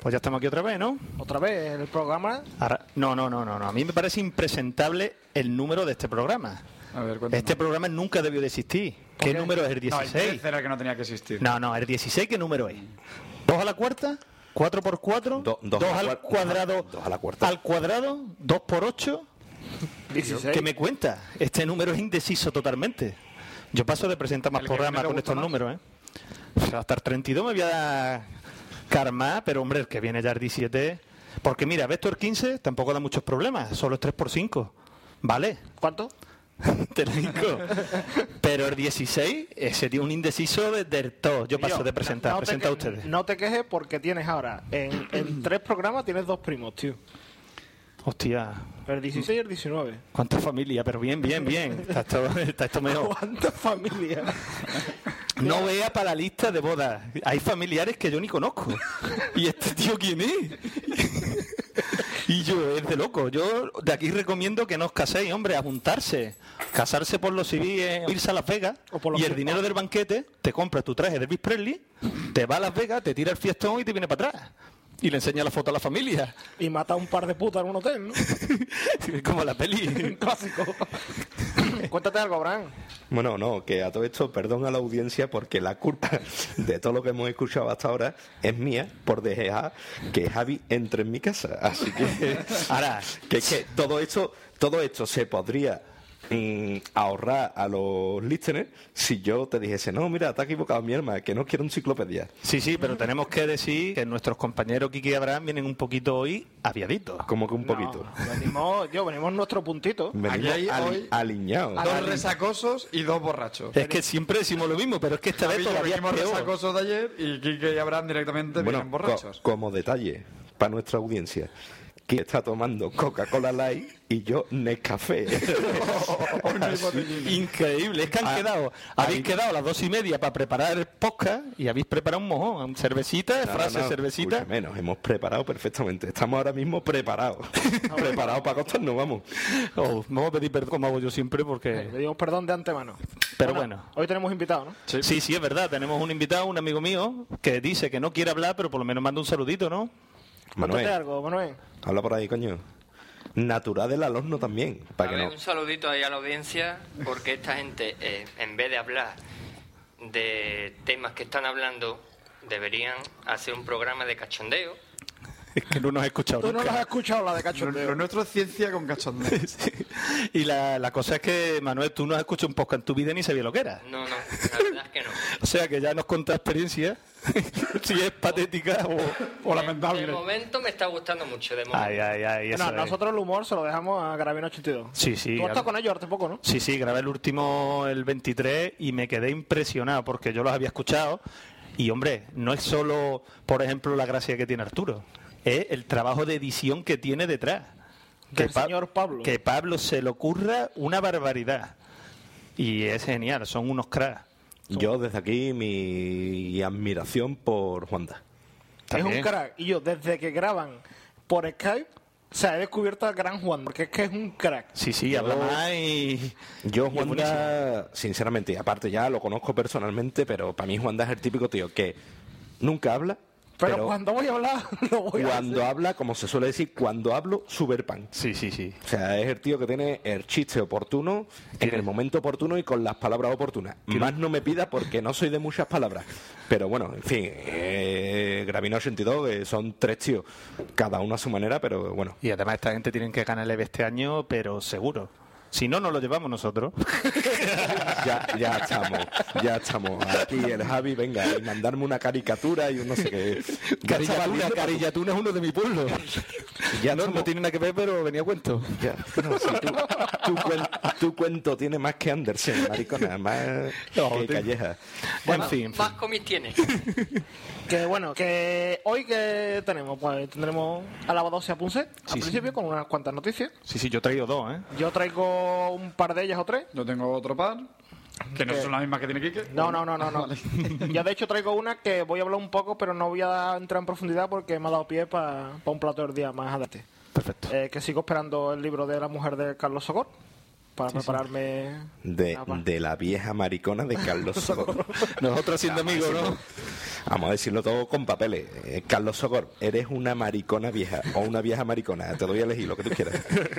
pues ya estamos aquí otra vez, ¿no? ¿Otra vez el programa? Ahora, no. A mí me parece impresentable el número de este programa. A ver, cuéntanos. Este programa nunca debió de existir. ¿Qué número es el 16? No, el 13 era que no tenía que existir. No, el 16, ¿qué número es? ¿2 a la cuarta? ¿4 por 4? ¿2 al cuadrado? 2 a la cuarta. ¿Al cuadrado? ¿2 por 8? 16. ¿Qué me cuenta? Este número es indeciso totalmente. Yo paso de presentar más El que programas me con gusta estos más. números, ¿eh? O sea, hasta el 32 me voy a karma, pero hombre, el que viene ya el 17... Porque mira, Vector 15 tampoco da muchos problemas, solo es 3 por 5. ¿Vale? ¿Cuánto? Te lo digo. Pero el 16 sería un indeciso del todo. Yo paso de presentar. Presenta a ustedes. No te quejes porque tienes ahora, en 3 programas tienes 2 primos, tío. Hostia, El 16 y el 19. cuánta familia, pero bien. Está esto mejor. ¿Cuántas familias? No vea para la lista de bodas. Hay familiares que yo ni conozco. ¿Y este tío quién es? Y yo, es de loco. Yo de aquí recomiendo que no os caséis, hombre, a juntarse. Casarse por lo civil es irse a Las Vegas O por lo y que- el dinero del banquete te compra tu traje de Elvis Presley, te va a Las Vegas, te tira el fiestón y te viene para atrás. Y le enseña la foto a la familia. Y mata a un par de putas en un hotel, ¿no? Como la Un peli. clásico. Cuéntate algo, Abraham. Bueno, no, que a todo esto, perdón a la audiencia, porque la culpa de todo lo que hemos escuchado hasta ahora es mía por dejar que Javi entre en mi casa. Así que, Ahora, que es que todo esto se podría ahorrar a los listeners si yo te dijese, no, mira, te has equivocado, mi hermana, que no quiero enciclopedia. sí, pero tenemos que decir que nuestros compañeros Kiki y Abraham vienen un poquito hoy aviaditos. Como que un poquito. No, venimos nuestro puntito. Venimos Aquí hay hoy alineados. 2 resacosos y 2 borrachos. Es que siempre decimos lo mismo, pero es que esta Javi vez y yo todavía es venimos peor. resacosos de ayer y Kike y Abraham directamente Bueno, vienen borrachos. como detalle para nuestra audiencia, que está tomando Coca-Cola Light y yo Nescafé. Increíble, es que habéis quedado a las 2:30 para preparar el podcast y habéis preparado un mojón, cervecita, cervecita. Escúchame, nos hemos preparado perfectamente. Estamos ahora mismo preparados. Preparados para acostarnos, vamos. Vamos a pedir perdón como hago yo siempre Le porque... pedimos perdón de antemano. Pero bueno. Hoy tenemos invitado, ¿no? Sí, es verdad, tenemos un invitado, un amigo mío, que dice que no quiere hablar, pero por lo menos manda un saludito, ¿no? Cuéntate Manuel, algo, Manuel. habla por ahí, coño. Natural del al horno también. A Para que ver, no. un saludito ahí a la audiencia, porque esta gente, en vez de hablar de temas que están hablando, deberían hacer un programa de cachondeo. Es que no nos has escuchado Tú no nunca. nos has escuchado la de Lo cachondeo. nuestro es ciencia con cachondeo. Sí. Y la cosa es que, Manuel, tú no has escuchado un podcast en tu vida ni sabías lo que era. No, la verdad es que no. O sea que ya nos contás experiencia, si es patética o lamentable. De momento me está gustando mucho, de momento. Ay, eso No, es. nosotros el humor se lo dejamos a Gravino 82. Sí. Tú has estado con ellos hace poco, ¿no? Sí, grabé el último el 23 y me quedé impresionado porque yo los había escuchado y, hombre, no es solo, por ejemplo, la gracia que tiene Arturo, es el trabajo de edición que tiene detrás. Del señor Pablo. Que Pablo se le ocurra una barbaridad. Y es genial, son unos cracks. Yo desde aquí mi admiración por Juanda. Es un También. crack. Y yo, desde que graban por Skype, o sea, he descubierto al gran Juan, porque es que es un crack. Sí, habla más y... Yo, y es buenísimo. Juanda, sinceramente, aparte ya lo conozco personalmente, pero para mí Juanda es el típico tío que nunca habla, Pero cuando voy a hablar, lo voy a cuando hacer. habla, como se suele decir, cuando hablo, sube el pan. Sí. O sea, es el tío que tiene el chiste oportuno, en el momento oportuno y con las palabras oportunas. Más no me pida porque no soy de muchas palabras. Pero bueno, en fin, Gravino 82, son 3 tíos, cada uno a su manera, pero bueno. Y además esta gente tienen que ganar el EVE este año, pero seguro. Si no, nos lo llevamos nosotros. Ya estamos. Aquí el Javi, venga, y mandarme una caricatura y un no sé qué. Carillatuna es uno de mi pueblo. Ya no, estamos- no tiene nada que ver, pero venía a cuento. Ya, no, si tu cuento tiene más que Andersen, maricona, más No, que te- Calleja. En fin. Más cómics tiene. Que bueno, que hoy que tenemos, pues tendremos a la Badosia Punset, al principio, con unas cuantas noticias. Sí, yo he traído 2, ¿eh? Yo traigo un par de ellas o 3. Yo tengo otro par, que no son las mismas que tiene Kike. No. Vale. Yo de hecho traigo una que voy a hablar un poco, pero no voy a entrar en profundidad porque me ha dado pie para un plato del día más adelante. Perfecto. Que sigo esperando el libro de la mujer de Carlos Socor, para prepararme. De la vieja maricona de Carlos Socor. Nosotros siendo amigos, ¿no? Vamos a decirlo todo con papeles. Carlos Socor, eres una maricona vieja o una vieja maricona. Te doy a elegir lo que tú quieras.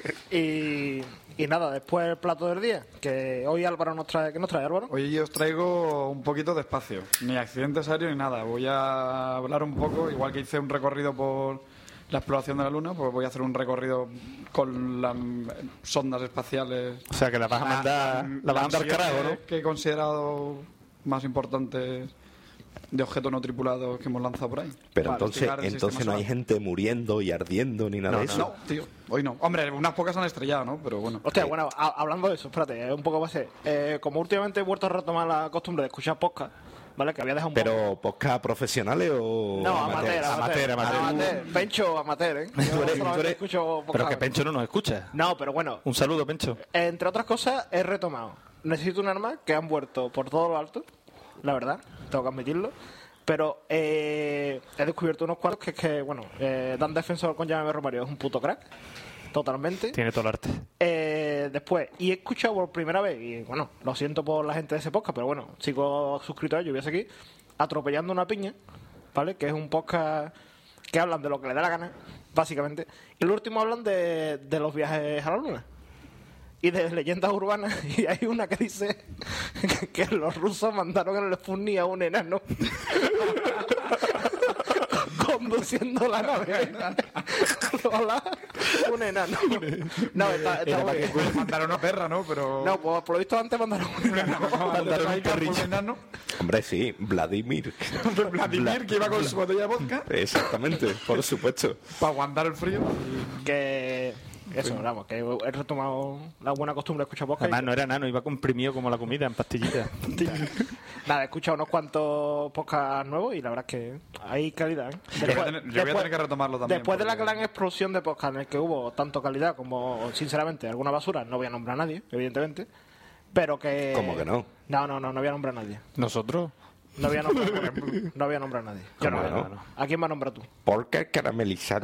Y nada, después el plato del día, que hoy Álvaro nos trae. ¿Qué nos trae, Álvaro? Hoy os traigo un poquito de espacio. Ni accidentes aéreos ni nada. Voy a hablar un poco, igual que hice un recorrido por la exploración de la Luna, pues voy a hacer un recorrido con las sondas espaciales. O sea, que la vas a mandar, la vas a mandar misiones carajo, ¿no? que he considerado más importantes de objetos no tripulados que hemos lanzado por ahí. Pero Para investigar el entonces sistema no hay solar. gente muriendo y ardiendo ni nada de eso. No, tío, hoy no. Hombre, unas pocas han estrellado, ¿no? Pero bueno. Hostia, bueno, hablando de eso, espérate, un poco base. Como últimamente he vuelto a retomar la costumbre de escuchar podcast, ¿vale? Que había dejado un poco. Pero podcast profesionales o No, amateur. Pencho, amateur, ¿eh? Yo solamente escucho podcast. Pero que Pencho no nos escucha. No, pero bueno, Un saludo, Pencho. entre otras cosas, he retomado Necesito un arma, que han vuelto por todo lo alto, la verdad, tengo que admitirlo. Pero he descubierto unos cuantos que es que, bueno, Dan Defensor con Llámame Romario es un puto crack, totalmente. Tiene todo el arte. Después, y he escuchado por primera vez, y bueno, lo siento por la gente de ese podcast, pero bueno, sigo suscrito a ello, voy a seguir, Atropellando una piña, ¿vale? Que es un podcast que hablan de lo que le da la gana, básicamente. Y el último hablan de los viajes a la luna. Y de leyendas urbanas, y hay una que dice que los rusos mandaron en el Sputnik a un enano conduciendo la nave. Hola, un enano. No, está muy bien. Pues mandaron una perra, ¿no? Pero... No, pues por lo visto antes mandaron un enano. mandaron ahí por un enano. Hombre, sí, Vladimir. Vladimir, que iba con su botella de vodka Exactamente, por supuesto. para aguantar el frío. Que... Eso, vamos, que he retomado la buena costumbre de escuchar podcast. Además, no era nano, iba comprimido como la comida, en pastillitas. Nada, he escuchado unos cuantos podcasts nuevos y la verdad es que hay calidad, ¿eh? Yo voy a tener que retomarlo también. Después de la porque- gran explosión de podcast en el que hubo tanto calidad como, sinceramente, alguna basura, no voy a nombrar a nadie, evidentemente, pero que... ¿Cómo que no? No voy a nombrar a nadie. ¿Nosotros? No voy a nombrar a nadie. Yo ¿Cómo no, que no. no? ¿A quién va a nombrar tú? Porque caramelizado.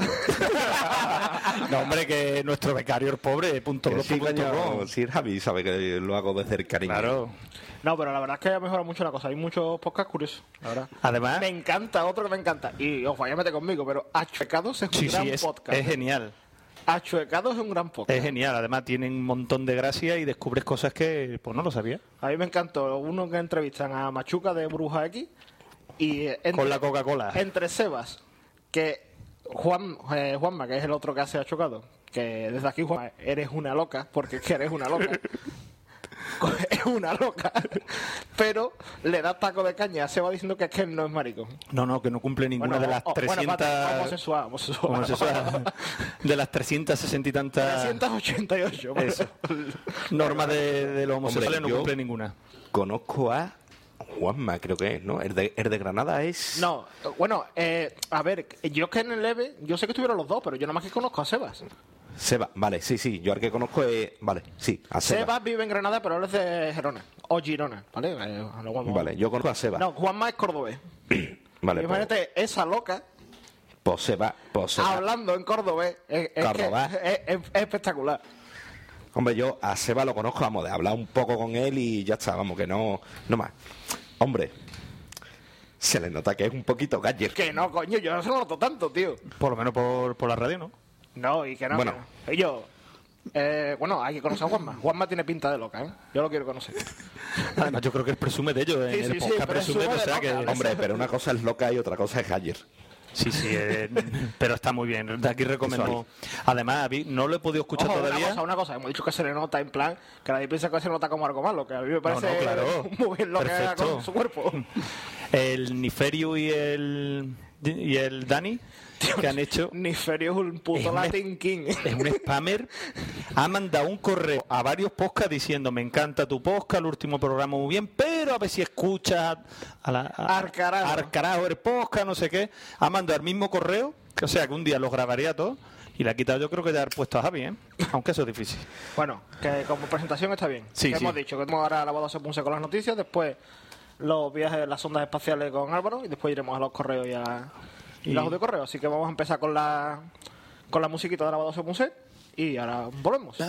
No, hombre, que nuestro becario, el pobre, punto blog, Sí, punto coño, com. sí, Javi sabe que lo hago desde el cariño. Claro. No, pero la verdad es que ha mejorado mucho la cosa. Hay muchos podcasts curiosos, la verdad. Además, Me encanta, otro que me encanta. Y ojo, ya mete conmigo, pero Achuecados es un sí, gran sí, podcast. es genial. Achuecados es un gran podcast. Es genial. Además, tienen un montón de gracia y descubres cosas que, pues, no lo sabía. A mí me encantó uno que entrevistan a Machuca de Bruja X y Con la Coca-Cola. entre Sebas, que Juanma, que es el otro que hace Achucado, que desde aquí, Juanma, eres una loca, porque es que eres una loca. Es una loca. Pero le da taco de caña a Sebas diciendo que es que él no es marico. No, que no cumple ninguna de las 300... homosexual. homosexual. De las 360 y tantas 388. Eso. normas de los homosexuales, Hombre, no yo- cumple ninguna. Conozco a Juanma, creo que es, ¿no? El de Granada es... No, bueno, a ver, yo es que en el EVE, yo sé que estuvieron los dos, pero yo nada más que conozco a Sebas. Seba, vale, sí, yo al que conozco es... Vale, sí, a Seba. Sebas vive en Granada, pero él es de Gerona. O Girona, ¿vale? Vale, yo conozco a Seba. No, Juanma es cordobés. Vale, Imagínate esa loca pues Seba. hablando en cordobés. Es Córdoba. que es espectacular. Hombre, yo a Seba lo conozco, vamos, de hablar un poco con él y ya está, vamos, que no más. Hombre, se le nota que es un poquito gadget. Que no, coño, yo no se lo noto tanto, tío. Por lo menos por la radio, ¿no? No, y que no. Bueno. que no. Y yo, bueno, hay que conocer a Juanma. Juanma tiene pinta de loca, ¿eh? Yo lo quiero conocer. Además, yo creo que él presume de ello. En Sí, el sí, podcast presume presume, o de sea que... loca. Hombre, pero una cosa es loca y otra cosa es gadget. Sí, pero está muy bien. De aquí recomiendo. Además, no lo he podido escuchar Ojo, todavía. Una cosa, hemos dicho que se le nota en plan, que nadie piensa que se nota como algo malo, que a mí me parece claro. muy bien lo que haga Perfecto. con su cuerpo. El Niferio y el Dani, que han hecho... Niferio es un puto Es un Latin King. Es un spammer. Ha mandado un correo a varios podcasts diciendo: me encanta tu podcast, el último programa muy bien, pero a ver si escuchas Al carajo. al carajo el podcast, no sé qué. Ha mandado el mismo correo, que, o sea que un día los grabaría todos. Y la ha quitado, yo creo que ya ha puesto a Javi, ¿eh? Aunque eso es difícil. Bueno, que como presentación está bien. Sí, Que sí. hemos dicho que hemos ahora lavado se punce con las noticias, después los viajes, las sondas espaciales con Álvaro, y después iremos a los correos y los de correo. Así que vamos a empezar con la musiquita de lavado se punce y ahora volvemos.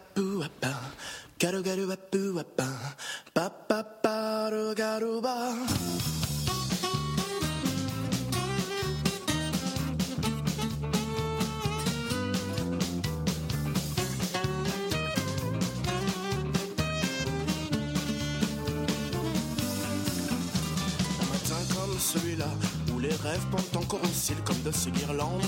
Celui-là où les rêves pendent encore au ciel comme de ces guirlandes.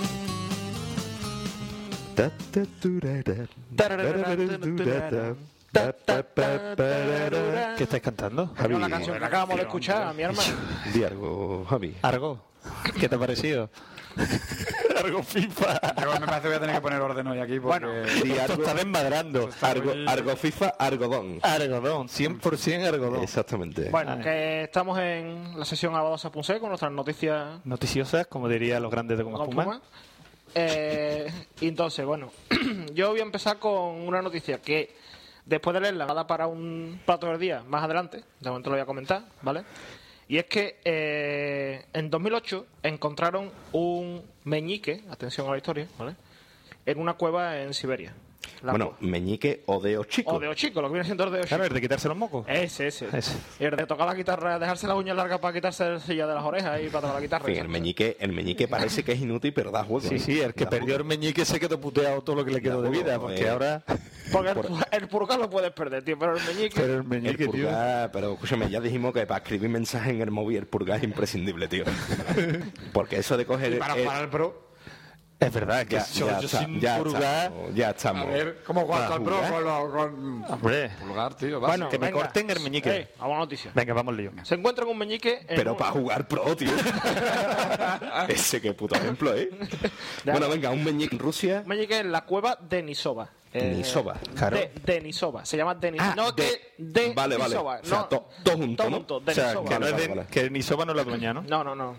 ¿Qué estáis cantando? Javi, La canción que acabamos de escuchar, mi hermano. di algo, Javi. Argo. ¿Qué te ha parecido? Argo FIFA. Yo me parece que voy a tener que poner orden hoy aquí porque... Bueno, Di Esto algo, está desmadrando. Argo FIFA, Argodón. Argodón, 100% Argodón. Exactamente. Bueno, que estamos en la sesión Abadosa Punse con nuestras noticias Noticiosas, como dirían los grandes de Goma con Espuma. Puma. Y entonces, bueno, yo voy a empezar con una noticia que después de leerla va a dar para un plato del día más adelante, de momento lo voy a comentar, ¿vale? Y es que en 2008 encontraron un meñique, atención a la historia, ¿vale? En una cueva en Siberia. Bueno, meñique o dedo chico. O de Ochico, lo que viene siendo el de Ochico. Claro, el de quitarse los mocos. Ese. Ese. Y el de tocar la guitarra, dejarse las uñas largas para quitarse el silla de las orejas y para tocar la guitarra. En fin, el meñique parece que es inútil, pero da juego. Sí, el que Da perdió juego. el meñique se quedó puteado todo lo que le quedó de juego, vida, porque ahora... Porque el purgar lo puedes perder, tío, pero el meñique... Pero el El meñique, tío... purgar, pero escúchame, ya dijimos que para escribir mensajes en el móvil el purgar es imprescindible, tío. Porque eso de coger... Para jugar al Pro... Es verdad que yo sin purgar... Ya estamos. A ver, ¿cómo jugar al Pro jugar? con Hombre, pulgar, tío? Bueno, que me venga. corten el meñique. Vamos a noticia. Venga, vamos lío. Se encuentra un meñique en Pero un- para jugar pro, tío. Ese que puto ejemplo, ¿eh? Bueno, venga, un meñique en Rusia. un meñique en la cueva de Nisova. Nisova, claro. De Nisova. Se llama Denisova. Ah, no, de vale, vale. Nisova. O sea, No, todo junto, todo ¿no? junto, de O sea, Nisova. que, no es Vale, de- vale. que ni soba no es la dueña, ¿no? No.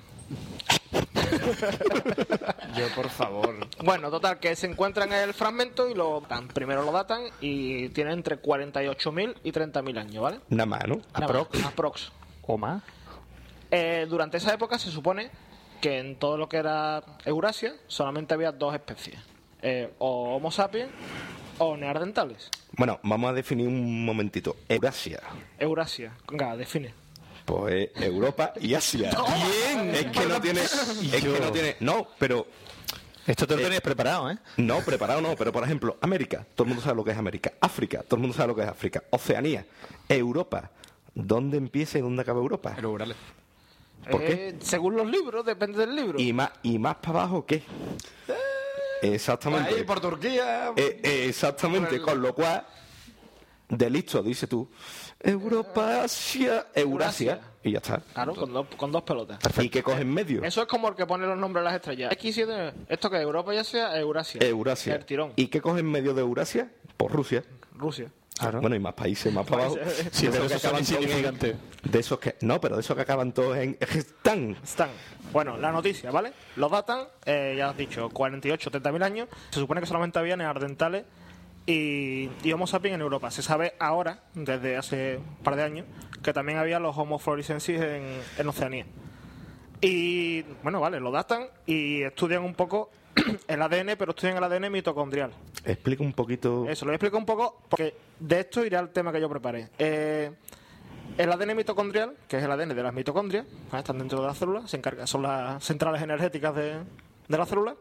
Yo, por favor. Bueno, total, que se encuentran en el fragmento y lo datan. Primero lo datan y tiene entre 48.000 y 30.000 años, ¿vale? Nada más, ¿no? Aprox. ¿O más? Durante esa época se supone que en todo lo que era Eurasia solamente había dos especies. O Homo sapiens o neandertales. Bueno, vamos a definir un momentito. Eurasia. Eurasia. Venga, define. Pues Europa y Asia. Bien. Es que no tiene... Es que no tiene... No, pero... Esto te lo tenías preparado, ¿eh? No, preparado no, pero por ejemplo, América, todo el mundo sabe lo que es América. África, todo el mundo sabe lo que es África. Oceanía, Europa. ¿Dónde empieza y dónde acaba Europa? Pero Urales. ¿Por qué? Según los libros, depende del libro. Y más para abajo, ¿qué? Exactamente. Ahí, por Turquía... Exactamente, con lo cual, de listo, dice tú, Europa, Asia, Eurasia, y ya está. Claro, con dos pelotas. ¿Y qué coge en medio? Eso es como el que pone los nombres de las estrellas. X7, esto que es Europa ya sea Eurasia. Eurasia. El tirón. ¿Y qué coge en medio de Eurasia? Pues Rusia. Rusia. Claro. Bueno, y más países, más para abajo. Sí, De pero esos eso son acaban todos en- insignificantes. De esos que... No, pero de esos que acaban todos en... Están. Están. Bueno, la noticia, ¿vale? Los datan, ya has dicho, 48, 30.000 años. Se supone que solamente había neandertales y Homo sapiens en Europa. Se sabe ahora, desde hace un par de años, que también había los Homo floresiensis en Oceanía. Y, bueno, vale, lo datan y estudian un poco el ADN, pero estudian el ADN mitocondrial. Explica un poquito... Eso, lo voy a explicar un poco, porque de esto iré al tema que yo preparé. El ADN mitocondrial, que es el ADN de las mitocondrias, ¿vale? Están dentro de la célula, son las centrales energéticas de la célula,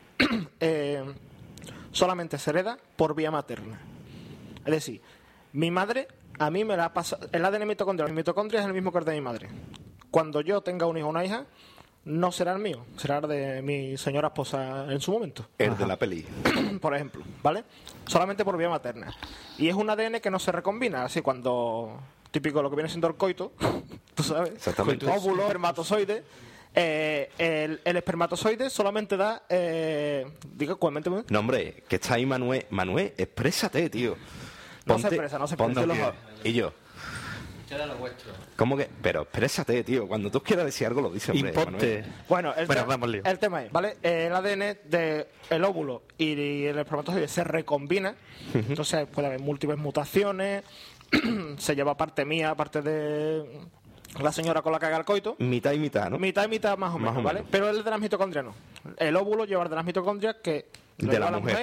solamente se hereda por vía materna. Es decir, mi madre a mí me la ha pasado... El ADN mitocondrial, mi mitocondria es el mismo que el de mi madre. Cuando yo tenga un hijo o una hija, no será el mío, será el de mi señora esposa en su momento. El de la peli. Por ejemplo, ¿vale? Solamente por vía materna. Y es un ADN que no se recombina, así cuando... Típico lo que viene siendo el coito, tú sabes. Exactamente. Óvulo, espermatozoide. El espermatozoide solamente da... cuéntame. No, hombre, que está ahí Manuel. Manuel, exprésate, tío. No se expresa, no se expresa. ponte los... Y yo. Era lo vuestro. ¿Cómo que? Pero exprésate, tío. Cuando tú quieras decir algo, lo dices, hombre. Imponte. Manuel. Bueno, vamos lío. el tema es, ¿vale? El ADN del óvulo y el espermatozoide se recombina, entonces puede haber múltiples mutaciones, se lleva parte mía, parte de la señora con la que haga el coito. Mitad y mitad, ¿no? Mitad y mitad más o menos, Más o ¿vale? menos. Pero el de las mitocondrias no. El óvulo lleva el de las mitocondrias que lo De lleva la mujer.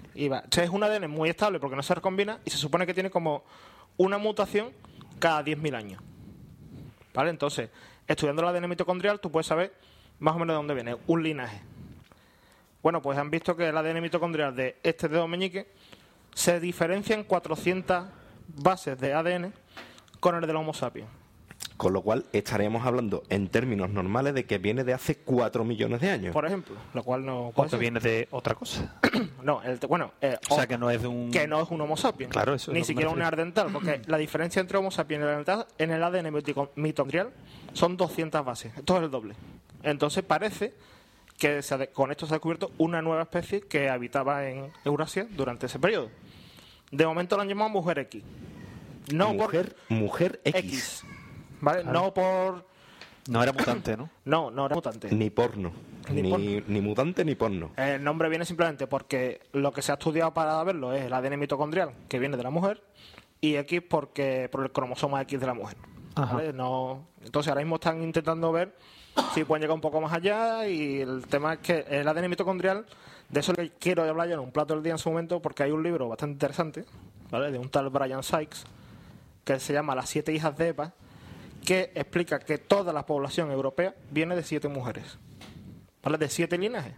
y va. O sea, es un ADN muy estable porque no se recombina y se supone que tiene como una mutación cada 10.000 años. ¿Vale? Entonces, estudiando el ADN mitocondrial, tú puedes saber más o menos de dónde viene un linaje. Bueno, pues han visto que el ADN mitocondrial de este dedo meñique se diferencia en 400 bases de ADN con el del Homo sapiens. Con lo cual estaríamos hablando en términos normales de que viene de hace 4 millones de años. Por ejemplo, lo cual no O puede que ser. viene de otra cosa. No, O sea, que no es de un... que no es un Homo sapiens. Claro, eso es Ni lo que me siquiera un refiero. neandertal, porque la diferencia entre Homo sapiens y neandertal en el ADN mitocondrial son 200 bases. Esto es el doble. Entonces parece que con esto se ha descubierto una nueva especie que habitaba en Eurasia durante ese periodo. De momento la han llamado Mujer X. No Mujer por X. X. ¿Vale? No por... No era mutante, ¿no? No era mutante. Ni porno. Ni Ni mutante ni porno. El nombre viene simplemente porque lo que se ha estudiado para verlo es el ADN mitocondrial, que viene de la mujer, y X por el cromosoma X de la mujer. ¿Vale? No, entonces ahora mismo están intentando ver si pueden llegar un poco más allá, y el tema es que el ADN mitocondrial, de eso le quiero hablar yo en un plato del día en su momento, porque hay un libro bastante interesante, ¿vale?, de un tal Brian Sykes, que se llama Las 7 hijas de Eva, que explica que toda la población europea viene de 7 mujeres, ¿vale?, de 7 linajes.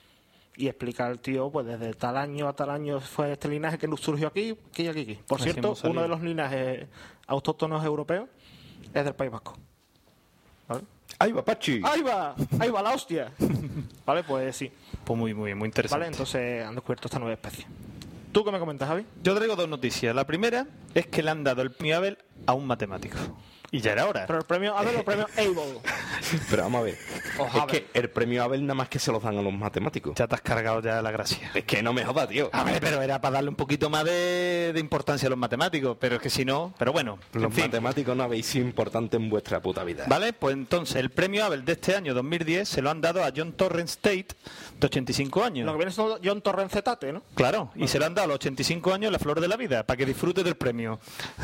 Y explica al tío, pues desde tal año a tal año fue este linaje que surgió aquí, aquí y aquí, aquí. Por Así cierto, hemos salido. uno de los linajes autóctonos europeos es del País Vasco. ¿Vale? ¡Ay, papachi! ¡Ahí va! ¡Ahí va la hostia! Vale, pues sí. Pues muy interesante. Vale, entonces han descubierto esta nueva especie. ¿Tú qué me comentas, Javi? Yo traigo 2 noticias. La primera es que le han dado el premio Abel a un matemático. Y ya era hora. Pero el premio, a ver, el premio Abel. Pero vamos a ver. Es que el premio Abel nada más que se los dan a los matemáticos. Ya te has cargado ya la gracia. Es que no me jodas, tío. A ver, pero era para darle un poquito más de importancia a los matemáticos. Pero es que si no... Pero bueno, en Los fin. matemáticos no habéis sido importantes en vuestra puta vida. Vale, pues entonces el premio Abel de este año 2010 se lo han dado a John Torrance Tate, de 85 años. Lo que viene siendo John Torrencetate, ¿no? Claro, y se lo han dado a los 85 años la flor de la vida, para que disfrute del premio.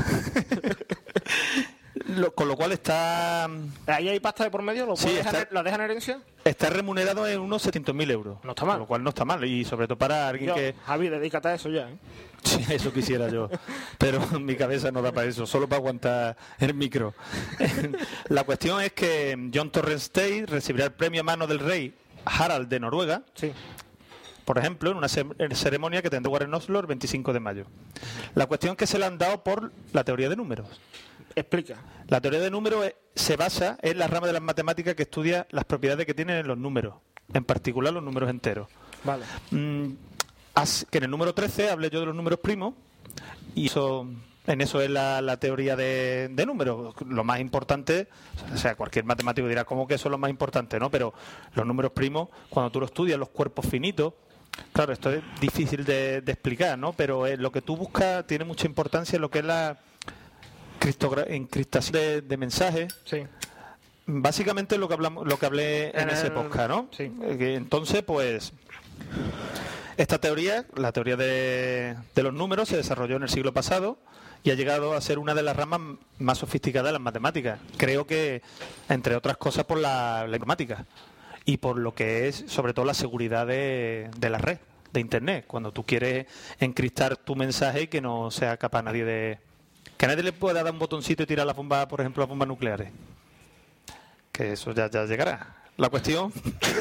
Con lo cual está Ahí hay pasta de por medio, Sí, ¿la dejan en herencia? remunerado en unos 700.000 euros. No está mal. Con lo cual no está mal, y sobre todo para alguien Yo, que... Javi, dedícate a eso ya, ¿eh? Sí, eso quisiera yo, pero mi cabeza no da para eso, solo para aguantar el micro. La cuestión es que John Torrance Tate recibirá el premio a mano del rey Harald de Noruega, Sí. por ejemplo, en una ceremonia que tendrá lugar en Oslo el 25 de mayo. La cuestión es que se le han dado por la teoría de números. Explica. La teoría de números se basa en la rama de las matemáticas que estudia las propiedades que tienen los números, en particular los números enteros. Vale. Que en el número 13 hablé yo de los números primos, y en eso es la teoría de números. Lo más importante, o sea, cualquier matemático dirá cómo que eso es lo más importante, ¿no? Pero los números primos, cuando tú lo estudias, los cuerpos finitos, claro, esto es difícil de explicar, ¿no? Pero lo que tú buscas tiene mucha importancia en lo que es la encriptación de mensajes. Sí. Básicamente lo que hablé en ese podcast, ¿no? Sí. Entonces, pues, esta teoría, la teoría de los números, se desarrolló en el siglo pasado y ha llegado a ser una de las ramas más sofisticadas de las matemáticas. Creo que, entre otras cosas, por la informática y por lo que es, sobre todo, la seguridad de la red, de Internet. Cuando tú quieres encriptar tu mensaje y que no sea capaz nadie de... Que nadie le pueda dar un botoncito y tirar las bombas, por ejemplo, las bombas nucleares. Que eso ya llegará. La cuestión...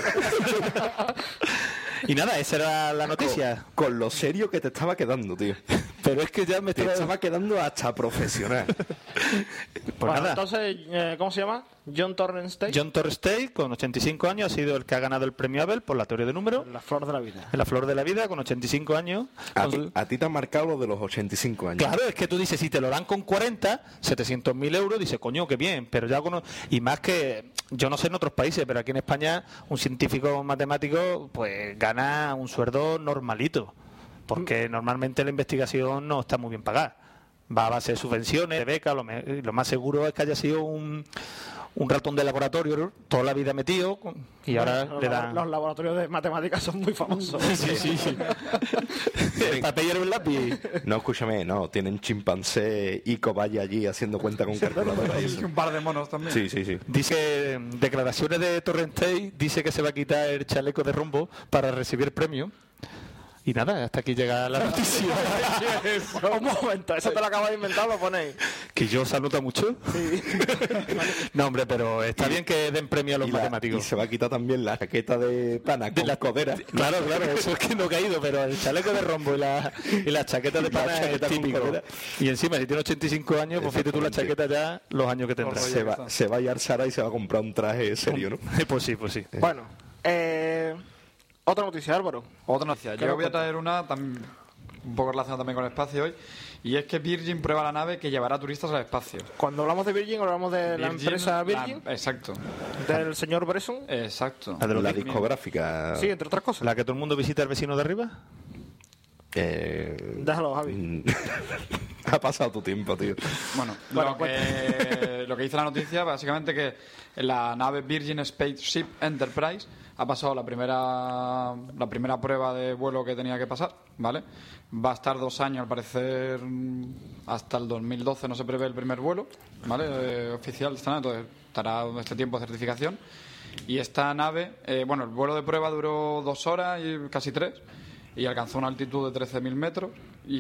Y nada, esa era la noticia. Con lo serio que te estaba quedando, tío. Pero es que ya me Te estaba quedando hasta profesional. Pues Bueno, nada. entonces, ¿cómo se llama? John Torrance Tate. John Torrance Tate, con 85 años, ha sido el que ha ganado el premio Abel por la teoría de números. La flor de la vida. En la flor de la vida, con 85 años. A ti te han marcado lo de los 85 años. Claro, es que tú dices, si te lo dan con 40, 700.000 euros, dices, coño, qué bien, pero ya con... Y más que, yo no sé en otros países, pero aquí en España un científico matemático pues gana un sueldo normalito, porque normalmente la investigación no está muy bien pagada. Va a base de subvenciones, de becas, lo más seguro es que haya sido un ratón de laboratorio toda la vida metido y ahora Bueno, le dan... Los laboratorios de matemáticas son muy famosos. Sí. El papel y el lápiz. No, escúchame, no. Tienen chimpancé y cobaya allí haciendo cuenta con calculadora. Y un par de monos también. Sí. Dice, declaraciones de Torrente Tate, dice que se va a quitar el chaleco de rombo para recibir premio. Y nada, hasta aquí llega la noticia. Un momento, eso te lo acabas de inventar, lo ponéis. Que yo se anota mucho. Sí. No, hombre, pero está bien que den premio a los Y matemáticos. se va a quitar también la chaqueta de pana con la codera. Claro, eso es que no he caído, pero el chaleco de rombo y la chaqueta de pana es chaqueta con típico. codera. Y encima, si tiene 85 años, pues fíjate tú la chaqueta ya, los años que tendrá. Se va a ir al Sara y se va a comprar un traje serio, ¿no? Pues sí, pues sí. Bueno, otra noticia, Álvaro. Otra noticia. Yo voy a traer una un poco relacionada también con el espacio hoy. Y es que Virgin prueba la nave que llevará turistas al espacio. Cuando hablamos de Virgin, hablamos de la empresa Virgin, Exacto. del señor Bresson. Exacto. La de los La Big Men. discográfica. Sí, entre otras cosas. ¿La que todo el mundo visita al vecino de arriba? Déjalo, Javi. Ha pasado tu tiempo, tío. Bueno, lo que dice la noticia, básicamente que la nave Virgin Spaceship Enterprise ha pasado la primera prueba de vuelo que tenía que pasar, ¿vale? Va a estar 2 años, al parecer, hasta el 2012 no se prevé el primer vuelo, ¿vale? Oficial, entonces estará este tiempo de certificación. Y esta nave, el vuelo de prueba duró 2 horas y casi 3, y alcanzó una altitud de 13.000 metros.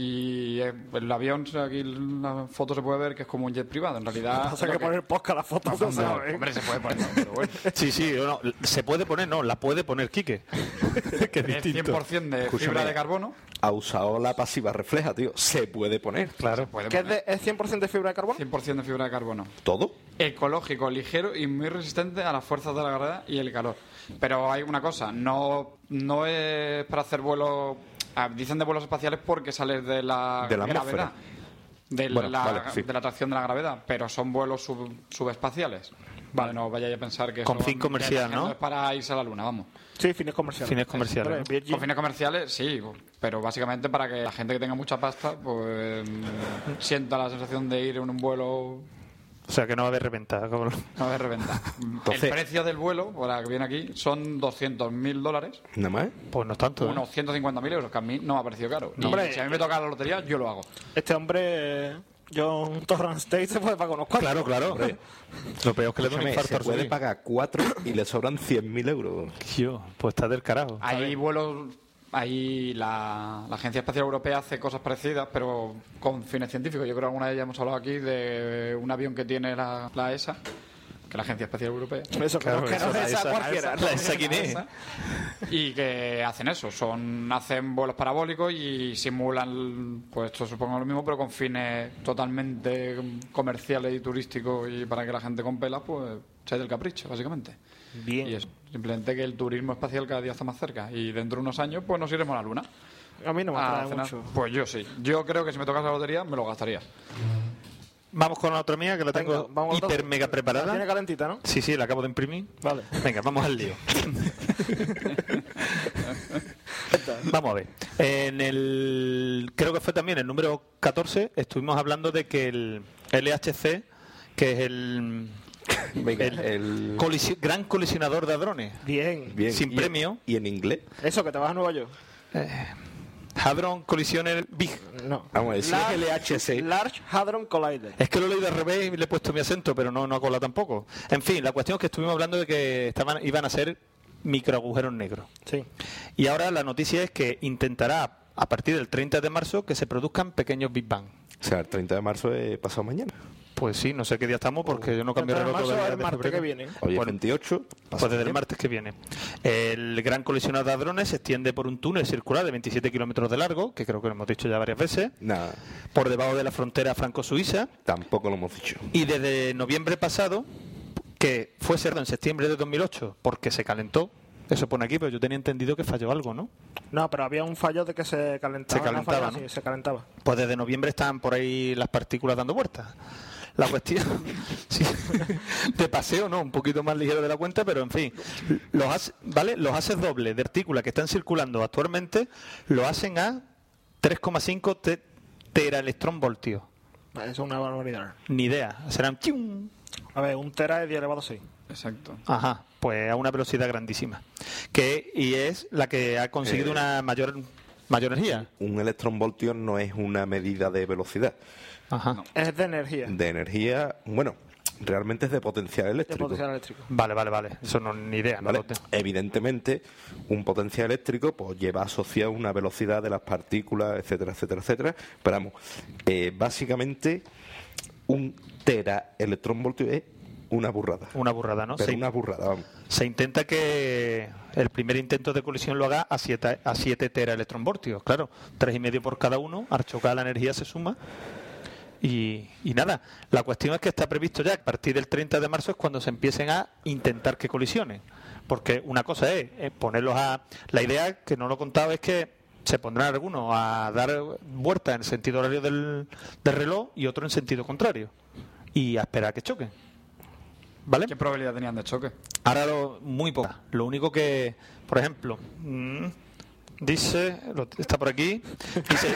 Y el avión, aquí en la foto se puede ver que es como un jet privado. En realidad. Pasa que poner podcast la foto, no sabes. Hombre, se puede poner, no, pero bueno. Sí, no, se puede poner, no, la puede poner Quique. Que es Es distinto. 100% de Escúchame. fibra de carbono. Ha usado la pasiva refleja, tío. Se puede poner. Claro. Puede ¿Qué poner. es 100% de fibra de carbono? 100% de fibra de carbono. ¿Todo? Ecológico, ligero y muy resistente a las fuerzas de la gravedad y el calor. Pero hay una cosa, no es para hacer vuelos. Dicen de vuelos espaciales porque sales de la De la gravedad. De, Bueno, la, vale, sí. de la atracción de la gravedad, pero son vuelos subespaciales. Vale, no vayáis a pensar que Con son- fin comercial, que ¿no? es para irse a la luna, vamos. Sí, fines comerciales. Fines comerciales, Hombre, ¿no? Virgin. Con fines comerciales, sí, pero básicamente para que la gente que tenga mucha pasta pues sienta la sensación de ir en un vuelo O sea, que no va a haber reventa. Como... no de reventa. Entonces- El precio del vuelo, por la que viene aquí, son $200.000, Nada más. Pues no es tanto. ¿eh? unos 150.000 euros, que a mí no me ha parecido caro. Y Hombre, si a mí me toca la lotería, yo lo hago. Este hombre, John Torrance State, se puede pagar unos cuantos. Claro. Lo peor es que le da un Escúchame, infarto se al puede subir. pagar 4 y le sobran 100.000 euros. Tío, pues está del carajo. Hay vuelos, ahí la Agencia Espacial Europea hace cosas parecidas, pero con fines científicos. Yo creo que alguna de ellas hemos hablado aquí de un avión que tiene la ESA, que es la Agencia Espacial Europea. Eso, Claro, que no eso, es esa cualquiera. la esa quién es. Y que hacen eso, hacen vuelos parabólicos y simulan, pues esto supongo lo mismo, pero con fines totalmente comerciales y turísticos y para que la gente con pelas, pues se dé el capricho, básicamente. Bien. Y eso, simplemente que el turismo espacial cada día está más cerca y dentro de unos años, pues nos iremos a la Luna. A mí no me a atrae cenar. mucho. Pues yo sí. Yo creo que si me tocas la lotería, me lo gastaría. Vamos con la otra mía, que la tengo Venga, vamos al hiper otro. mega La preparada. tiene calentita, ¿no? Sí, la acabo de imprimir. Vale. Venga, vamos al lío. Vamos a ver. Creo que fue también el número 14, estuvimos hablando de que el LHC, que es el Venga, El gran colisionador de hadrones. Bien. Bien. Sin premio. ¿Y en inglés? Eso, que te vas a Nueva York. Hadron Collisioner Big. No. Vamos a decir LHC. Large Hadron Collider. Es que lo he leído al revés y le he puesto mi acento, pero no ha colado tampoco. En fin, la cuestión es que estuvimos hablando de que iban a ser microagujeros negros. Sí. Y ahora la noticia es que intentará, a partir del 30 de marzo, que se produzcan pequeños Big Bang. O sea, el 30 de marzo es pasado mañana. Pues sí, no sé qué día estamos porque yo no cambio el reloj Marzo todavía es el de martes febrero. que viene. Hoy es Bueno, 28. Pues desde el martes que viene. El gran colisionador de hadrones se extiende por un túnel circular de 27 kilómetros de largo, que creo que lo hemos dicho ya varias veces, Nada, por debajo de la frontera franco-suiza, tampoco lo hemos dicho. y desde noviembre pasado, que fue cerrado en septiembre de 2008 porque se calentó. Eso pone aquí, pero yo tenía entendido que falló algo, ¿no? No, pero había un fallo de que se calentaba. Se calentaba, Una falla, ¿no? Sí, se calentaba. Pues desde noviembre están por ahí las partículas dando vueltas. La cuestión, sí, de paseo no, un poquito más ligero de la cuenta, pero en fin, los haces dobles de partículas que están circulando actualmente lo hacen a 3,5 teraelectronvoltios. Eso es una barbaridad. Ni idea, serán ¡chium! A ver, un tera es 10 elevado a 6. Exacto. Ajá, pues a una velocidad grandísima. Y es la que ha conseguido una mayor energía. Un electronvoltio no es una medida de velocidad. Ajá. Es de energía. De energía, bueno, realmente es de potencial de eléctrico. potencial eléctrico. Vale. Eso no ni idea. ¿Vale? No lo tengo. Evidentemente, un potencial eléctrico pues lleva asociado una velocidad de las partículas, etcétera. Pero vamos, básicamente, un teraelectronvoltio es una burrada. Una burrada, ¿no? Pero Sí. una burrada, vamos. Se intenta que el primer intento de colisión lo haga a 7 teraelectronvoltios. Claro, 3,5 por cada uno. Al chocar la energía se suma. Y nada, la cuestión es que está previsto ya que a partir del 30 de marzo es cuando se empiecen a intentar que colisionen. Porque una cosa es ponerlos a... La idea, que no lo he contado, es que se pondrán algunos a dar vueltas en el sentido horario del reloj y otro en sentido contrario. Y a esperar a que choquen. ¿Vale? ¿Qué probabilidad tenían de choque? Ahora muy poca. Lo único que, por ejemplo, dice, está por aquí, dice...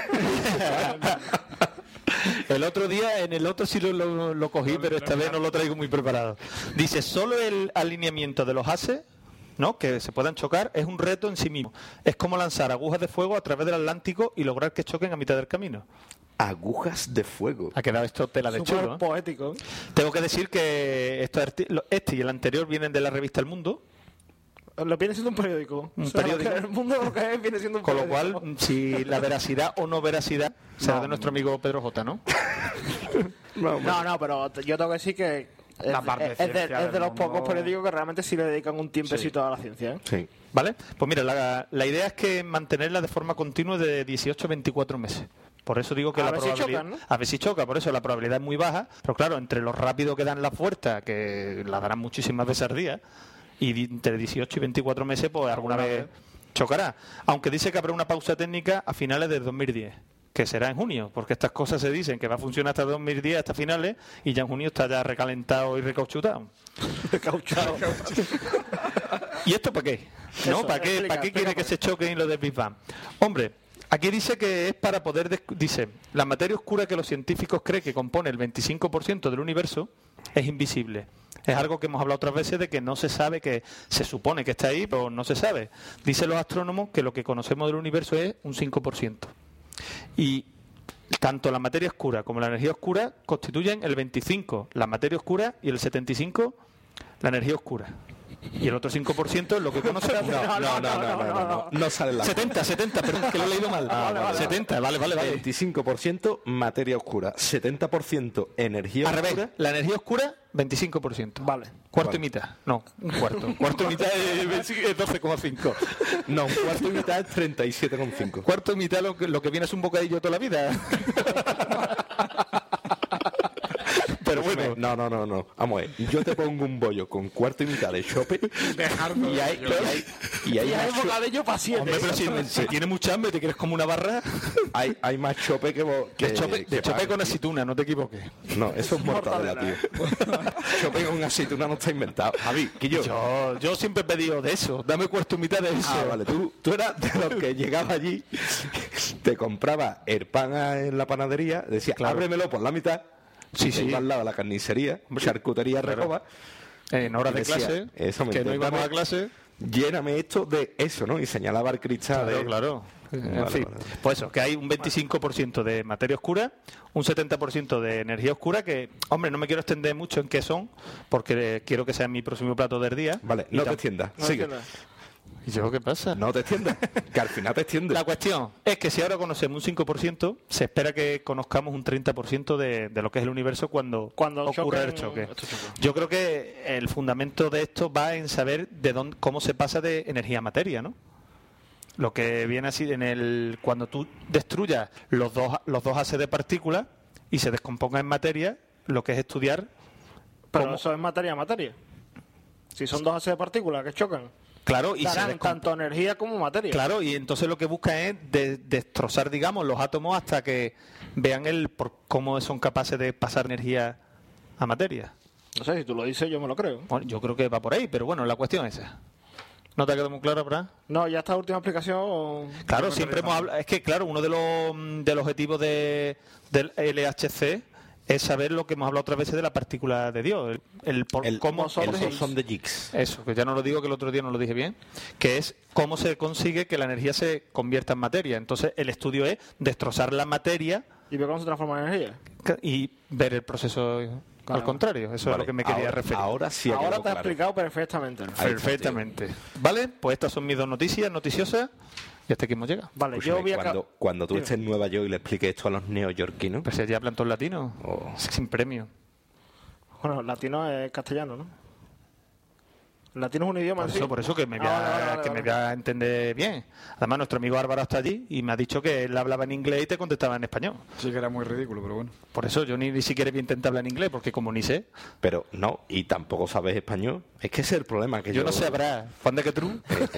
El otro día, en el otro sí lo cogí, pero esta vez no lo traigo muy preparado. Dice, solo el alineamiento de los haces, ¿no?, que se puedan chocar, es un reto en sí mismo. Es como lanzar agujas de fuego a través del Atlántico y lograr que choquen a mitad del camino. Agujas de fuego. Ha quedado esto tela de Súper chulo, ¿eh? poético. Tengo que decir que este y el anterior vienen de la revista El Mundo, Lo viene siendo un periódico. Un O sea, periódico. lo que el mundo lo que es viene siendo un con lo periódico. cual, si la veracidad o no veracidad será de nuestro amigo Pedro J, ¿no? No, pero yo tengo que decir que La parte de ciencia es de del los mundo. pocos periódicos que realmente sí le dedican un tiempecito a la ciencia. ¿eh? Sí. ¿Vale? Pues mira, la idea es que mantenerla de forma continua de 18 a 24 meses. Por eso digo que A la ver si probabilidad... chocan, ¿no? A ver si choca, por eso la probabilidad es muy baja. Pero claro, entre lo rápido que dan la fuerza, que la darán muchísimas veces al día, y entre 18 y 24 meses, pues alguna vez chocará. Aunque dice que habrá una pausa técnica a finales del 2010, que será en junio, porque estas cosas se dicen que va a funcionar hasta 2010, hasta finales, y ya en junio está ya recalentado y recauchutado. Cauchado. ¿Y esto para qué? ¿No? Eso, ¿Para qué explica quiere que se choquen lo del Big Bang? Hombre, aquí dice que es para poder... Dice, la materia oscura que los científicos creen que compone el 25% del universo es invisible. Es algo que hemos hablado otras veces de que no se sabe, que se supone que está ahí, pero no se sabe. Dicen los astrónomos que lo que conocemos del universo es un 5%. Y tanto la materia oscura como la energía oscura constituyen el 25% la materia oscura y el 75% la energía oscura. Y el otro 5% es lo que conocemos. No sale la 70, perdón, que lo he leído mal. 70, vale. 25% materia oscura, 70% energía Al oscura. revés, la energía oscura, 25%. Vale. Cuarto y mitad. No, un cuarto. Cuarto y mitad es 12,5. No, un cuarto y mitad es 37,5. Cuarto y mitad lo que viene es un bocadillo toda la vida. Pero bueno, No. Vamos a ver, yo te pongo un bollo con cuarto y mitad de chope y hay Y hay más bocadillo para 7. hombre, pero si tiene mucha hambre, te quieres como una barra. hay más chope que De chope pan. con aceituna, no te equivoques. No, eso es mortadela, tío. Chope con aceituna no está inventado. Javi, que Yo siempre he pedido de eso. Dame cuarto y mitad de eso. Ah, vale, tú eras de los que llegaba allí, te compraba el pan en la panadería, decía, Claro. ábremelo por la mitad, Sí, te sí. iba al lado de la carnicería, charcutería Recoba, En horas y de decía, clase, eso, que no íbamos a clase. lléname esto de eso, ¿no? Y señalaba el cristal de... Claro. En Vale, fin, vale. pues eso, que hay un 25% de materia oscura, un 70% de energía oscura, que, hombre, no me quiero extender mucho en qué son, porque quiero que sea mi próximo plato del día. Vale, Y no te extiendas, sigue. ¿Y yo qué pasa? No te extiendas, que al final te extiendes. La cuestión es que si ahora conocemos un 5%, se espera que conozcamos un 30% de lo que es el universo cuando ocurra el choque. Yo creo que el fundamento de esto va en saber cómo se pasa de energía a materia, ¿no? Lo que viene así cuando tú destruyas los dos haces de partículas y se descomponga en materia, lo que es estudiar Pero cómo... eso es materia. Si son dos haces de partículas que chocan, Claro, y darán tanto energía como materia. Claro, y entonces lo que buscan es destrozar, digamos, los átomos hasta que vean cómo son capaces de pasar energía a materia. No sé, si tú lo dices, yo me lo creo. Bueno, yo creo que va por ahí, pero bueno, la cuestión es esa. ¿No te ha quedado muy claro, Abraham? No, ya esta última explicación... Claro, siempre hemos hablado... Es que, claro, uno de los objetivos del LHC es saber lo que hemos hablado otras veces de la partícula de Dios. Cómo bosón de el- Son de Higgs. Eso, que ya no lo digo, que el otro día no lo dije bien, que es cómo se consigue que la energía se convierta en materia. Entonces, el estudio es destrozar la materia ¿Y ver cómo se transforma en energía? y ver el proceso Claro. Al contrario, eso es Vale, lo que me quería referir. Ahora sí ha Ahora quedado te he claro. explicado perfectamente. Ahí está, Perfectamente. Vale, pues estas son mis dos noticias noticiosas y hasta aquí hemos llegado. Vale, Escúchame, yo voy a... cuando tú Dime. estés en Nueva York y le expliques esto a los neoyorquinos, Pues ya hablan todos latinos, Oh. sin premio. Bueno, latino es castellano, ¿no? Latino es un idioma en sí. Por eso que me voy a, que me voy a entender bien. Además, nuestro amigo Álvaro está allí y me ha dicho que él hablaba en inglés y te contestaba en español. Sí que era muy ridículo, pero bueno. Por eso yo ni siquiera voy a intentar hablar en inglés, porque como ni sé, pero no, y tampoco sabes español. Es que ese es el problema. Que yo no sé hablar. Juan de que tú.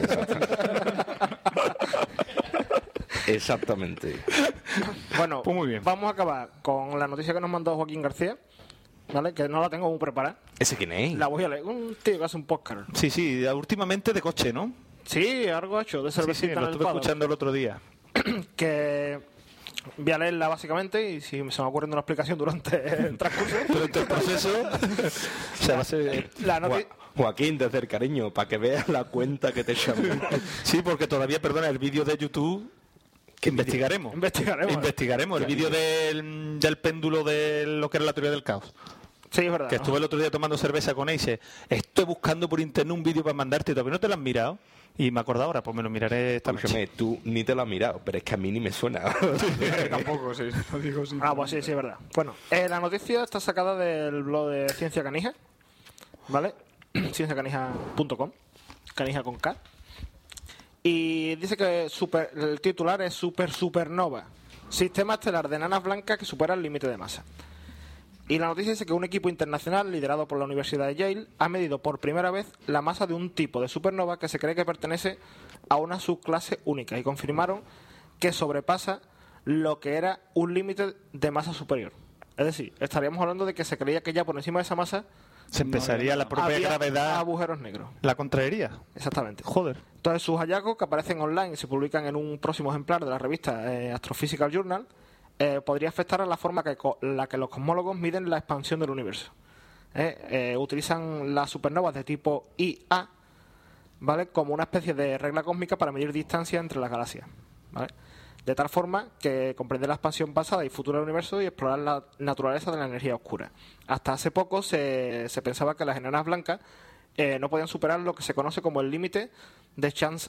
Exactamente. Bueno, Pues muy bien. vamos a acabar con la noticia que nos mandó Joaquín García, ¿vale? Que no la tengo muy preparada. ¿Ese quién es? La voy a leer. Un tío que hace un podcast. Sí, sí, últimamente de coche, ¿no? Sí, algo hecho, de Sí, sí, cervecita lo en el estuve paddock. escuchando el otro día. Que voy a leerla básicamente y si se me ocurre una explicación durante el transcurso. Durante el proceso, o sea, va a ser... La noti- Joaquín, desde el cariño, para que veas la cuenta que te echamos. Sí, porque todavía, perdona, el vídeo de YouTube que investigaremos. Investigaremos. El vídeo del péndulo de lo que era la teoría del caos. Sí, es verdad. Que estuve el otro día tomando cerveza con Ace. Estoy buscando por internet un vídeo para mandarte. ¿Todavía no te lo has mirado? Y me acuerdo ahora, pues me lo miraré esta noche. Escúchame, tú ni te lo has mirado, pero es que a mí ni me suena. Tampoco, sí. Lo digo, sí. Ah, pues sí, es verdad. Bueno, la noticia está sacada del blog de Ciencia Canija, ¿vale? cienciacanija.com, canija con K. Y dice que el titular es supernova, sistema estelar de enanas blancas que supera el límite de masa. Y la noticia dice que un equipo internacional liderado por la Universidad de Yale ha medido por primera vez la masa de un tipo de supernova que se cree que pertenece a una subclase única y confirmaron que sobrepasa lo que era un límite de masa superior. Es decir, estaríamos hablando de que se creía que ya por encima de esa masa Se empezaría la propia había gravedad. agujeros negros. La contraería. Exactamente. Joder. Entonces sus hallazgos, que aparecen online y se publican en un próximo ejemplar de la revista Astrophysical Journal, podría afectar a la forma la que los cosmólogos miden la expansión del universo. Utilizan las supernovas de tipo IA, ¿vale?, como una especie de regla cósmica para medir distancia entre las galaxias, ¿vale?, de tal forma que comprender la expansión pasada y futura del universo y explorar la naturaleza de la energía oscura. Hasta hace poco se pensaba que las enanas blancas no podían superar lo que se conoce como el límite de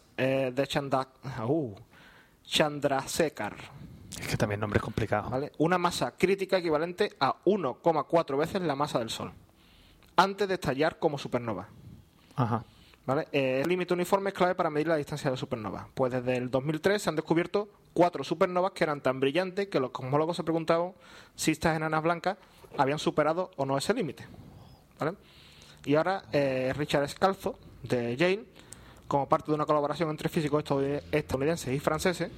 Chandrasekhar, Es que también nombre es complicado. ¿vale?, una masa crítica equivalente a 1,4 veces la masa del Sol, antes de estallar como supernova. Ajá. ¿Vale? El límite uniforme es clave para medir la distancia de la supernova. Pues desde el 2003 se han descubierto 4 supernovas que eran tan brillantes que los cosmólogos se preguntaban si estas enanas blancas habían superado o no ese límite, ¿vale? Y ahora Richard Scalzo, de Yale, como parte de una colaboración entre físicos estadounidenses y franceses,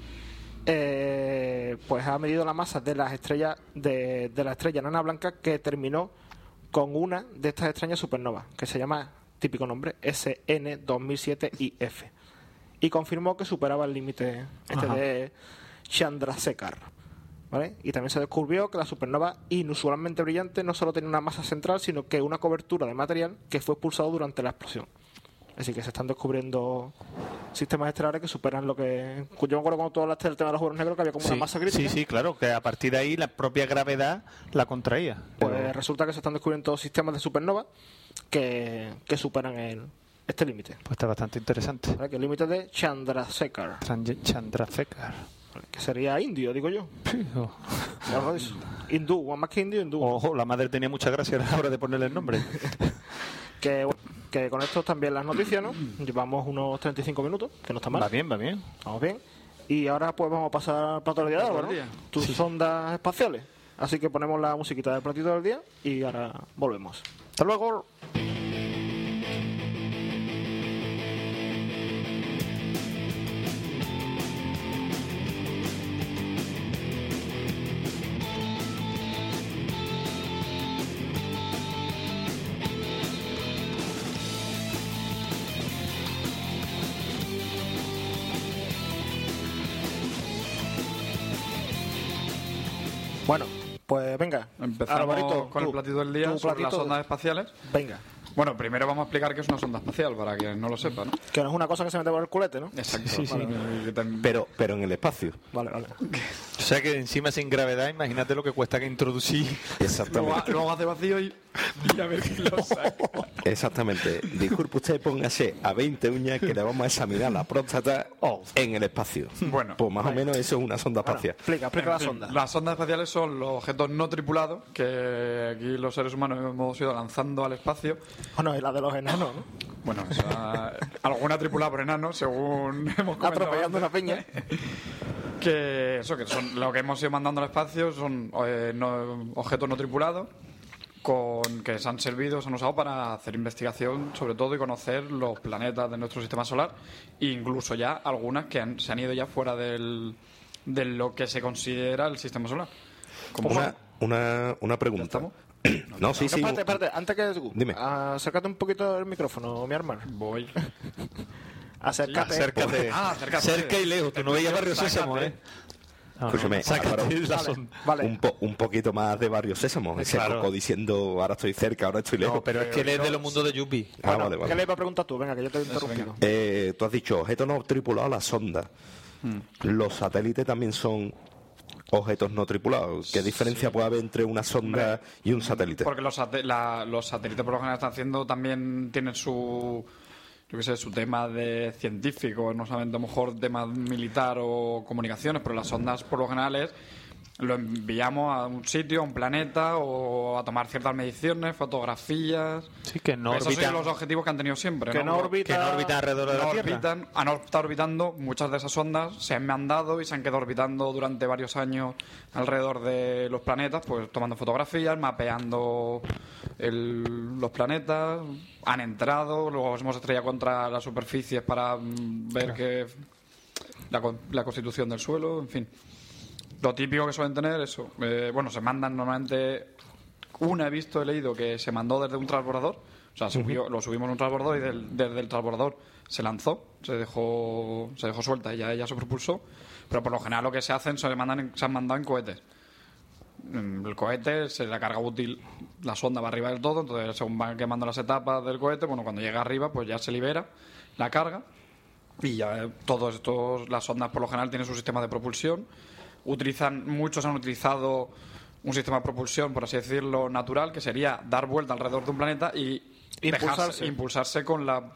pues ha medido la masa de las estrellas de la estrella enana blanca que terminó con una de estas extrañas supernovas, que se llama, típico nombre, SN2007IF, y confirmó que superaba el límite de Chandrasekhar, ¿vale? Y también se descubrió que la supernova inusualmente brillante no solo tenía una masa central, sino que una cobertura de material que fue expulsado durante la explosión. Así que se están descubriendo sistemas estelares que superan lo que... Yo me acuerdo cuando tú hablaste del tema de los agujeros negros, que había como una masa crítica. Sí, sí, claro, que a partir de ahí la propia gravedad la contraía. Pues resulta que se están descubriendo sistemas de supernova que superan este límite, Pues está bastante interesante. ¿vale? Que el límite de Chandrasekhar, Chandrasekhar. ¿vale?, que sería indio, digo yo. Sí, oh. Algo de eso. Hindú, más que indio, hindú. Ojo, la madre tenía mucha gracia a la hora de ponerle el nombre. Que, bueno, que con esto también las noticias, ¿no? Llevamos unos 35 minutos, que no está mal. Va bien, va bien. Vamos bien. Y ahora pues vamos a pasar al plato del día de Álvaro, ¿no? Tus sondas espaciales. Así que ponemos la musiquita del platito del día y ahora volvemos. Hasta luego. Bueno, pues venga. Empezamos Alvarito, con el tú, platito del día tu sobre las platito sondas espaciales. Venga. Bueno, primero vamos a explicar qué es una sonda espacial, para quien no lo sepa, ¿no? Que no es una cosa que se mete por el culete, ¿no? Exacto. Sí, sí. Que también- Pero en el espacio. Vale, vale. O sea que encima sin gravedad, imagínate lo que cuesta que introducir. Luego hace vacío y... Y a ver quién lo saca. Exactamente. Disculpe usted, póngase a 20 uñas que le vamos a examinar la próstata en el espacio. Bueno, pues más o menos eso es una sonda espacial. Explica la sonda. Las sondas espaciales son los objetos no tripulados que aquí los seres humanos hemos ido lanzando al espacio. Bueno, y la de los enanos, ¿no? Bueno, alguna tripulada por enanos, según hemos comentado Atropellando antes. una peña. Que son lo que hemos ido mandando al espacio son objetos no tripulados que se han usado para hacer investigación sobre todo y conocer los planetas de nuestro sistema solar e incluso ya algunas que se han ido ya fuera de lo que se considera el sistema solar. Una pregunta. ¿Estamos? No, sí. Espérate, antes que... Dime. Acércate un poquito el micrófono, mi hermano. Voy. Acércate. Acércate. Cerca y lejos. Tú no veías Barrio Sésamo, ¿eh? Escúchame, Sácate Álvaro, la sonda. Vale. un poquito más de Barrio Sésamo. Ese Claro. Coco diciendo ahora estoy cerca, ahora estoy lejos. No, pero es que él es de los mundos de Yuppie. Bueno, vale. ¿qué le iba a preguntar tú? Venga, que yo te he interrumpido. Tú has dicho objetos no tripulados, la sonda. Los satélites también son objetos no tripulados. ¿Qué diferencia puede haber entre una sonda y un satélite? Porque los satélites por lo general están haciendo también tienen su tema de científico, no solamente a lo mejor tema militar o comunicaciones, pero las sondas por lo general lo enviamos a un sitio, a un planeta o a tomar ciertas mediciones, fotografías. Sí, que no Esos orbitan. son los objetivos que han tenido siempre. Que no orbitan alrededor de la Tierra. Han estado orbitando, muchas de esas sondas se han mandado y se han quedado orbitando durante varios años alrededor de los planetas, pues tomando fotografías, mapeando los planetas, han entrado, luego hemos estrellado contra las superficies para ver que la constitución del suelo, en fin. Lo típico que suelen tener, eso. Se mandan normalmente. He leído que se mandó desde un transbordador. O sea, lo subimos en un transbordador y desde el transbordador se lanzó, se dejó suelta y ya ella se propulsó. Pero por lo general lo que se hacen se han mandado en cohetes. El cohete se la carga útil, la sonda va arriba del todo, entonces según van quemando las etapas del cohete, cuando llega arriba pues ya se libera la carga y ya las sondas por lo general tienen su sistema de propulsión. Muchos han utilizado un sistema de propulsión, por así decirlo, natural, que sería dar vuelta alrededor de un planeta y impulsarse con dar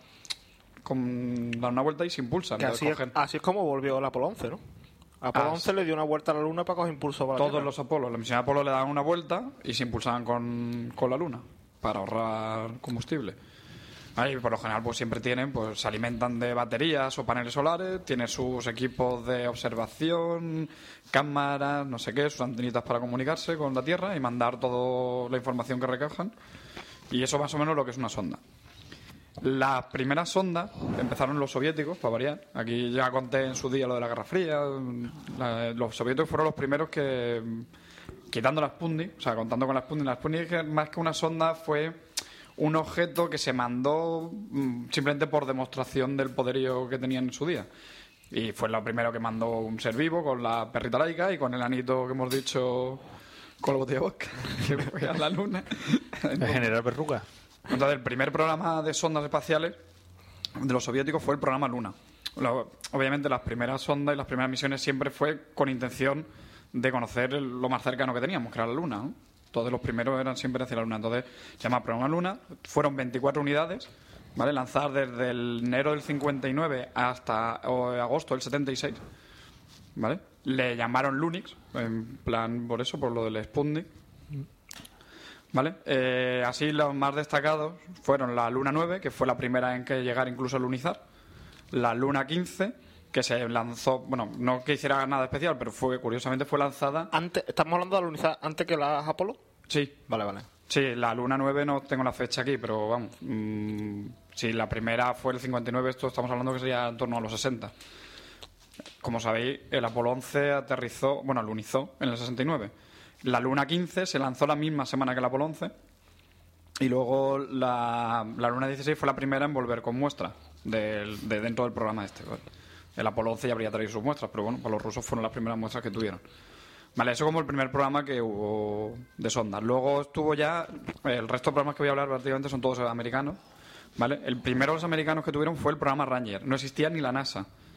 una vuelta y se impulsan. Que así es como volvió el Apolo 11, ¿no? Apolo 11 le dio una vuelta a la Luna para coger impulso para la Todos Tierra. los Apolos, la misión de Apolo le daban una vuelta y se impulsaban con la Luna para ahorrar combustible. Ahí, por lo general, pues siempre se alimentan de baterías o paneles solares, tienen sus equipos de observación, cámaras, no sé qué, sus antenitas para comunicarse con la Tierra y mandar toda la información que recojan. Y eso más o menos lo que es una sonda. Las primeras sondas empezaron los soviéticos, para variar. Aquí ya conté en su día lo de la Guerra Fría. Los soviéticos fueron los primeros que, quitando la Sputnik, o sea, contando con la Sputnik más que una sonda fue un objeto que se mandó simplemente por demostración del poderío que tenían en su día. Y fue lo primero que mandó un ser vivo con la perrita laica y con el anito que hemos dicho con la botella de vodka, que fue a la Luna. El general Berruga. Entonces, el primer programa de sondas espaciales de los soviéticos fue el programa Luna. Obviamente, las primeras sondas y las primeras misiones siempre fue con intención de conocer lo más cercano que teníamos, que era la Luna, ¿no? Todos los primeros eran siempre hacia la Luna. Entonces, se llama programa Luna. Fueron 24 unidades, ¿vale? Lanzadas desde el enero del 59 hasta agosto del 76, ¿vale? Le llamaron Lunix, en plan por eso, por lo del Sputnik. ¿Vale? Así los más destacados fueron la Luna 9, que fue la primera en que llegar incluso a lunizar, la Luna 15, que se lanzó, no que hiciera nada especial, pero curiosamente fue lanzada... ¿Estamos hablando de lunizar antes que las Apolo? Sí. Vale. Sí, la Luna 9 no tengo la fecha aquí, pero vamos, si la primera fue el 59, esto estamos hablando que sería en torno a los 60. Como sabéis, el Apolo 11 lunizó en el 69. La Luna 15 se lanzó la misma semana que el Apolo 11 y luego la Luna 16 fue la primera en volver con muestras de dentro del programa este. El Apolo 11 ya habría traído sus muestras, pero para los rusos fueron las primeras muestras que tuvieron. Vale, eso como el primer programa que hubo de sondas. Luego estuvo ya, el resto de programas que voy a hablar prácticamente son todos americanos. ¿Vale? El primero de los americanos que tuvieron fue el programa Ranger. No existía ni la NASA.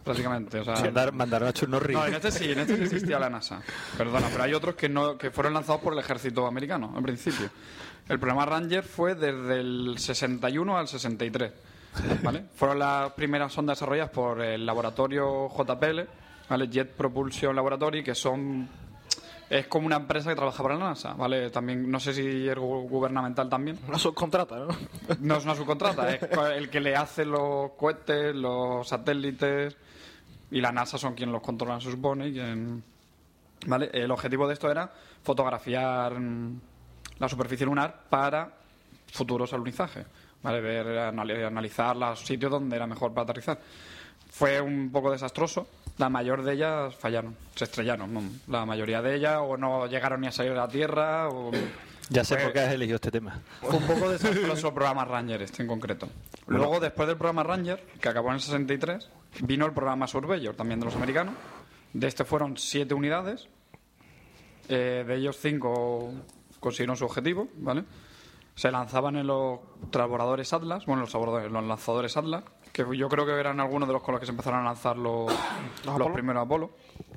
prácticamente. O sea, Mandaron a Churnorri. no, en este sí existía la NASA. Perdona, pero hay otros que fueron lanzados por el ejército americano, al principio. El programa Ranger fue desde el 61 al 63. ¿Vale? Fueron las primeras sondas desarrolladas por el laboratorio JPL, ¿vale? Jet Propulsion Laboratory, que es como una empresa que trabaja para la NASA, ¿vale? También, no sé si es gubernamental también. Una subcontrata, ¿no? No es una subcontrata, es el que le hace los cohetes, los satélites, y la NASA son quienes los controlan, se supone. ¿Vale? El objetivo de esto era fotografiar la superficie lunar para futuros alunizajes, ¿vale? Analizar los sitios donde era mejor para aterrizar. Fue un poco desastroso. La mayor de ellas fallaron, se estrellaron. ¿No? La mayoría de ellas o no llegaron ni a salir de la Tierra o... Ya sé por qué has elegido este tema. Fue un poco desastroso el programa Ranger este en concreto. Luego, después del programa Ranger, que acabó en el 63, vino el programa Surveyor, también de los americanos. De este fueron 7 unidades. De ellos 5 consiguieron su objetivo, ¿vale? Se lanzaban en los transbordadores Atlas, los lanzadores Atlas, que yo creo que eran algunos de los con los que se empezaron a lanzar los primeros Apolo.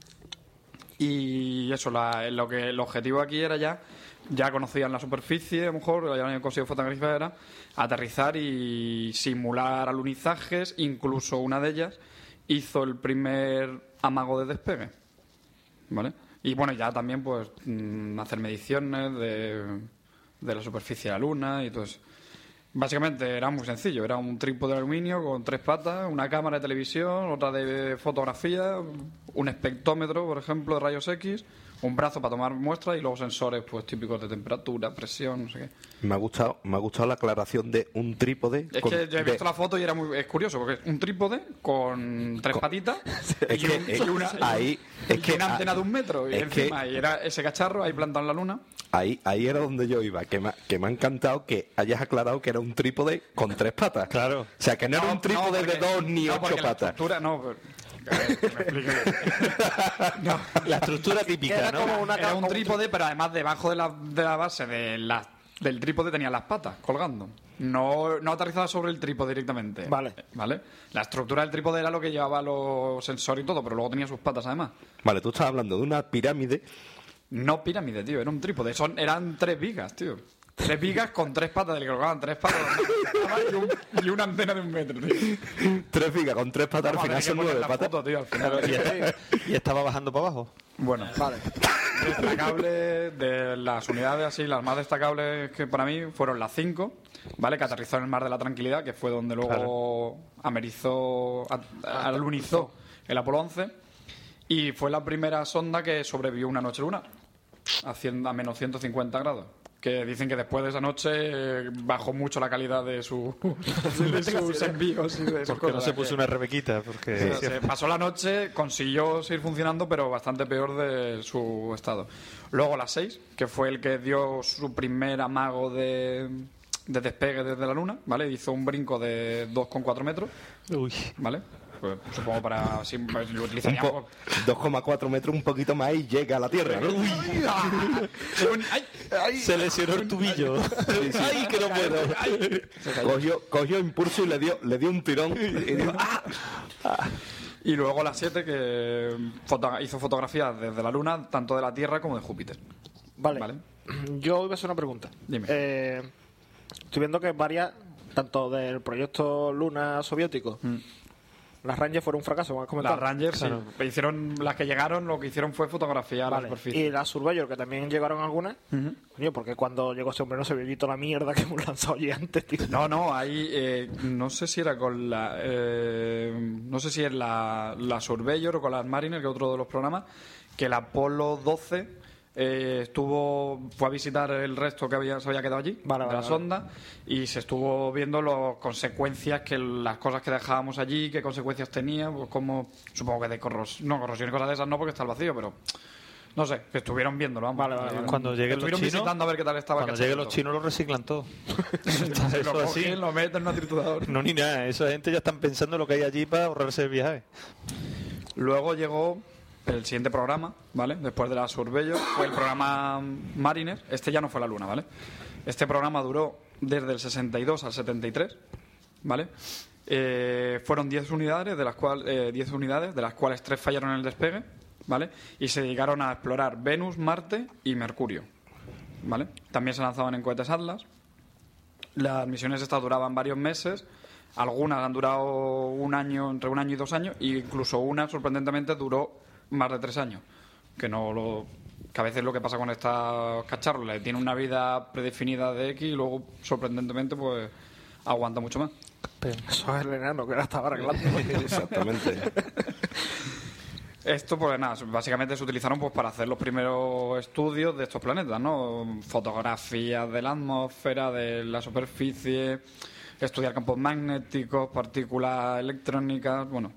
Y eso, el objetivo aquí era ya conocían la superficie, a lo mejor, ya habían conseguido fotografiar, era aterrizar y simular alunizajes. Incluso una de ellas hizo el primer amago de despegue, ¿vale? Y bueno, ya también pues hacer mediciones de la superficie de la Luna y todo eso. Básicamente era muy sencillo, era un trípode de aluminio con 3 patas, una cámara de televisión, otra de fotografía, un espectrómetro, por ejemplo, de rayos X, un brazo para tomar muestras y luego sensores pues típicos de temperatura, presión, no sé qué. Me ha gustado la aclaración de un trípode. Es que yo he visto la foto y es curioso, porque es un trípode con 3 patitas y una antena de 1 metro. Y encima y era ese cacharro ahí plantado en la Luna. Ahí era donde yo iba, que me ha encantado que hayas aclarado que era un trípode con 3 patas. Claro. O sea, que no era un trípode de 2 ni 8 patas. La estructura típica, ¿no? Era un trípode, pero además debajo de la base del trípode tenía las patas colgando. No aterrizaba sobre el trípode directamente. Vale. La estructura del trípode era lo que llevaba los sensores y todo, pero luego tenía sus patas además. Vale, tú estás hablando de una pirámide. No pirámide, tío, era un trípode. Eran 3 vigas, tío. 3 vigas con 3 patas, del que colgaban 3 patas y una antena de 1 metro, tío. 3 vigas con 3 patas, al final son 9 patas. Foto, tío, al final. Y estaba bajando para abajo. Bueno, vale. Destacable de las unidades así, las más destacables que para mí fueron las 5, ¿vale? Que aterrizó en el Mar de la Tranquilidad, que fue donde luego alunizó el Apolo 11. Y fue la primera sonda que sobrevivió una noche lunar, a menos 150 grados. Que dicen que después de esa noche bajó mucho la calidad de sus envíos y de sus porque cosas. no se puso una rebequita. Porque Se pasó la noche, consiguió seguir funcionando, pero bastante peor de su estado. Luego la 6, que fue el que dio su primer amago de despegue desde la Luna, ¿vale? Hizo un brinco de 2,4 metros, ¿vale? Pues, supongo para lo utilizaríamos 2,4 metros, un poquito más y llega a la Tierra, ¿no? Se lesionó el tubillo. ¡Ay, que no puedo! Cogió impulso y le dio un tirón. Y dijo, Y luego la 7, que hizo fotografías desde la Luna, tanto de la Tierra como de Júpiter. Vale. Yo iba a hacer una pregunta. Dime. Estoy viendo que varias, tanto del proyecto Luna soviético, las Rangers fueron un fracaso, como has comentado. Las Rangers, claro. Sí. Hicieron, las que llegaron, lo que hicieron fue fotografiar la superficie. Y las Surveyor, que también llegaron algunas. Coño, porque cuando llegó ese hombre no se vio toda la mierda que hemos lanzado allí antes, tío. No, ahí no sé si era con la... no sé si es la Surveyor o con las Mariner, que es otro de los programas, que el Apolo 12... fue a visitar el resto que se había quedado allí de la sonda y se estuvo viendo las consecuencias, que las cosas que dejábamos allí, qué consecuencias tenía, pues como supongo que de corrosión y cosas de esas no, porque está el vacío, pero no sé, que estuvieron viéndolo. Vale. Cuando lleguen los chinos, visitando a ver qué tal estaba. Cuando lleguen los chinos lo reciclan todo. Lo cogen, lo meten en una trituradora. No, ni nada, esa gente ya están pensando lo que hay allí para ahorrarse el viaje. Luego llegó el siguiente programa, ¿vale? Después de la Surveyor, fue el programa Mariner. Este ya no fue la Luna, ¿vale? Este programa duró desde el 62 al 73, ¿vale? Fueron 10 unidades, de las cuales 3 fallaron en el despegue, ¿vale? Y se dedicaron a explorar Venus, Marte y Mercurio, ¿vale? También se lanzaban en cohetes Atlas. Las misiones estas duraban varios meses. Algunas han durado un año, entre un año y 2 años, e incluso una, sorprendentemente, duró más de 3 años. Que a veces lo que pasa con estos cacharros, le tiene una vida predefinida de X y luego, sorprendentemente, pues aguanta mucho más. Eso es el enano que ahora estaba arreglando. Exactamente. Esto, pues nada, básicamente se utilizaron pues para hacer los primeros estudios de estos planetas, ¿no? Fotografías de la atmósfera, de la superficie, estudiar campos magnéticos, partículas electrónicas, bueno.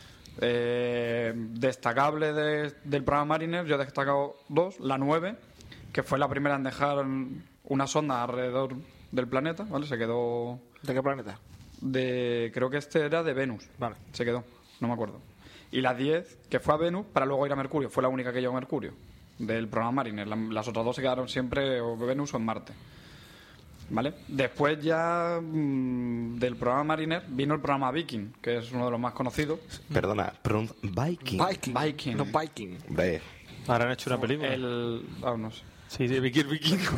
Destacable del programa Mariner, yo he destacado 2. La 9, que fue la primera en dejar una sonda alrededor del planeta, ¿vale? Se quedó... ¿De qué planeta? Creo que este era de Venus. Vale. Se quedó, no me acuerdo. Y la 10, que fue a Venus para luego ir a Mercurio. Fue la única que llegó a Mercurio del programa Mariner. Las otras 2 se quedaron siempre o en Venus o en Marte. ¿Vale? Después ya del programa Mariner vino el programa Viking, que es uno de los más conocidos. Perdona, Viking. Viking. No, Viking. Hombre, Ahora han hecho una película. No sé. Sí, de Viking Vikingo.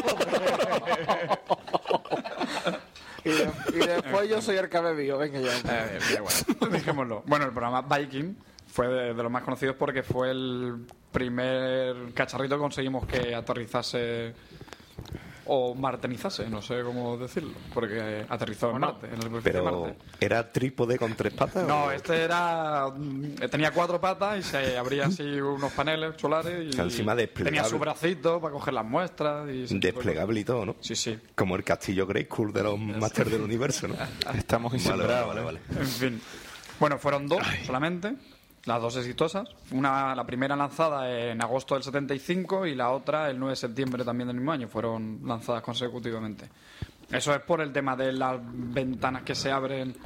Y después yo soy el que ha bebido. Venga ya. Bueno, dejémoslo. Bueno, el programa Viking fue de los más conocidos porque fue el primer cacharrito que conseguimos que aterrizase o martenizase, no sé cómo decirlo, porque aterrizó en Marte, en la superficie de pero Marte. ¿era trípode con 3 patas? No, o- este tenía 4 patas y se abría así unos paneles solares y Encima desplegable. tenía su bracito para coger las muestras y ese tipo de Desplegable y todo, ¿no? cosas. Sí, sí. Como el castillo Grayskull de los Masters del Universo, ¿no? Estamos Vale, insembrados. vale. En fin. Bueno, fueron 2 solamente, las 2 exitosas. La primera lanzada en agosto del 75 y la otra el 9 de septiembre también del mismo año. Fueron lanzadas consecutivamente. Eso es por el tema de las ventanas que se abren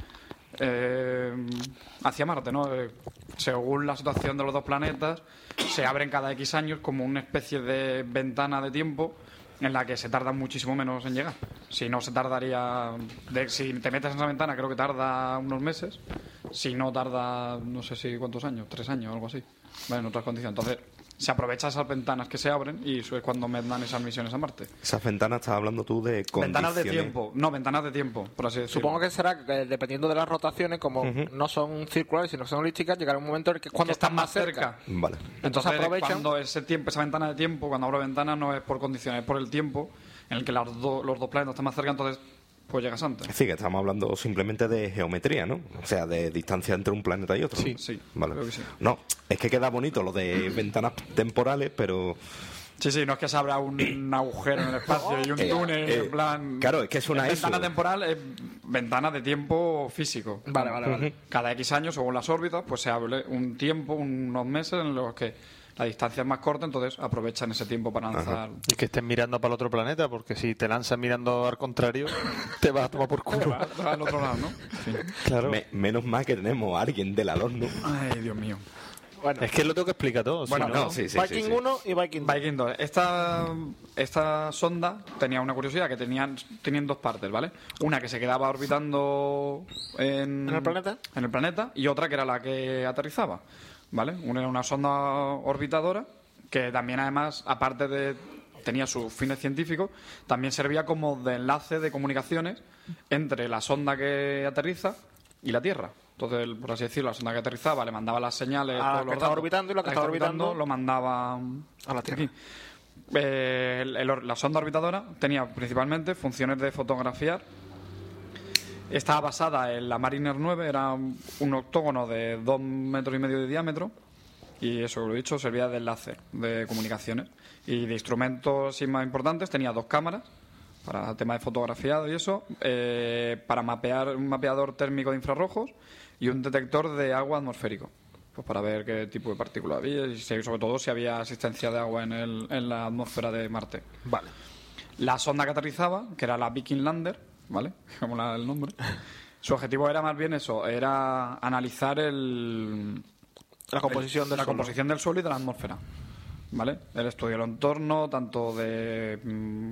hacia Marte, ¿no? Según la situación de los 2 planetas, se abren cada X años como una especie de ventana de tiempo en la que se tarda muchísimo menos en llegar. Si no, se tardaría... si te metes en esa ventana, creo que tarda unos meses. Si no, tarda, no sé si cuántos años, 3 años o algo así. Bueno, en otras condiciones. Entonces, se aprovecha esas ventanas que se abren y eso es cuando me dan esas misiones a Marte. Esas ventanas, estás hablando tú de condiciones. Ventanas de tiempo. No, ventanas de tiempo, por así decirlo. Supongo que será que dependiendo de las rotaciones, como no son circulares, sino que son elípticas, llegará un momento en el que cuando que están están más cerca. Vale. Entonces aprovechan. Cuando ese tiempo, esa ventana de tiempo, cuando abro ventana, no es por condiciones, es por el tiempo en el que los 2 planetas están más cerca, entonces pues llegas antes. Es decir, que estamos hablando simplemente de geometría, ¿no? O sea, de distancia entre un planeta y otro. Sí, ¿no? sí, Vale. creo que sí. No, es que queda bonito lo de ventanas temporales, pero... Sí, sí, no es que se abra un agujero en el espacio y un túnel, en plan... Claro, es que suena es ventana eso. temporal es ventana de tiempo físico. Vale. Cada X años, según las órbitas, pues se abre un tiempo, unos meses en los que la distancia es más corta, entonces aprovechan ese tiempo para lanzar... Y que estés mirando para el otro planeta, porque si te lanzas mirando al contrario, te vas a tomar por culo. Va al otro lado, ¿no? Sí. Claro. Menos mal que tenemos a alguien del alumno. Ay, Dios mío. Bueno, Es que lo tengo que explicar todo. Bueno, si No, no, sí. Viking 1 y Viking 2. Viking 2. Esta sonda tenía una curiosidad, que tenían 2 partes, ¿vale? Una que se quedaba orbitando ¿En el planeta? en el planeta y otra que era la que aterrizaba, ¿vale? Una era una sonda orbitadora que también, además, aparte de... tenía sus fines científicos, también servía como de enlace de comunicaciones entre la sonda que aterriza y la Tierra. Entonces, por así decirlo, la sonda que aterrizaba le mandaba las señales, A la todos que los estaba datos. orbitando y la que La estaba orbitando lo mandaba a la Tierra. aquí. La sonda orbitadora tenía principalmente funciones de fotografiar. Estaba basada en la Mariner 9, era un octógono de 2,5 metros de diámetro. Y eso, lo he dicho, servía de enlace de comunicaciones. Y de instrumentos así más importantes tenía 2 cámaras para tema de fotografiado y eso, para mapear un mapeador térmico de infrarrojos y un detector de agua atmosférico, pues para ver qué tipo de partículas había y sobre todo si había asistencia de agua en la atmósfera de Marte. Vale. La sonda que aterrizaba, que era la Viking Lander, ¿vale? Como el nombre. Su objetivo era más bien eso, era analizar La composición del la suelo. composición del suelo y de la atmósfera, ¿vale? El estudio del entorno, tanto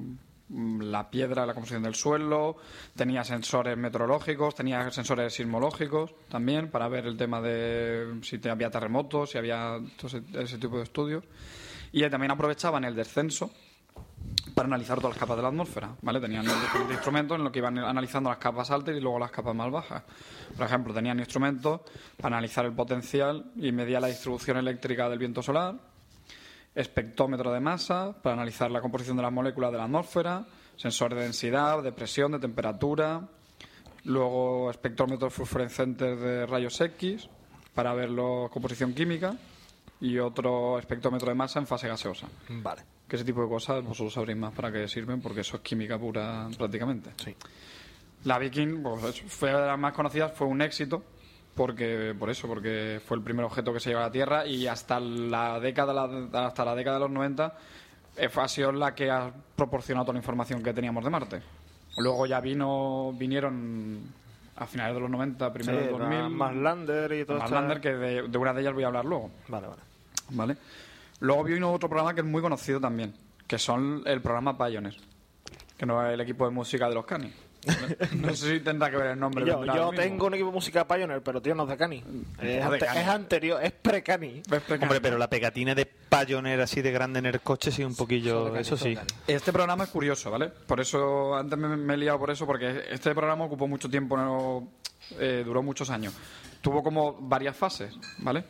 la piedra, la composición del suelo, tenía sensores meteorológicos, tenía sensores sismológicos también para ver el tema de si había terremotos, si había ese tipo de estudios. Y también aprovechaban el descenso para analizar todas las capas de la atmósfera, ¿vale? Tenían diferentes instrumentos en los que iban analizando las capas altas y luego las capas más bajas. Por ejemplo, tenían instrumentos para analizar el potencial y medir la distribución eléctrica del viento solar, espectrómetro de masa para analizar la composición de las moléculas de la atmósfera, sensor de densidad, de presión, de temperatura, luego espectrómetros fluorescentes de rayos X para ver la composición química y otro espectrómetro de masa en fase gaseosa. Vale. Que ese tipo de cosas vosotros sabréis más para qué sirven, porque eso es química pura prácticamente. Sí. La Viking, pues, fue de las más conocidas, fue un éxito porque fue el primer objeto que se llevó a la Tierra y hasta la década de los 90 ha sido la que ha proporcionado toda la información que teníamos de Marte. Luego ya vinieron a finales de los 90, primero del 2000, más Lander y todo más esto. Lander, que de una de ellas voy a hablar luego. Vale. Luego vino otro programa que es muy conocido también, que son el programa Pioneer, que no es el equipo de música de los Canis. No sé si tendrá que ver el nombre. Yo tengo un equipo de música Pioneer, pero tío, no es de Cani. Es anterior, es pre-Cani. Hombre, pero la pegatina de Pioneer así de grande en el coche sí un poquillo, eso sí. Este programa es curioso, ¿vale? Por eso, antes me he liado por eso, porque este programa ocupó mucho tiempo, duró muchos años. Tuvo como varias fases, ¿vale?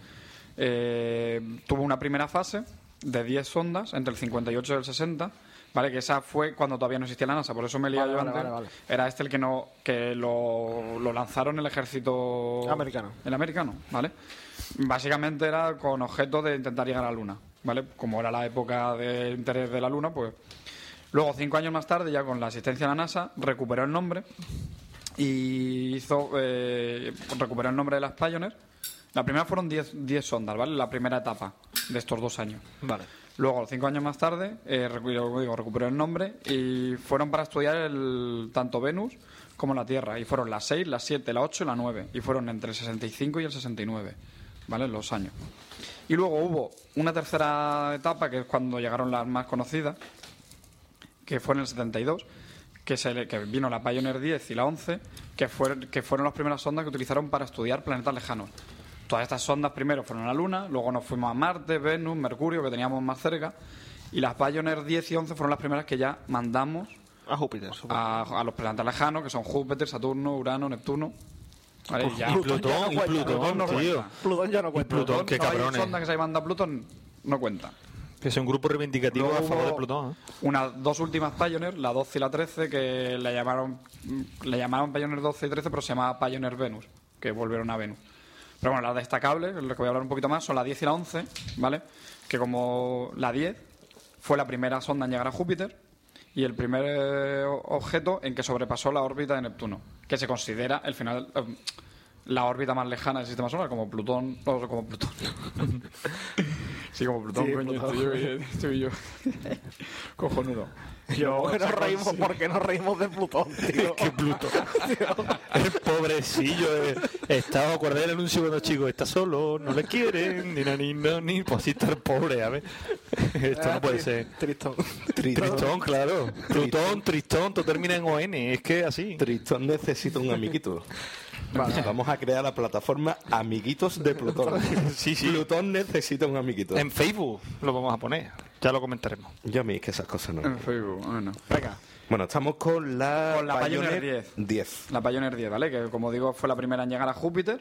Tuvo una primera fase de 10 sondas entre el 58 y el 60, ¿vale? Que esa fue cuando todavía no existía la NASA, por eso me he liado yo antes. Vale. Era este el que lo lanzaron el ejército americano. El americano, ¿vale? Básicamente era con objeto de intentar llegar a la Luna, ¿vale? Como era la época de interés de la Luna, pues... Luego, 5 años más tarde, ya con la asistencia de la NASA, recuperó el nombre y recuperó el nombre de las Pioneer. La primera fueron 10 sondas, ¿vale? La primera etapa de estos 2 años. Vale. Luego, 5 años más tarde, recuperó el nombre y fueron para estudiar tanto Venus como la Tierra. Y fueron la 6, la 7, la 8 y la 9. Y fueron entre el 65 y el 69, ¿vale? Los años. Y luego hubo una tercera etapa, que es cuando llegaron las más conocidas, que fue en el 72, que vino la Pioneer 10 y la 11, que fueron las primeras sondas que utilizaron para estudiar planetas lejanos. Todas estas sondas primero fueron a la Luna, luego nos fuimos a Marte, Venus, Mercurio, que teníamos más cerca, y las Pioneer 10 y 11 fueron las primeras que ya mandamos a Júpiter, a los planetas lejanos, que son Júpiter, Saturno, Urano, Neptuno. ¿Vale? Y Plutón, tío. Plutón ya no cuenta. Plutón, qué cabrones. Hay sonda que se manda a Plutón, no cuenta. Que es un grupo reivindicativo Luego a favor de Plutón. Dos últimas Pioneer, la 12 y la 13, que le llamaron Pioneer 12 y 13, pero se llamaba Pioneer Venus, que volvieron a Venus. Pero bueno, las destacables, las que voy a hablar un poquito más, son la 10 y la 11, ¿vale? Que como la 10 fue la primera sonda en llegar a Júpiter y el primer objeto en que sobrepasó la órbita de Neptuno, que se considera el final, la órbita más lejana del sistema solar, como Plutón. Sí, como Plutón, sí, coño, estoy yo. Cojonudo. ¿Por qué nos reímos de Plutón, tío? ¿Qué Plutón? El pobrecillo. Estaba, acordé del anuncio cuando chicos, está solo, no le quieren, ni pues así está el pobre, a ver. Esto no puede ser. Tristón, claro. Plutón, Tristón, todo termina en ON, es que así. Tristón necesita un amiguito. Vale. Vamos a crear la plataforma Amiguitos de Plutón. Sí. Plutón necesita un amiguito. En Facebook lo vamos a poner, ya lo comentaremos. Yo a mí que esas cosas no. En Facebook, bueno. Venga. Bueno, estamos con la Pioneer 10. La Pioneer 10, ¿vale? Que como digo fue la primera en llegar a Júpiter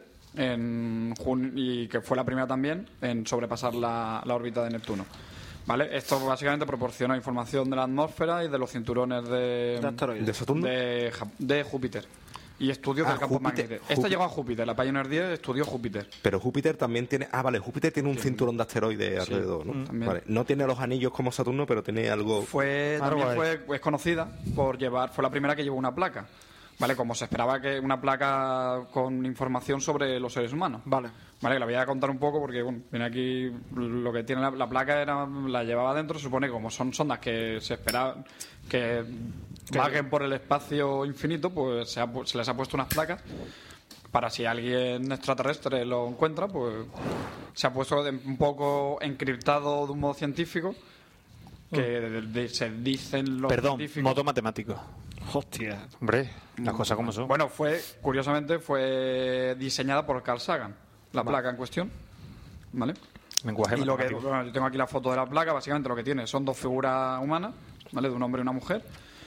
y que fue la primera también en sobrepasar la órbita de Neptuno. ¿Vale? Esto básicamente proporciona información de la atmósfera y de los cinturones de Saturno, de Júpiter. Y estudios del campo magnético. Esta llegó a Júpiter, la Pioneer 10 estudió Júpiter. Pero Júpiter también tiene... Júpiter tiene un cinturón de asteroides alrededor, ¿no? Vale. No tiene los anillos como Saturno, pero tiene algo... Es conocida fue la primera que llevó una placa. ¿Vale? Como se esperaba, que una placa con información sobre los seres humanos. Vale, que la voy a contar un poco porque, bueno, viene aquí lo que tiene la placa, la llevaba dentro, se supone que como son sondas que se espera que vaguen por el espacio infinito, pues se les ha puesto unas placas para si alguien extraterrestre lo encuentra, pues se ha puesto un poco encriptado de un modo científico que se dicen los Perdón, científicos. modo matemático. Hostia. Hombre, las cosas como son. Bueno, curiosamente fue diseñada por Carl Sagan, la placa en cuestión, ¿vale? Lenguaje Y lo que, matemático. bueno, yo tengo aquí la foto de la placa, básicamente lo que tiene son 2 figuras humanas, ¿vale? De un hombre y una mujer.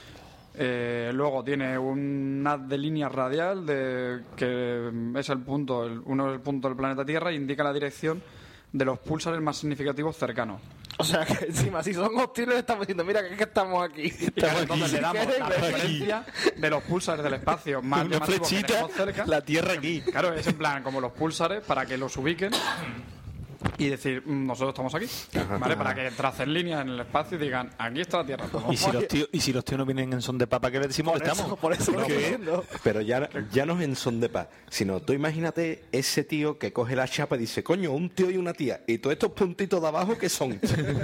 Luego tiene un haz de línea radial que es el punto, uno es el punto del planeta Tierra, e indica la dirección de los púlsares más significativos cercanos. O sea, que encima, si son hostiles, estamos diciendo, mira, que es que estamos aquí. Y claro, entonces le damos la aquí. referencia de los púlsares del espacio más Una llamativos que flechita, tenemos cerca. la Tierra aquí. Claro, es en plan como los púlsares para que los ubiquen y decir, nosotros estamos aquí, ¿vale? Para que tracen líneas en el espacio y digan, aquí está la Tierra. ¿Y si los tíos no vienen en son de papa, qué les decimos que estamos? Por eso lo estoy diciendo. Pero ya no es en son de paz, sino tú imagínate ese tío que coge la chapa y dice, coño, un tío y una tía, y todos estos puntitos de abajo, ¿qué son?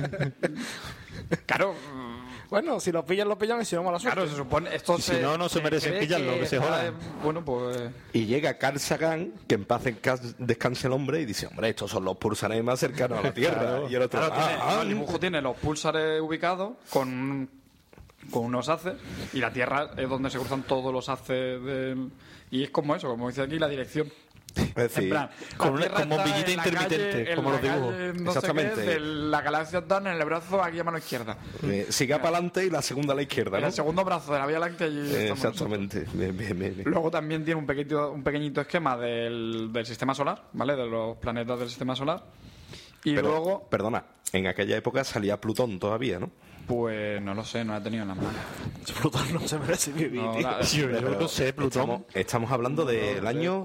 Claro, Bueno, si los pillan, y si no, mala suerte. claro, se supone... Esto Y si no se merecen cree pillarlo, que se está jodan. Bueno, pues... Y llega Carl Sagan, que en paz descanse el hombre, y dice, hombre, estos son los pulsares más cercanos a la Tierra. Y el otro, Claro, el dibujo tiene los púlsares ubicados con unos haces y la Tierra es donde se cruzan todos los haces y es como eso, como dice aquí, la dirección. es decir, En plan, con la Tierra bombillita está en la intermitente, calle, como en los la dibujos. calle, no Exactamente. sé qué, de la galaxia Dan en el brazo aquí a mano izquierda. siga para adelante y la segunda a la izquierda, En ¿no? el segundo brazo de la Vía Láctea y Exactamente. Bien. Luego también tiene un pequeñito esquema del sistema solar, ¿vale? De los planetas del sistema solar. Y Pero, luego, perdona, en aquella época salía Plutón todavía, ¿no? pues no lo sé, no he tenido en las manos. Plutón no se merece vivir, No, tío. Yo Pero no sé, Plutón. Estamos hablando del año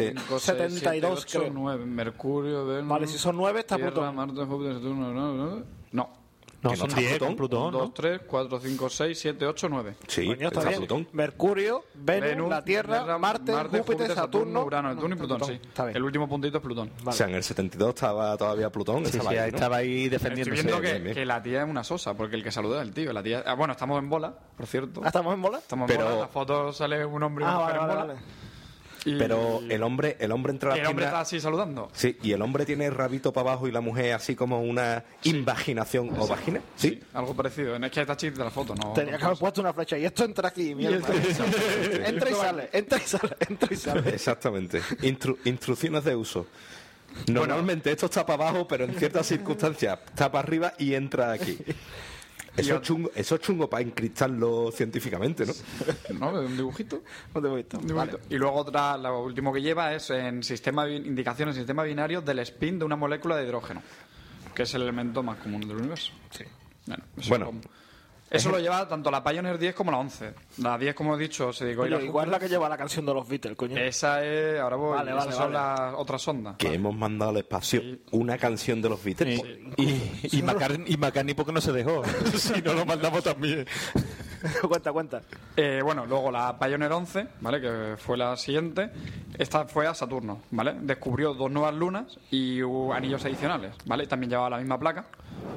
72, creo. 9, Mercurio, Venus, Vale, si son 9, está Tierra, Plutón. Marte, Júpiter, Saturno, no. No, que no son está 10 con Plutón. Plutón, ¿no? 2, 3, 4, 5, 6, 7, 8, 9. Sí, Coño, está está bien. Plutón. Mercurio, Venus, la Tierra, Marte, Júpiter, Saturno, Urano, Neptuno y Plutón, sí. Está bien. El último puntito es Plutón. O sea, en el 72 estaba todavía Plutón. Sí, estaba sí, ahí, ahí ¿no? estaba ahí Estoy defendiéndose. viendo bien. que la tía es una sosa, porque el que saluda es el tío. La tía... bueno, estamos en bola, por cierto. ¿Ah, ¿estamos en bola? Estamos Pero- en bola. En la foto sale un hombre y una mujer en bola. Y- Pero el hombre entre las el hombre está piernas... así saludando. Sí, y el hombre tiene el rabito para abajo y la mujer así como una invaginación o vagina. Sí. Algo parecido. Es que está chiste la foto, ¿no? Tenía que haber puesto una flecha. Y esto entra aquí, mierda. Entra y sale, entra y sale, entra y sale. Exactamente. Instrucciones de uso. Normalmente esto está para abajo, pero en ciertas circunstancias está para arriba y entra aquí. Eso es chungo para encriptarlo científicamente, ¿no? ¿No? Un dibujito. No te he visto. Un Vale. dibujito. Y luego lo último que lleva es indicaciones en sistema binario del spin de una molécula de hidrógeno, que es el elemento más común del universo. Sí. Bueno, eso lo lleva tanto la Pioneer 10 como la 11. La 10, como he dicho, se dedicó a ir Oye, a igual es la que lleva la canción de los Beatles, coño. Esa es, ahora voy, Vale, esas vale, son vale. las otras sondas. Que hemos mandado al espacio una canción de los Beatles. Y McCartney porque no se dejó. Si no lo mandamos también. Cuenta. Bueno, luego la Pioneer 11, ¿vale? Que fue la siguiente. Esta fue a Saturno, ¿vale? Descubrió 2 nuevas lunas y anillos adicionales, ¿vale? También llevaba la misma placa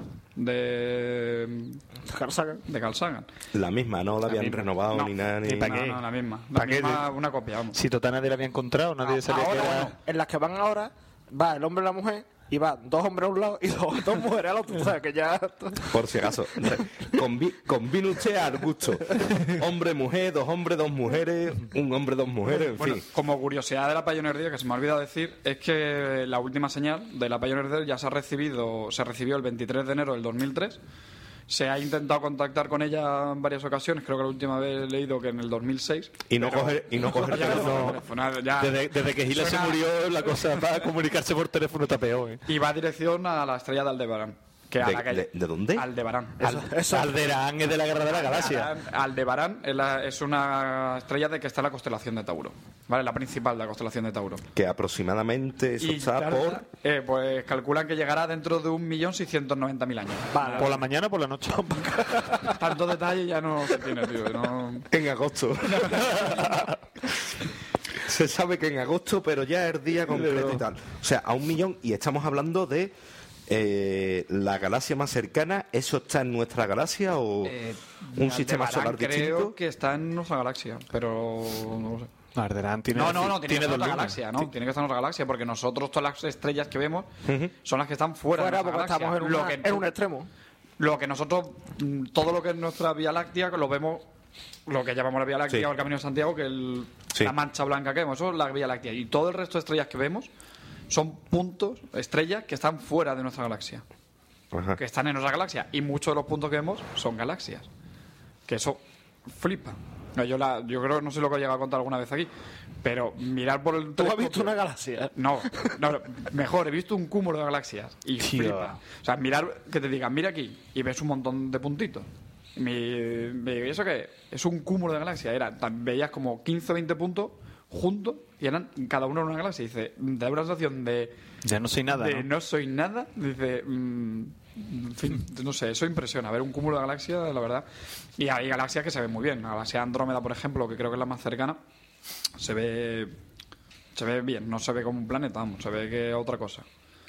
de Carl Sagan. Carl Sagan. La misma, no la habían misma. renovado No. ni nada. Ni... Ni pa' qué. No, la misma. La ¿Para qué? misma, una copia, vamos. Si total nadie la había encontrado, nadie sabía que Ahora, era... bueno, en las que van ahora, va el hombre y la mujer, y van 2 hombres a un lado y dos mujeres al otro. O sea, que ya... Por si acaso. Combine usted al gusto. Hombre, mujer, 2 hombres, 2 mujeres, un hombre, 2 mujeres, en Bueno, fin. como curiosidad de la Pioneer 10, que se me ha olvidado decir, es que la última señal de la Pioneer 10 ya se recibió el 23 de enero del 2003. Se ha intentado contactar con ella en varias ocasiones, creo que la última vez he leído que en el 2006. Y no coger Ya no teléfono. teléfono, ya- Desde que Hitler se Suena- murió, la cosa para comunicarse por teléfono está peor, ¿eh? Y va dirección a la estrella de Aldebarán. Que a la que ¿De dónde? Aldebarán. Alderaan es de la Guerra de la Galaxia. Aldebarán es una estrella que está en la constelación de Tauro. ¿Vale? La principal de la constelación de Tauro. Que aproximadamente eso está tarda, por... pues calculan que llegará dentro de 1.690.000 años. Vale. ¿Por la mañana o por la noche? Tanto detalle ya no se tiene, tío. No... En agosto. Se sabe que en agosto, pero ya es el día completo y tal. O sea, a 1 millón, y estamos hablando de la galaxia más cercana. ¿Eso está en nuestra galaxia o un sistema solar creo distinto? que está en nuestra galaxia, pero no lo sé. Alderaan tiene... No, tiene que estar en dos otra lunas. galaxia, ¿no? Tiene que estar en otra galaxia, porque nosotros todas las estrellas que vemos son las que están fuera de Fuera, nuestra porque galaxia. estamos en un extremo. Lo que nosotros, todo lo que es nuestra Vía Láctea, lo vemos, lo que llamamos la Vía Láctea Sí. o el Camino de Santiago, que Sí. la mancha blanca que vemos, eso es la Vía Láctea. Y todo el resto de estrellas que vemos son puntos, estrellas que están fuera de nuestra galaxia, Ajá. que están en nuestra galaxia. Y muchos de los puntos que vemos son galaxias. Que eso flipa. Yo creo, no sé lo que he llegado a contar alguna vez aquí, pero mirar por el ¿Tú has telescopio- visto una galaxia? No, mejor, he visto un cúmulo de galaxias y Tío. flipa. O sea, mirar, que te digan, mira aquí, y ves un montón de puntitos. ¿Y eso qué? Es un cúmulo de galaxias. Veías como 15 o 20 puntos juntos y eran cada uno en una galaxia. Y dice, da una sensación de Ya no soy nada, de ¿no? no soy nada. Dice, en fin, no sé, eso impresiona, ver un cúmulo de galaxias, la verdad. Y hay galaxias que se ven muy bien. La galaxia Andrómeda, por ejemplo, que creo que es la más cercana, se ve bien, no se ve como un planeta, vamos, se ve que es otra cosa.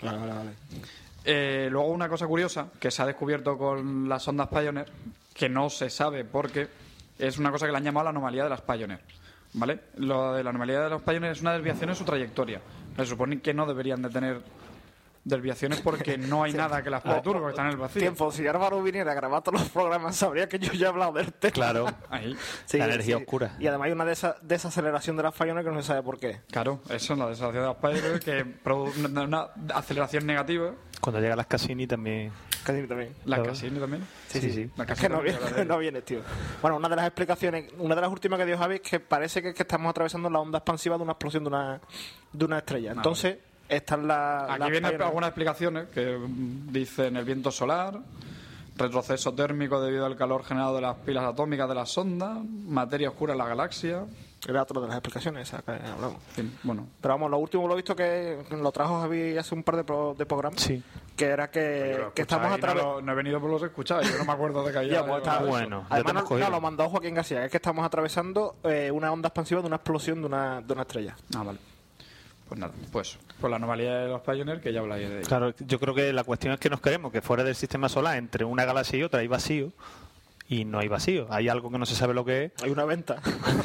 Vale. Luego una cosa curiosa que se ha descubierto con las ondas Pioneer, que no se sabe por qué, es una cosa que le han llamado la anomalía de las Pioneer, ¿vale? Lo de la anomalía de los Pioneer es una desviación en su trayectoria. Se supone que no deberían de tener desviaciones porque no hay nada que las perturbe, porque están en el vacío. Tiempo, si Álvaro viniera a grabar todos los programas, sabría que yo ya he hablado del tema. Claro. Ahí. Sí, La energía sí. oscura. Y además hay una desaceleración de las Pioneer que no se sabe por qué. Claro, eso es la desaceleración de las Pioneer, que produce una aceleración negativa. Cuando llega las Cassini también... Casi también. Las Claro. Cassini también. Sí. Las Es Cassini que no también, viene, no vienes, tío. Bueno, una de las explicaciones, una de las últimas que dio Javi es que parece que estamos atravesando la onda expansiva de una explosión de una estrella. Entonces, están las... Aquí las vienen Pioneer. algunas explicaciones que dicen el viento solar, retroceso térmico debido al calor generado de las pilas atómicas de la sonda, materia oscura en la galaxia. Era otra de las explicaciones esas que hablamos. En fin, bueno, Pero vamos, lo último lo he visto que lo trajo Javi hace un par de programas. Sí. Que era que estamos atravesando... no he venido por los escuchados, yo no me acuerdo de que había. Ya, pues, está bueno, ya te Además, hemos no, cogido. lo mandó Joaquín García. Es que estamos atravesando una onda expansiva de una explosión de una estrella. Ah, vale. Pues nada, pues la anomalía de los Pioneer, que ya habláis de ella. Claro, yo creo que la cuestión es que nos queremos que fuera del sistema solar, entre una galaxia y otra, hay vacío. Y no hay vacío. Hay algo que no se sabe lo que es. Hay una venta.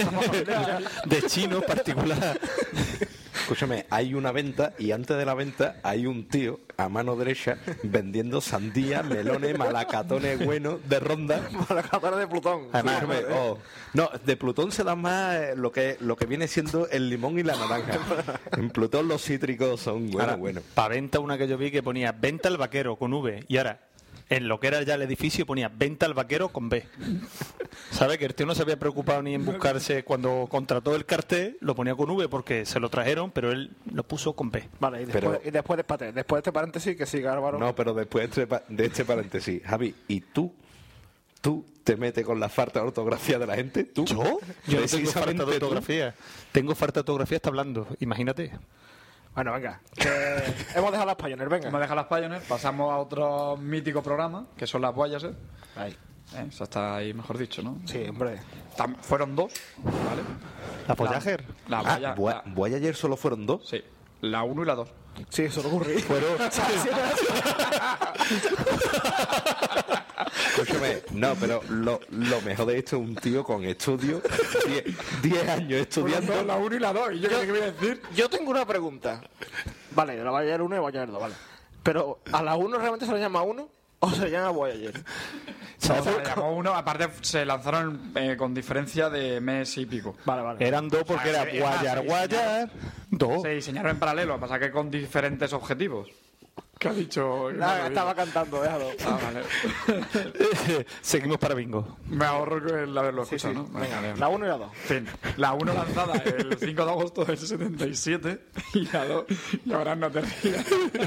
De chino particular. Escúchame, hay una venta y antes de la venta hay un tío a mano derecha vendiendo sandías, melones, malacatones buenos de ronda. Para la cámara de Plutón. Además, Escúchame, no, de Plutón se da más lo que viene siendo el limón y la naranja. En Plutón los cítricos son buenos. Para venta una que yo vi que ponía venta al vaquero con V. Y ahora, en lo que era ya el edificio, ponía venta al vaquero con B. ¿Sabe? Que el tío no se había preocupado ni en buscarse. Cuando contrató el cartel, lo ponía con V porque se lo trajeron, pero él lo puso con B. Vale, Pero- y después de este paréntesis, que siga Álvaro. No, pero después de este paréntesis, Javi, ¿y tú te metes con la falta de ortografía de la gente? ¿Tú? ¿Yo? Yo no tengo Precisamente falta de tú. ortografía. Tengo falta de ortografía, está hablando. Imagínate. Bueno, venga. Que hemos dejado las Pioneer, venga. Hemos dejado las Pioneer, pasamos a otro mítico programa, que son las Voyager. Ahí. Eso está ahí, mejor dicho, ¿no? Sí, hombre. Fueron dos, ¿vale? La Voyager. La Ah, Voyager solo fueron dos. Sí, la 1 y la 2. Sí, eso lo ocurrió. Escúchame, no, pero lo mejor de esto es un tío con estudio, 10 años estudiando. La 1 y la 2, ¿y yo qué voy a decir? Yo tengo una pregunta. Vale, la Voyager 1 y Voyager 2, vale. Pero, ¿a la 1 realmente se le llama 1 o se le llama Voyager? Se llamó 1, aparte se lanzaron con diferencia de mes y pico. Vale. Eran dos porque era sí, es más, Guayar. Dos. Se diseñaron en paralelo, pasa que con diferentes objetivos. ¿Qué ha dicho? Nada, estaba cantando, déjalo. Ah, vale. Seguimos para bingo. Me ahorro el haberlo Sí, escuchado, sí. ¿no? Venga, Vale. la 1 y la 2. En fin, la 1 lanzada el 5 de agosto del 77 y la 2, y ahora no te rías.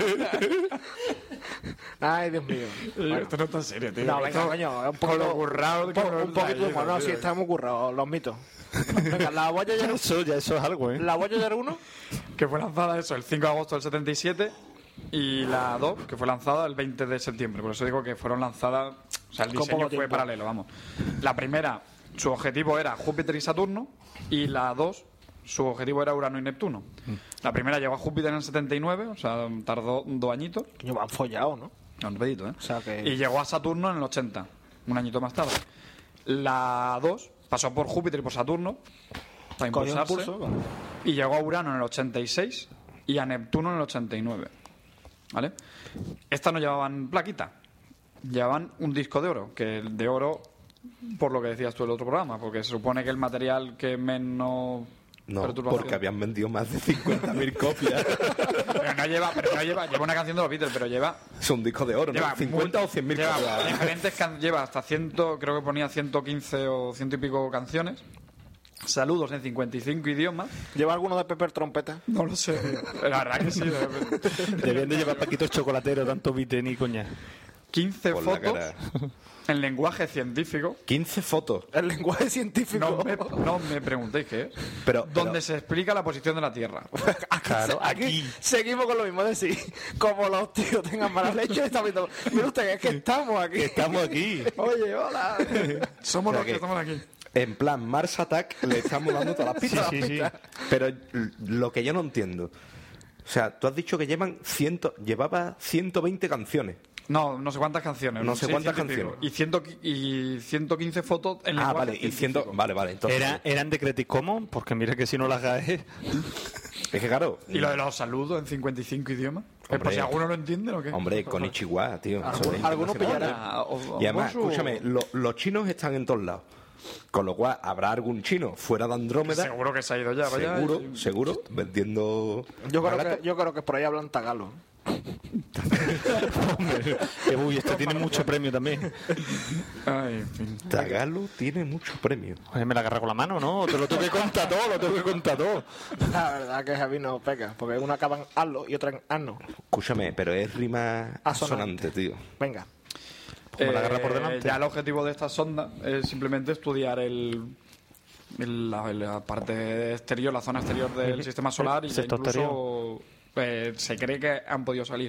Ay, Dios mío. Esto no está serio, tío. No, venga, Esto- coño, es un con poquito lo currado que nos un poquito de da humor. No, tío. sí, está muy currado, los mitos. Venga, la Voyager, Ya eso es algo, ¿eh? la Voyager 1, Que fue lanzada eso el 5 de agosto del 77 y la 2 que fue lanzada el 20 de septiembre. Por eso digo que fueron lanzadas, o sea, el Con diseño poco fue tiempo. paralelo, vamos. La primera, su objetivo era Júpiter y Saturno, y la 2, su objetivo era Urano y Neptuno. La primera llegó a Júpiter en el 79, o sea, tardó 2 añitos. coño, van follados, ¿no? Un pedito, ¿eh? O sea que- Y llegó a Saturno en el 80, un añito más tarde. La 2 pasó por Júpiter y por Saturno para Cogió un impulsarse. pulso, vale. Y llegó a Urano en el 86 y a Neptuno en el 89. ¿Vale? Estas no llevaban plaquita. llevaban un disco de oro, que el de oro, por lo que decías tú en el otro programa, porque se supone que el material que menos No, perturbación... porque habían vendido más de 50.000 copias. lleva una canción de los Beatles, pero lleva... Es un disco de oro, ¿no? 50 o 100.000 lleva copias. diferentes lleva hasta 100, creo que ponía 115 o 100 y pico canciones. Saludos en 55 idiomas. ¿Lleva alguno de Pepper Trompeta? No lo sé. La verdad que sí. Debían de llevar paquitos chocolateros, tanto vite ni coña. 15 Por la fotos cara. en lenguaje científico. 15 fotos. El lenguaje científico. No me preguntéis qué es. Pero- donde se explica la posición de la Tierra. Claro, aquí. Seguimos con lo mismo, es decir, como los tíos tengan mala leche, está viendo. Mira usted, es que estamos aquí. Estamos aquí. Oye, hola. Somos los que- que estamos aquí. En plan, Mars Attack le estamos dando todas las pistas. Sí, sí, sí. Pero lo que yo no entiendo. O sea, tú has dicho que llevaba 120 canciones. No sé cuántas canciones. No sé cuántas 100 y pico. canciones. Y 115 fotos en lenguaje Vale, y científico. Vale, entonces. ¿Eran de Creative Commons? Porque mira que si no las gajes... Es que claro. ¿Y lo de los saludos en 55 idiomas? Hombre. Por si alguno lo entiende o qué. Hombre, con Ichiwa, tío. eso es Alguno internacional. pillará. Y además, Bonjour. escúchame, los chinos están en todos lados. Con lo cual, habrá algún chino fuera de Andrómeda. Seguro que se ha ido ya. Vaya. Seguro, vendiendo. Yo creo que por ahí hablan tagalo. Uy, esto tiene mucho premio también. Ay, en fin. Tagalo tiene mucho premio. Oye, me la agarra con la mano, ¿no? Te lo tengo que contar todo, lo tengo que contar todo. La verdad que Javi no peca, porque una acaba en hazlo y otra en hazno. Escúchame, pero es rima Asonante. asonante, tío. Venga. Como la agarra por delante. Ya el objetivo de esta sonda es simplemente estudiar la parte exterior, la zona exterior del sistema solar y ya Sexto incluso se cree que han podido salir.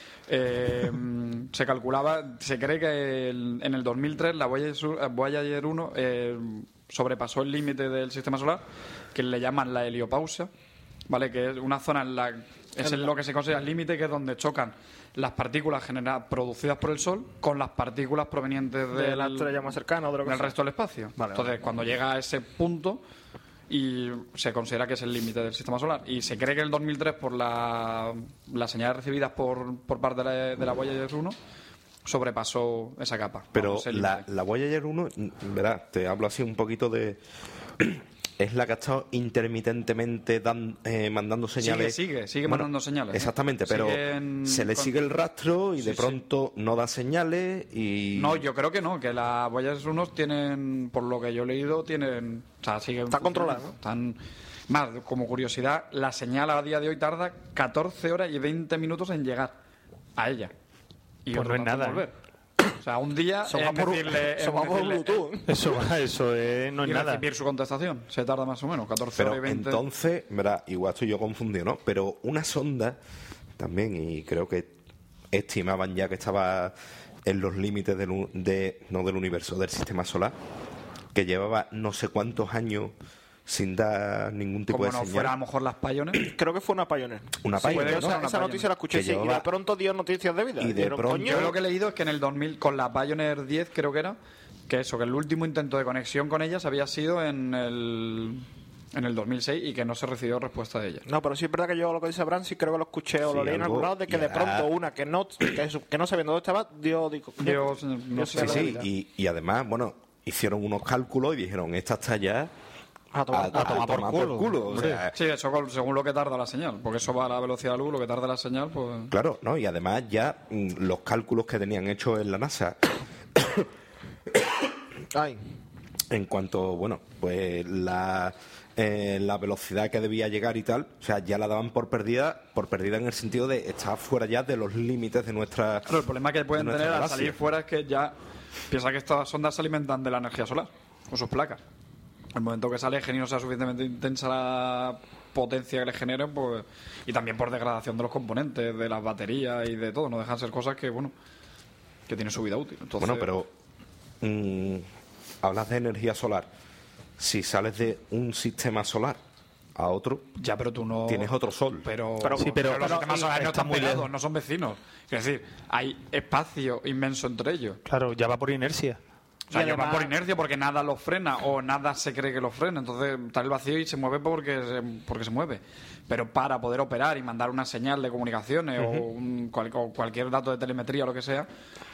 Se cree que en el 2003 la Voyager 1 sobrepasó el límite del sistema solar, que le llaman la heliopausa, ¿vale? Que es una zona en la es lo que se considera el límite, que es donde chocan las partículas producidas por el Sol con las partículas provenientes De la estrella más cercana o de lo que del sea. resto del espacio. Vale, Entonces, cuando llega a ese punto, y se considera que es el límite del sistema solar. Y se cree que en el 2003, por las señales recibidas por parte de la Voyager 1, sobrepasó esa capa. Pero Vamos, ese límite. la Voyager 1, verás, te hablo así un poquito de... Es la que ha estado intermitentemente mandando señales. Sigue Bueno, mandando señales. Exactamente, pero se le sigue el rastro y de pronto no da señales y... No, yo creo que no, que las Voyager 1 tienen, por lo que yo he leído, o sea, siguen Está funcionando. controlada, ¿no? Están... Más, como curiosidad, la señal a día de hoy tarda 14 horas y 20 minutos en llegar a ella. Y Pues otro no es tanto en nada, volver. O sea, un día Eso va por Bluetooth. Eso no y es nada. recibir su contestación. Se tarda más o menos 14 Pero horas y 20. entonces, verá, igual estoy yo confundido, ¿no? Pero una sonda también, y creo que estimaban ya que estaba en los límites no del universo, del sistema solar, que llevaba no sé cuántos años sin dar ningún tipo Como de no señal. fuera a lo mejor las Pioneer. Creo que fue una Pioneer. Una Sí, Pioneer, esa, ¿no? esa Una Pioneer. noticia la escuché, Que sí, y llevaba- de pronto dio noticias de vida. Y de Dijeron, pronto- coño, Yo lo que he leído es que en el 2000, con la Pioneer 10 creo que era, que el último intento de conexión con ellas había sido en el 2006 y que no se recibió respuesta de ella. No, pero sí es verdad que yo lo que dice Abraham sí creo que lo escuché o Sí, lo leí en algo algún lado, de que de ya. pronto una que no sabía dónde estaba, Dios, no sé. Sí, sí, y además, bueno, hicieron unos cálculos y dijeron, esta está ya a tomar. a tomar por culo. O sea, Sí, eso según lo que tarda la señal, porque eso va a la velocidad de la luz, lo que tarda la señal, pues... claro, ¿no? Y además ya los cálculos que tenían hechos en la NASA Ay, en cuanto, bueno, pues la velocidad que debía llegar y tal, o sea, ya la daban por perdida en el sentido de estar fuera ya de los límites de nuestra... Claro, el problema que pueden de nuestra tener al galaxia. salir fuera es que ya... Piensa que estas sondas se alimentan de la energía solar, con sus placas. El momento que sale y no sea suficientemente intensa la potencia que le generen, pues... Y también por degradación de los componentes, de las baterías y de todo. No dejan ser cosas que, bueno, que tienen su vida útil. Entonces, Bueno, pero hablas de energía solar. Si sales de un sistema solar a otro, ya, pero tú no... tienes otro sol. Pero Pero los sistemas solares no está están muy pegados, lejos. no son vecinos. Es decir, hay espacio inmenso entre ellos. Claro, ya va por inercia. O sea, Y ellos van además- por inercia porque nada los frena o nada se cree que los frena. Entonces está el vacío y se mueve porque se mueve. Pero para poder operar y mandar una señal de comunicaciones o cualquier dato de telemetría o lo que sea,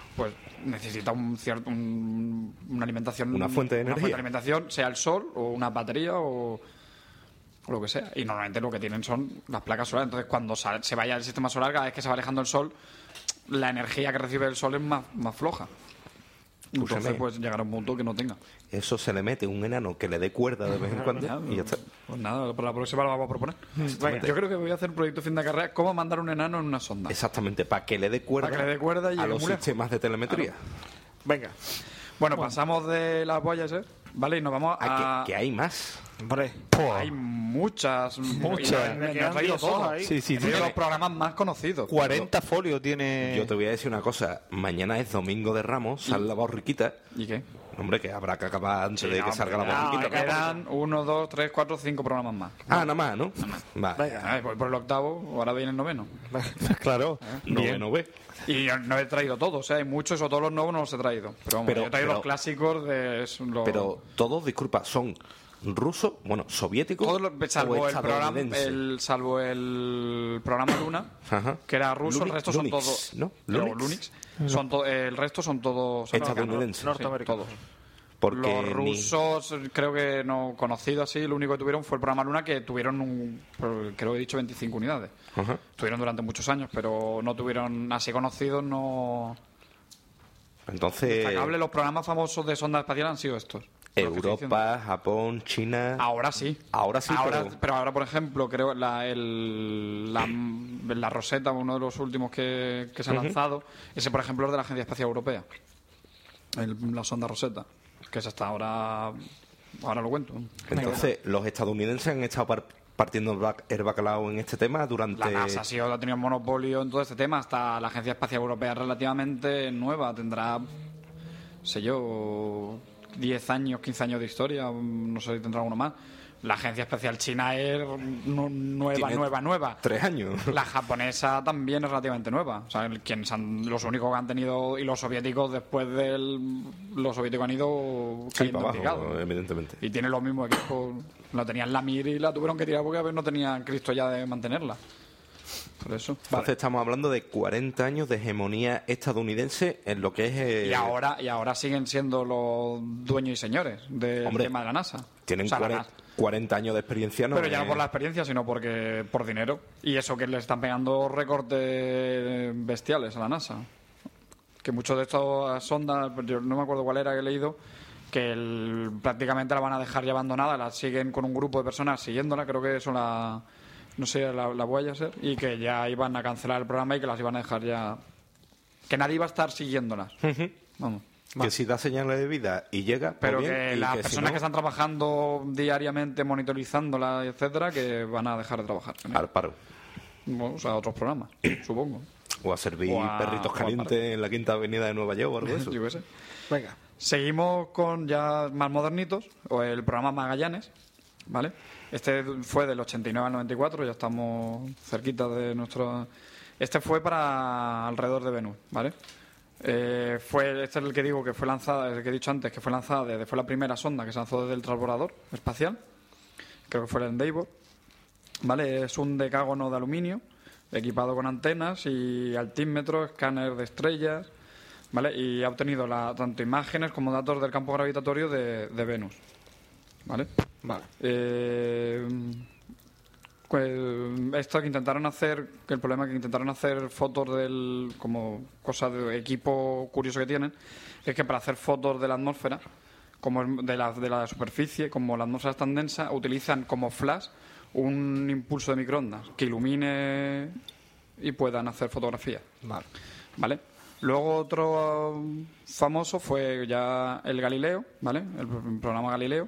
pues necesita una alimentación, Una fuente de energía. alimentación, sea el sol o una batería o lo que sea. Y normalmente lo que tienen son las placas solares. Entonces, cuando se vaya el sistema solar, cada vez que se va alejando el sol, la energía que recibe el sol es más floja. Entonces, Escúchame. pues llegará un punto que no tenga. Eso se le mete un enano que le dé cuerda de vez en cuando y ya está. Pues nada, por la próxima lo vamos a proponer. Venga, yo creo que voy a hacer un proyecto fin de carrera, cómo mandar un enano en una sonda. Exactamente, para que le dé cuerda, Para que le dé cuerda y a llegue los muy lejos. sistemas de telemetría. Venga. Bueno, pasamos de las Voyager, ¿vale? Y nos vamos a... Que hay más. Hombre. Hay muchas. Muchas. Me quedan he traído 10 hojas todos. ahí. Sí, sí, He traído tiene los programas más conocidos. 40 folios tiene... Yo te voy a decir una cosa. Mañana es Domingo de Ramos, sale la borriquita. ¿Y qué? Hombre, que habrá que acabar antes de que salga la No, borriquita. me quedan 1, 2, 3, 4, 5 programas más. Nada más, ¿no? Vale. Voy por el octavo, ahora viene el noveno. Claro. No ve. Y yo no he traído todos, hay muchos, o todos los nuevos no los he traído. Pero vamos, yo he traído los clásicos de... Pero todos, disculpa, son rusos, bueno, soviéticos Todos los, o salvo estadounidenses. salvo el programa Luna, Ajá. que era ruso, el resto son Lunix, todos... ¿no? Lunix. Lunix. El resto son todos... Estadounidenses. Norteamericanos. Todos. Porque Los rusos, creo que no conocido así, lo único que tuvieron fue el programa Luna, que tuvieron, creo que he dicho, 25 unidades. Ajá. Tuvieron durante muchos años, pero no tuvieron así conocidos, no... Entonces, Destacable, los programas famosos de sonda espacial han sido estos. Los que estoy diciendo. Europa, Japón, China. Ahora sí. Ahora sí, pero ahora, por ejemplo, creo la Rosetta, uno de los últimos que se ha lanzado, ese, por ejemplo, es de la Agencia Espacial Europea. La sonda Rosetta, que es hasta ahora lo cuento. Entonces, los estadounidenses han estado partiendo el bacalao en este tema durante... La NASA ha tenido monopolio en todo este tema, hasta la Agencia Espacial Europea es relativamente nueva, tendrá, sé yo, 10 años, 15 años de historia, no sé si tendrá alguno más. La Agencia Espacial China es nueva. 3 años. La japonesa también es relativamente nueva. O sea, los únicos que han tenido... Y los soviéticos, después los soviéticos han ido Sí, cayendo para en picado. abajo, evidentemente. Y tienen los mismos equipos. La tenían la Mir y la tuvieron que tirar porque a ver, no tenían Cristo ya de mantenerla. Por eso. Entonces estamos hablando de 40 años de hegemonía estadounidense en lo que es... Y ahora siguen siendo los dueños y señores del Hombre, tema de la NASA. Tienen O sea, la 40 años de experiencia, ¿no? Pero ya no por la experiencia, sino porque por dinero. Y eso que le están pegando recortes bestiales a la NASA. Que muchos de estas sondas, yo no me acuerdo cuál era que he leído, que prácticamente la van a dejar ya abandonada, la siguen con un grupo de personas siguiéndola, creo que son la Voyager, y que ya iban a cancelar el programa y que las iban a dejar ya... Que nadie iba a estar siguiéndolas. Vamos. Que si da señales de vida y llega, pues Pero bien, que y las que si personas no, que están trabajando diariamente, monitorizándola, etcétera, que van a dejar de trabajar. al paro. Bueno, o sea, otros programas, supongo. O a servir O a- perritos o a calientes en la Quinta Avenida de Nueva York o algo de eso. Yo qué sé. Venga. Seguimos con ya más modernitos, o el programa Magallanes, ¿vale? Este fue del 89 al 94, ya estamos cerquita de nuestro... Este fue para alrededor de Venus, ¿vale? Este es el que digo que fue lanzada, el que he dicho antes, que fue lanzada fue la primera sonda que se lanzó desde el transbordador espacial, creo que fue el Endeavour, ¿vale? Es un decágono de aluminio equipado con antenas y altímetro, escáner de estrellas, ¿vale? Y ha obtenido tanto imágenes como datos del campo gravitatorio de Venus, ¿vale? Vale. Esto que intentaron hacer, que el problema es que intentaron hacer fotos como cosa de equipo curioso que tienen, es que para hacer fotos de la atmósfera, como de la superficie, como la atmósfera es tan densa, utilizan como flash un impulso de microondas que ilumine y puedan hacer fotografías. ¿Vale? Luego otro famoso fue ya el Galileo, ¿vale? El programa Galileo.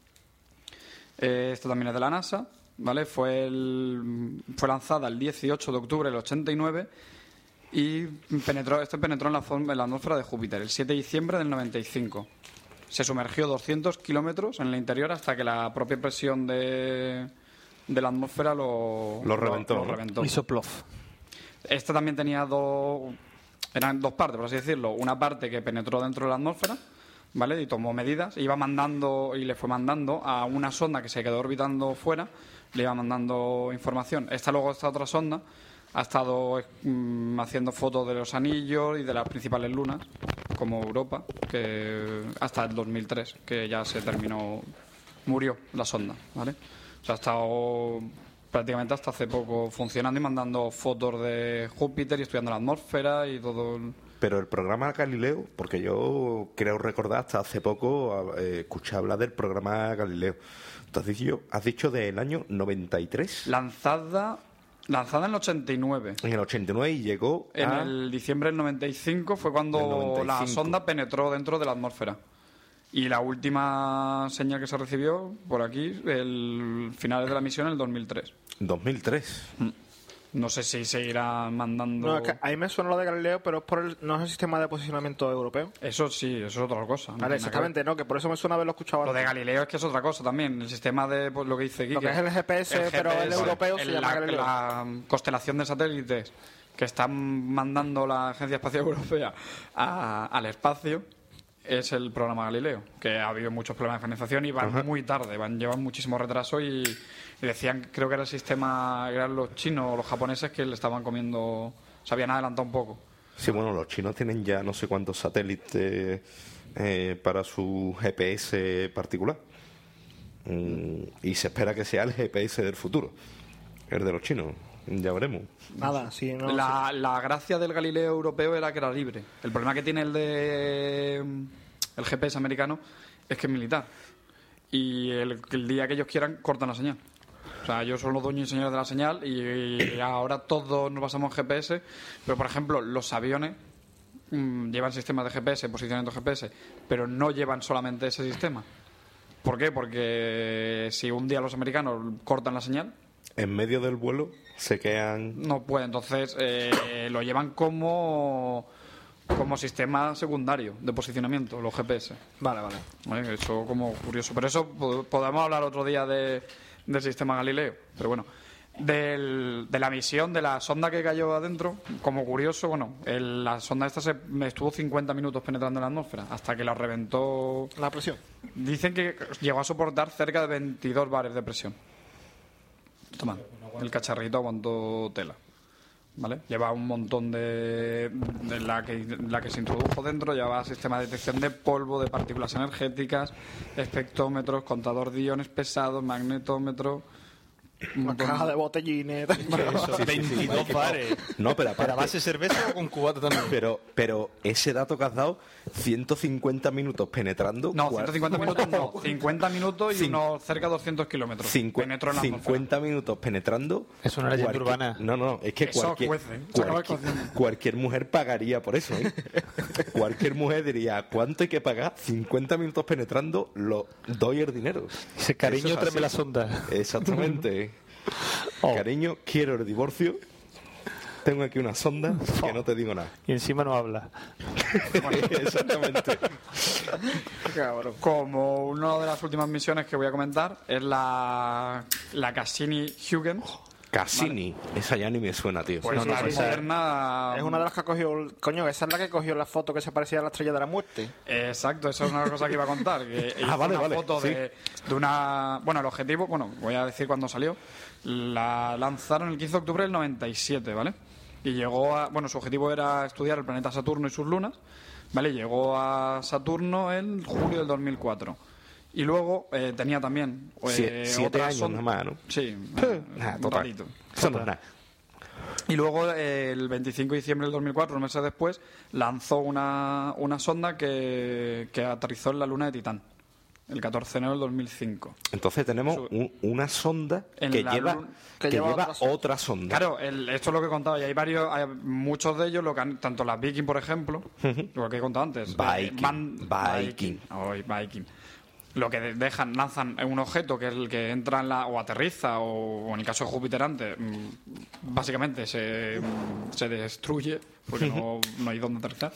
Esto también es de la NASA, ¿vale? Fue lanzada el 18 de octubre del 89 y penetró en la atmósfera de Júpiter el 7 de diciembre del 95. Se sumergió 200 kilómetros en el interior hasta que la propia presión de la atmósfera lo reventó. Hizo plof. Este también tenía eran dos partes, por así decirlo. Una parte que penetró dentro de la atmósfera, ¿vale? Y tomó medidas, le fue mandando a una sonda que se quedó orbitando fuera, le iba mandando información. Esta otra sonda ha estado haciendo fotos de los anillos y de las principales lunas, como Europa, que hasta el 2003, que ya se terminó, murió la sonda, ¿vale? O sea, ha estado prácticamente hasta hace poco funcionando y mandando fotos de Júpiter y estudiando la atmósfera y todo. Pero el programa Galileo, porque yo creo recordar hasta hace poco escuché hablar del programa Galileo. Entonces has dicho del año 93. Lanzada en el 89. En el 89 y llegó En el diciembre del 95 fue cuando Del 95. la sonda penetró dentro de la atmósfera. Y la última señal que se recibió por aquí, el finales de la misión, en el 2003. 2003. No sé si seguirá mandando... No, es que ahí me suena lo de Galileo, pero es por no es el sistema de posicionamiento europeo. Eso sí, eso es otra cosa. No tiene nada Vale, que exactamente, no, que por eso me suena haberlo escuchado ver. Lo de antes. Galileo es que es otra cosa también. El sistema de pues, lo que dice Quique. Lo que es el GPS, pero el europeo se llama Galileo. La constelación de satélites que están mandando la Agencia Espacial Europea al espacio es el programa Galileo, que ha habido muchos problemas de financiación y van muy tarde, llevan muchísimo retraso y decían, creo que era el sistema, eran los chinos o los japoneses que le estaban comiendo, se habían adelantado un poco. Sí, bueno, los chinos tienen ya no sé cuántos satélites para su GPS particular. Y se espera que sea el GPS del futuro, el de los chinos. Ya veremos. Nada, sí, no. La gracia del Galileo europeo era que era libre. El problema que tiene el GPS americano es que es militar. Y el día que ellos quieran, cortan la señal. O sea, ellos son los dueños y señores de la señal y ahora todos nos basamos en GPS. Pero, por ejemplo, los aviones llevan sistemas de GPS, posicionamiento GPS, pero no llevan solamente ese sistema. ¿Por qué? Porque si un día los americanos cortan la señal, En medio del vuelo se quedan... no puede, entonces lo llevan como sistema secundario de posicionamiento, los GPS. Vale, vale. ¿Vale? Eso como curioso. Pero eso podemos hablar otro día del sistema Galileo. Pero bueno, de la misión, de la sonda que cayó adentro, como curioso, bueno, la sonda esta estuvo 50 minutos penetrando en la atmósfera hasta que la reventó. La presión. Dicen que llegó a soportar cerca de 22 bares de presión. Toma, el cacharrito aguantó tela. ¿Vale? Lleva un montón de la que se introdujo dentro, llevaba sistema de detección de polvo, de partículas energéticas, espectrómetros, contador de iones pesados, magnetómetro. Una caja de botellines. Eso, 22 bares. No, pero ¿Para aparte... base cerveza o con cubata también? Pero ese dato que has dado, 150 minutos penetrando... No, 150 minutos no, 50 minutos y unos cerca de 200 kilómetros. Penetró en la 50 minutos penetrando... Es una leyenda urbana. No, es que Eso cuece, se acaba cociendo. cualquier mujer pagaría por eso, ¿eh? Cualquier mujer diría, ¿cuánto hay que pagar? 50 minutos penetrando, lo doy el dinero. Dice, cariño, Eso es tráeme la así. sonda. Exactamente. Oh. Cariño, quiero el divorcio. Tengo aquí una sonda que no te digo nada. Y encima no habla. Exactamente. Cabrón. Como una de las últimas misiones que voy a comentar es la Cassini-Huygens. Cassini, esa ya ni me suena, tío. Pues sí, la sí, moderna. Es una de las que ha cogido... Coño, esa es la que cogió la foto que se parecía a la estrella de la muerte. Exacto, esa es una cosa que iba a contar. Que hizo vale, una vale, foto sí. de una. Bueno, el objetivo, voy a decir cuándo salió. La lanzaron el 15 de octubre del 97, ¿vale? Y llegó a. Bueno, su objetivo era estudiar el planeta Saturno y sus lunas, ¿vale? Llegó a Saturno en julio del 2004. Y luego tenía también 7 otra años sonda. nomás, ¿no? Sí, Nada, un total. ratito. Eso no es nada. Y luego, el 25 de diciembre del 2004, unos meses después, lanzó una sonda que aterrizó en la luna de Titán, el 14 de enero del 2005. Entonces tenemos una sonda En que la lleva, luna- que lleva lleva otra sonda. otra sonda. Claro, esto es lo que he contado, y hay muchos de ellos, tanto las Viking, por ejemplo, lo que he contado antes. Viking. Viking. Lo que lanzan un objeto que es el que entra o aterriza, o en el caso de Júpiter antes, básicamente se destruye, porque no hay dónde aterrizar.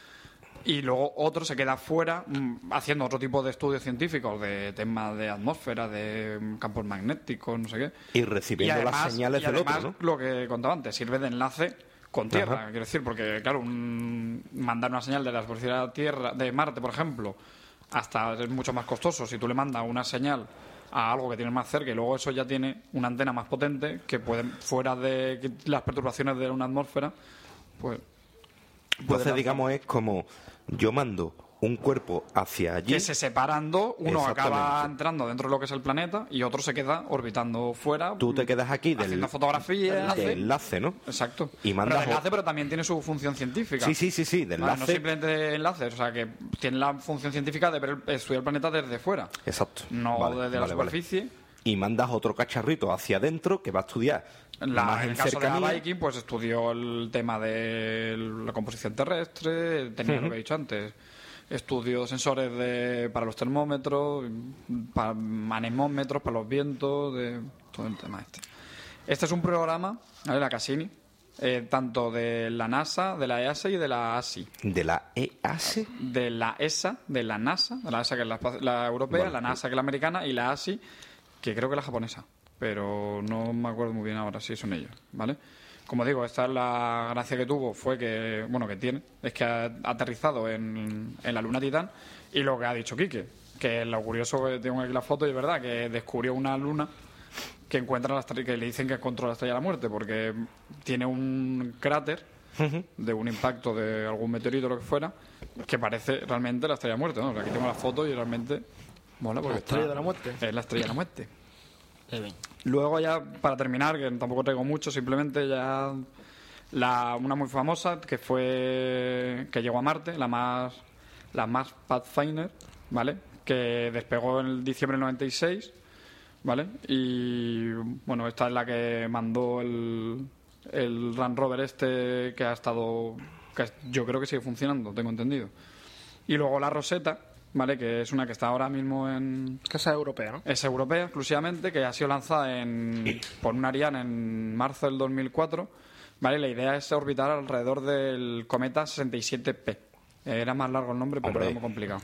Y luego otro se queda fuera haciendo otro tipo de estudios científicos de temas de atmósfera, de campos magnéticos, no sé qué. Y recibiendo las señales del otro, ¿no? Lo que contaba antes, sirve de enlace con Tierra, quiero decir, porque claro, mandar una señal de la superficie de la Tierra, de Marte, por ejemplo, hasta es mucho más costoso. Si tú le mandas una señal a algo que tienes más cerca, y luego eso ya tiene una antena más potente que puede, fuera de las perturbaciones de una atmósfera, pues... Entonces, digamos, es como yo mando un cuerpo hacia allí. Que se separan dos, uno acaba Exactamente. entrando dentro de lo que es el planeta y otro se queda orbitando fuera. Tú te quedas aquí haciendo fotografías. de enlace, ¿no? Exacto. Y pero mandas de enlace, pero también tiene su función científica. Sí, de Vale, enlace. no simplemente enlaces, o sea, que tiene la función científica de estudiar el planeta desde fuera. Exacto. No Vale, desde la superficie. Y mandas otro cacharrito hacia adentro que va a estudiar más En en el caso de cercanía. la Viking, pues estudió el tema de la composición terrestre, tenía lo que he dicho antes, estudió sensores para los termómetros, para anemómetros, para los vientos, de todo el tema este. Este es un programa, ¿vale? La Cassini, tanto de la NASA, de la EASA y de la ASI. ¿De la EASA? De la ESA, de la NASA, de la ESA que es la europea, Vale. la NASA que es la americana y la ASI que creo que es la japonesa, pero no me acuerdo muy bien ahora si son ellos, ¿vale? Como digo, esta es la gracia que tuvo, fue que, bueno, que tiene, es que ha aterrizado en la luna Titán, y lo que ha dicho Quique, que lo curioso, que tengo aquí la foto y es verdad, que descubrió una luna que encuentra que le dicen que encontró la estrella de la muerte, porque tiene un cráter de un impacto de algún meteorito o lo que fuera, que parece realmente la estrella de la muerte, ¿no? O sea, aquí tengo la foto y realmente mola porque La estrella de la muerte. es la estrella de la muerte. Qué bien. Luego ya, para terminar, que tampoco traigo mucho, simplemente ya una muy famosa que llegó a Marte, la más Pathfinder, ¿vale? Que despegó en el diciembre del 96, ¿vale? Y bueno, esta es la que mandó el Land Rover este, que ha estado, que yo creo que sigue funcionando, tengo entendido. Y luego la Rosetta, ¿vale? Que es una que está ahora mismo Que esa es europea, ¿no? es europea exclusivamente, que ha sido lanzada por un Ariane en marzo del 2004, ¿vale? La idea es orbitar alrededor del cometa 67P. Era más largo el nombre, pero Hombre. era muy complicado.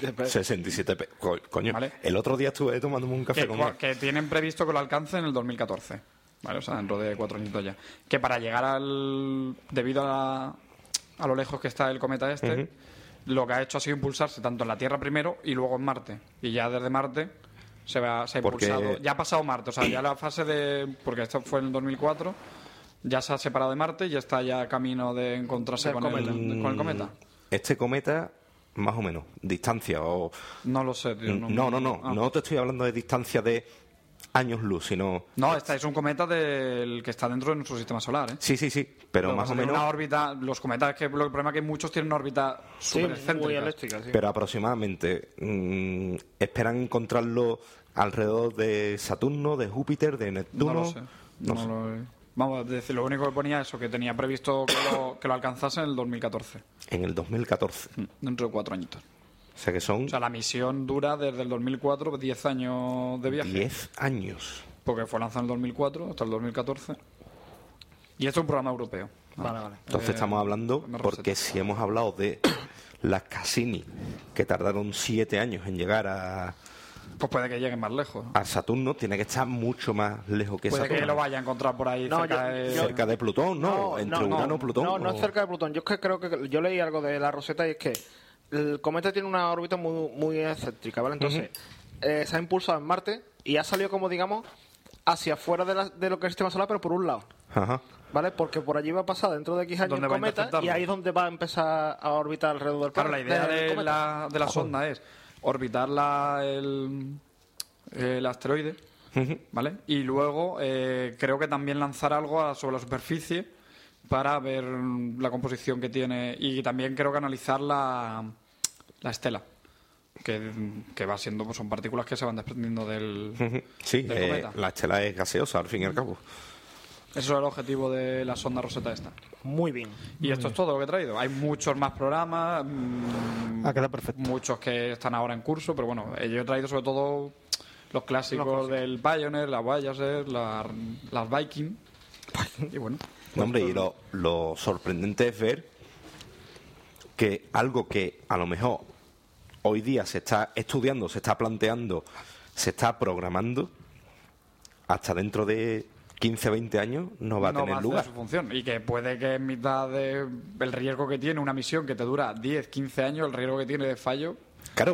67 coño. Vale. El otro día estuve tomándome un café con él. Que tienen previsto que lo alcance en el 2014, ¿vale? O sea, dentro de 4 añitos ya. Que para llegar debido a lo lejos que está el cometa este, lo que ha hecho ha sido impulsarse tanto en la Tierra primero y luego en Marte. Y ya desde Marte se ha Porque- impulsado. Ya ha pasado Marte, o sea, ya la fase de... Porque esto fue en el 2004, ya se ha separado de Marte y ya está ya camino de encontrarse Del con cometa. con el cometa. Este cometa, más o menos, distancia o... No lo sé, tío. No, Ah. no te estoy hablando de distancia de años luz, sino... No, este es un cometa del que está dentro de nuestro sistema solar, ¿eh? Sí, pero Lo que más pasa o es que menos... una órbita, los cometas, que el problema es que muchos tienen una órbita Sí, súper muy excéntrica. eléctrica, sí. Pero aproximadamente esperan encontrarlo alrededor de Saturno, de Júpiter, de Neptuno. No lo sé. No No sé. Vamos a decir, lo único que ponía eso, que tenía previsto que lo alcanzase en el 2014, En el 2014. dentro de 4 añitos. O sea que son O sea, la misión dura desde el 2004, 10 años de viaje. 10 años. Porque fue lanzado en el 2004 hasta el 2014. Y esto es un programa europeo. Vale. Entonces estamos hablando, una porque roseta. si hemos hablado de las Cassini, que tardaron 7 años en llegar Pues puede que lleguen más lejos. a Saturno, tiene que estar mucho más lejos que Puede Saturno. que lo vaya a encontrar por ahí No, cerca de... Cerca de Plutón, ¿no? Entre Urano y Plutón. No, no o- es cerca de Plutón. Yo es que creo que yo leí algo de la Rosetta y es que el cometa tiene una órbita muy excéntrica, ¿vale? Entonces, se ha impulsado en Marte y ha salido, como digamos, hacia afuera de lo que es el sistema solar, pero por un lado, Ajá. ¿vale? Porque por allí va a pasar dentro de X años ¿Dónde el va a cometa interceptarlo? y ahí es donde va a empezar a orbitar alrededor del Claro, la idea del de cometa. la sonda es orbitar el asteroide, ¿vale? Y luego creo que también lanzar algo sobre la superficie para ver la composición que tiene, y también creo que analizar la estela, que va siendo, pues son partículas que se van desprendiendo del Sí, del cometa. la estela es gaseosa, al fin y al cabo. Eso es el objetivo de la sonda Rosetta esta. Muy bien. Y esto es todo lo que he traído. Hay muchos más programas, Ha quedado perfecto. muchos que están ahora en curso, pero bueno, yo he traído sobre todo los clásicos del Pioneer, la Voyager, las Viking. Y bueno, No, hombre, y lo sorprendente es ver que algo que a lo mejor hoy día se está estudiando, se está planteando, se está programando, hasta dentro de 15, 20 años no va a tener hacer lugar. su función. Y que puede que en mitad del riesgo que tiene una misión que te dura 10, 15 años, el riesgo que tiene de fallo. Claro, pero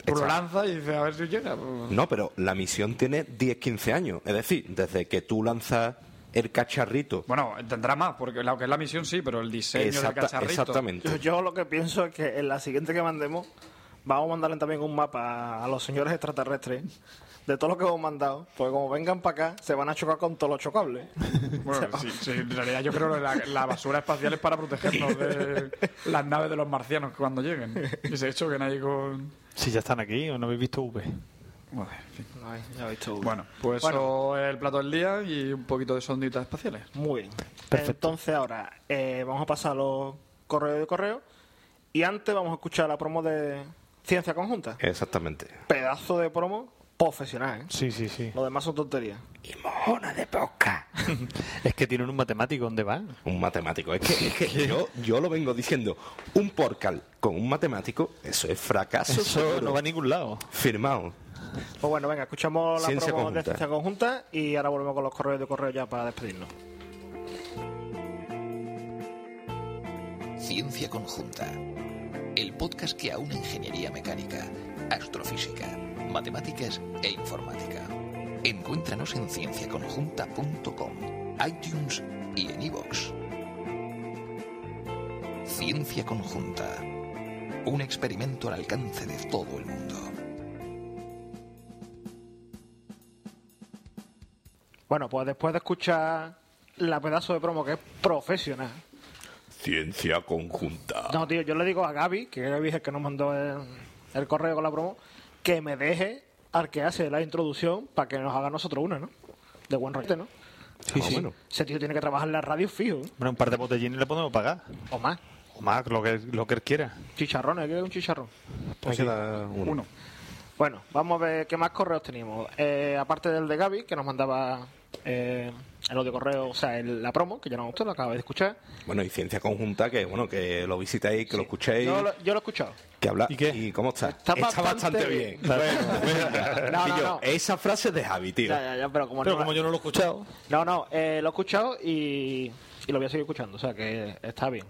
Tú lo lanzas y dices, a ver si llega. No, pero la misión tiene 10-15 años. Es decir, desde que tú lanzas el cacharrito. Bueno, tendrá más, porque lo que es la misión sí, pero el diseño del cacharrito... Exactamente. Yo lo que pienso es que en la siguiente que mandemos vamos a mandarle también un mapa a los señores extraterrestres de todo lo que hemos mandado, porque como vengan para acá se van a chocar con todos los chocables. Bueno, sí, en realidad yo creo que la basura espacial es para protegernos de las naves de los marcianos cuando lleguen. Y se choquen ahí con... Si ya están aquí, ¿o no habéis visto V? Bueno, en fin. Ay, ya he visto. Bueno, pues eso es el plato del día y un poquito de sonditas espaciales. Muy bien. Perfecto. Entonces ahora vamos a pasar a los correos de correo y antes vamos a escuchar la promo de Ciencia Conjunta. Exactamente. Pedazo de promo profesional, ¿eh? Sí. Lo demás son tonterías. Y mojona de posca. Es que tienen un matemático, ¿dónde va? Un matemático. Es que yo lo vengo diciendo. Un porcal con un matemático, eso es fracaso. Eso seguro. no va a ningún lado. Firmado. Pues bueno, venga, escuchamos la Ciencia promo Conjunta. de Ciencia Conjunta y ahora volvemos con los correos de correo ya para despedirnos. Ciencia Conjunta, el podcast que aúna ingeniería mecánica, astrofísica, matemáticas e informática. Encuéntranos en cienciaconjunta.com, iTunes y en iVoox. Ciencia Conjunta, un experimento al alcance de todo el mundo. Bueno, pues después de escuchar la pedazo de promo que es profesional. Ciencia conjunta. No, tío, yo le digo a Gaby, que Gaby es el que nos mandó el correo con la promo, que me deje al que hace la introducción para que nos haga nosotros una, ¿no? De buen rollo, ¿no? Sí. Bueno. Ese tío tiene que trabajar en la radio fijo, ¿eh? Bueno, un par de botellines le podemos pagar. O más. O más, lo que él quiera. Chicharrones, ¿quieres un chicharrón? Pues queda uno. Bueno, vamos a ver qué más correos teníamos. Aparte del de Gaby, que nos mandaba el audio correo, o sea, la promo, que ya no gustó, lo acabáis de escuchar. Bueno, y ciencia conjunta, que bueno, que lo visitéis, que lo escuchéis, Yo lo he escuchado. que habla. ¿Y qué? ¿Y cómo está? Está bastante bien. bien. No, Pillo, no. esa frase es de Javi, tío. Ya, pero como Pero no... como yo no lo he escuchado. No, lo he escuchado y lo voy a seguir escuchando, o sea que está bien.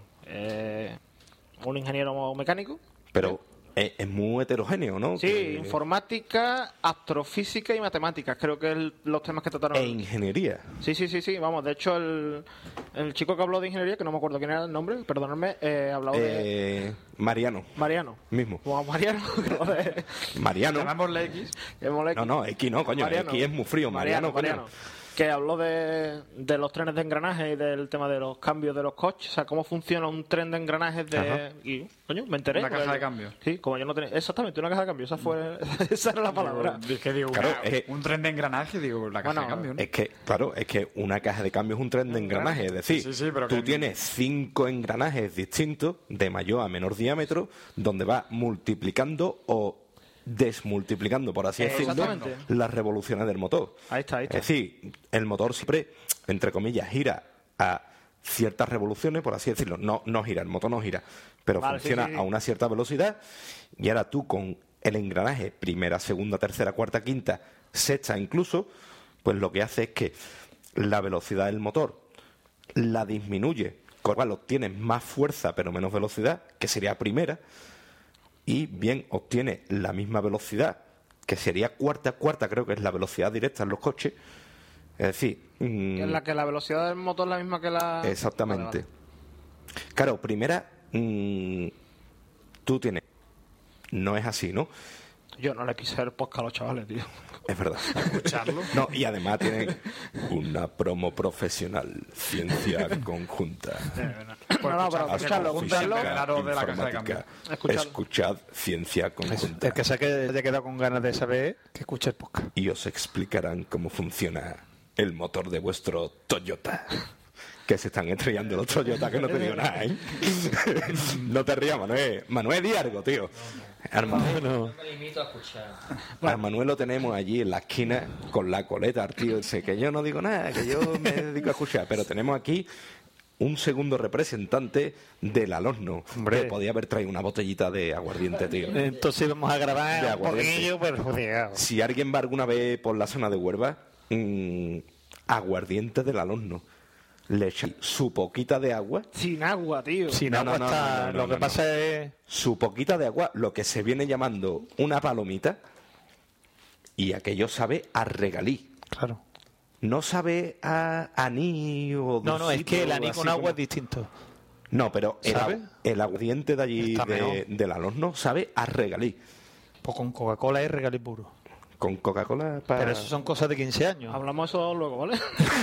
Un ingeniero mecánico. Pero es muy heterogéneo, ¿no? Sí, Que- informática, astrofísica y matemáticas, creo que es los temas que trataron. E ingeniería. Sí, vamos, de hecho el chico que habló de ingeniería, que no me acuerdo quién era el nombre, perdonadme, habló de Mariano. Mariano. Mismo. Bueno, Mariano, que lo de... Mariano. Llamémosle X. No, X no, coño. Mariano. X es muy frío. Mariano, coño. Que habló de los trenes de engranaje y del tema de los cambios de los coches, o sea, cómo funciona un tren de engranajes Ajá. y, coño, me enteré. Una caja porque- de cambios. Sí, como yo no tenía... Exactamente, una caja de cambios, esa era la palabra. Digo, Claro, una- es que- un tren de engranaje, digo, la caja Bueno, de cambio, ¿no? Es que una caja de cambios es un tren de engranajes. Es decir, Sí, pero tú que- tienes 5 engranajes distintos de mayor a menor diámetro donde va multiplicando o desmultiplicando, por así decirlo, Exactamente. las revoluciones del motor. Ahí está. Es decir, el motor siempre, entre comillas, gira a ciertas revoluciones, por así decirlo. No gira, el motor no gira, pero Vale, funciona sí. a una cierta velocidad. Y ahora tú con el engranaje primera, segunda, tercera, cuarta, quinta, sexta incluso, pues lo que hace es que la velocidad del motor la disminuye, con lo cual obtienes más fuerza pero menos velocidad, que sería primera, y bien obtienes la misma velocidad, que sería cuarta creo que es la velocidad directa en los coches. Es decir, En la que la velocidad del motor es la misma que la... exactamente. Vale, Claro, primera, tú tienes... No es así, ¿no? vale. Yo no le quise el podcast a los chavales, tío. Es verdad. Escucharlo. No, y además tienen una promo profesional, ciencia conjunta. No, pero escucharlo, Astrofísica, escucharlo. claro, de la caja de informática. Escuchadlo. Escuchad ciencia conjunta. El que se haya quedado con ganas de saber, que escuche el podcast. Y os explicarán cómo funciona el motor de vuestro Toyota. Que se están estrellando los Toyota, que no te digo nada, ¿eh? No te rías, Manuel. Manuel, di algo, tío. Al Manuel, Me limito a escuchar. al Manuel lo tenemos allí en la esquina con la coleta, el tío. Dice que yo no digo nada, que yo me dedico a escuchar. Pero tenemos aquí un segundo representante del alumno. Hombre. Que podía haber traído una botellita de aguardiente, tío. Entonces vamos a De grabar un aguardiente. poquillo perjudicado. Si alguien va alguna vez por la zona de Huelva, aguardiente del alumno. le echáis su poquita de agua. Sin agua, tío. Sin agua está... Lo que pasa es... Su poquita de agua, lo que se viene llamando una palomita, y aquello sabe a regalí. Claro. No sabe a anís o No, es dulcito, que el anís así con agua como- es distinto. No, pero ¿Sabe? el aguardiente de allí Está mejor. del horno sabe a regalí. Pues con Coca-Cola es regalí puro. Con Coca-Cola para... Pero eso son cosas de 15 años. Hablamos eso luego, ¿vale?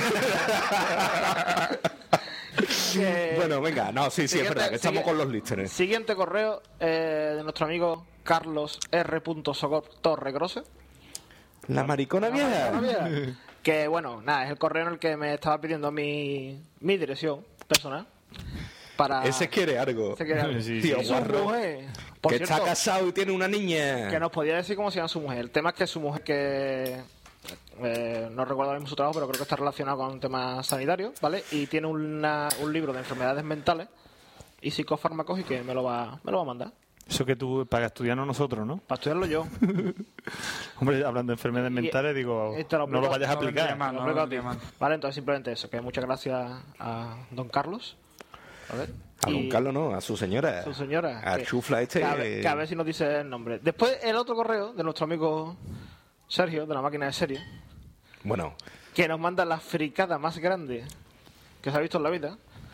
Que- Bueno, venga, no, sí, es Siguiente- verdad, que estamos sigue- con los listeners. Siguiente correo de nuestro amigo Carlos R. Torregrosse. La maricona vieja. Que bueno, nada, es el correo en el que me estaba pidiendo mi dirección personal. Para... Ese quiere algo. Ese quiere algo. Sí, Tío Su guarro, mujer, por que cierto, está casado y tiene una niña. que nos podía decir cómo se llama su mujer. El tema es que su mujer, que no recuerdo ahora mismo su trabajo, pero creo que está relacionado con temas sanitarios, ¿vale? Y tiene un libro de enfermedades mentales y psicofármacos y que me lo va a mandar. Eso que tú, para estudiarnos nosotros, ¿no? Para estudiarlo yo. Hombre, hablando de enfermedades mentales, digo, y te lo no lo aplico- vayas a no vendría aplicar. mal. Lo no, explico a no ti. llama. Vale, entonces simplemente eso, que muchas gracias a don Carlos. A ver. A don Y Carlos no, a su señora. su señora. A que- Chufla este. que a ver si nos dice el nombre. Después, el otro correo de nuestro amigo Sergio, de la máquina de serie, Bueno, que nos manda la fricada más grande que se ha visto en la vida.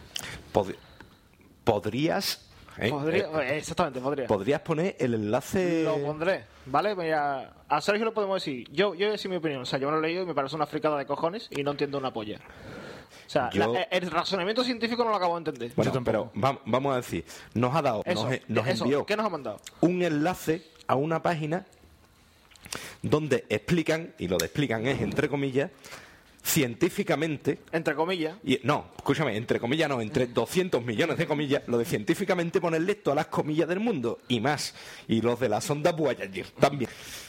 podrías... Exactamente, podría. podrías poner el enlace... Lo pondré, ¿vale? Mira, a Sergio le podemos decir. Yo voy a decir mi opinión. O sea, yo me lo he leído y me parece una fricada de cojones y no entiendo una polla. O sea, Yo- el razonamiento científico no lo acabo de entender. Bueno, pero vamos a decir, nos ha dado, Eso, nos eso, envió ¿qué nos ha mandado? un enlace a una página donde explican, y lo de explican es entre comillas, científicamente, Entre comillas. y no, escúchame, entre comillas no, entre 200 millones de comillas, lo de científicamente ponerle todas las comillas del mundo y más, y los de la sonda Voyager también.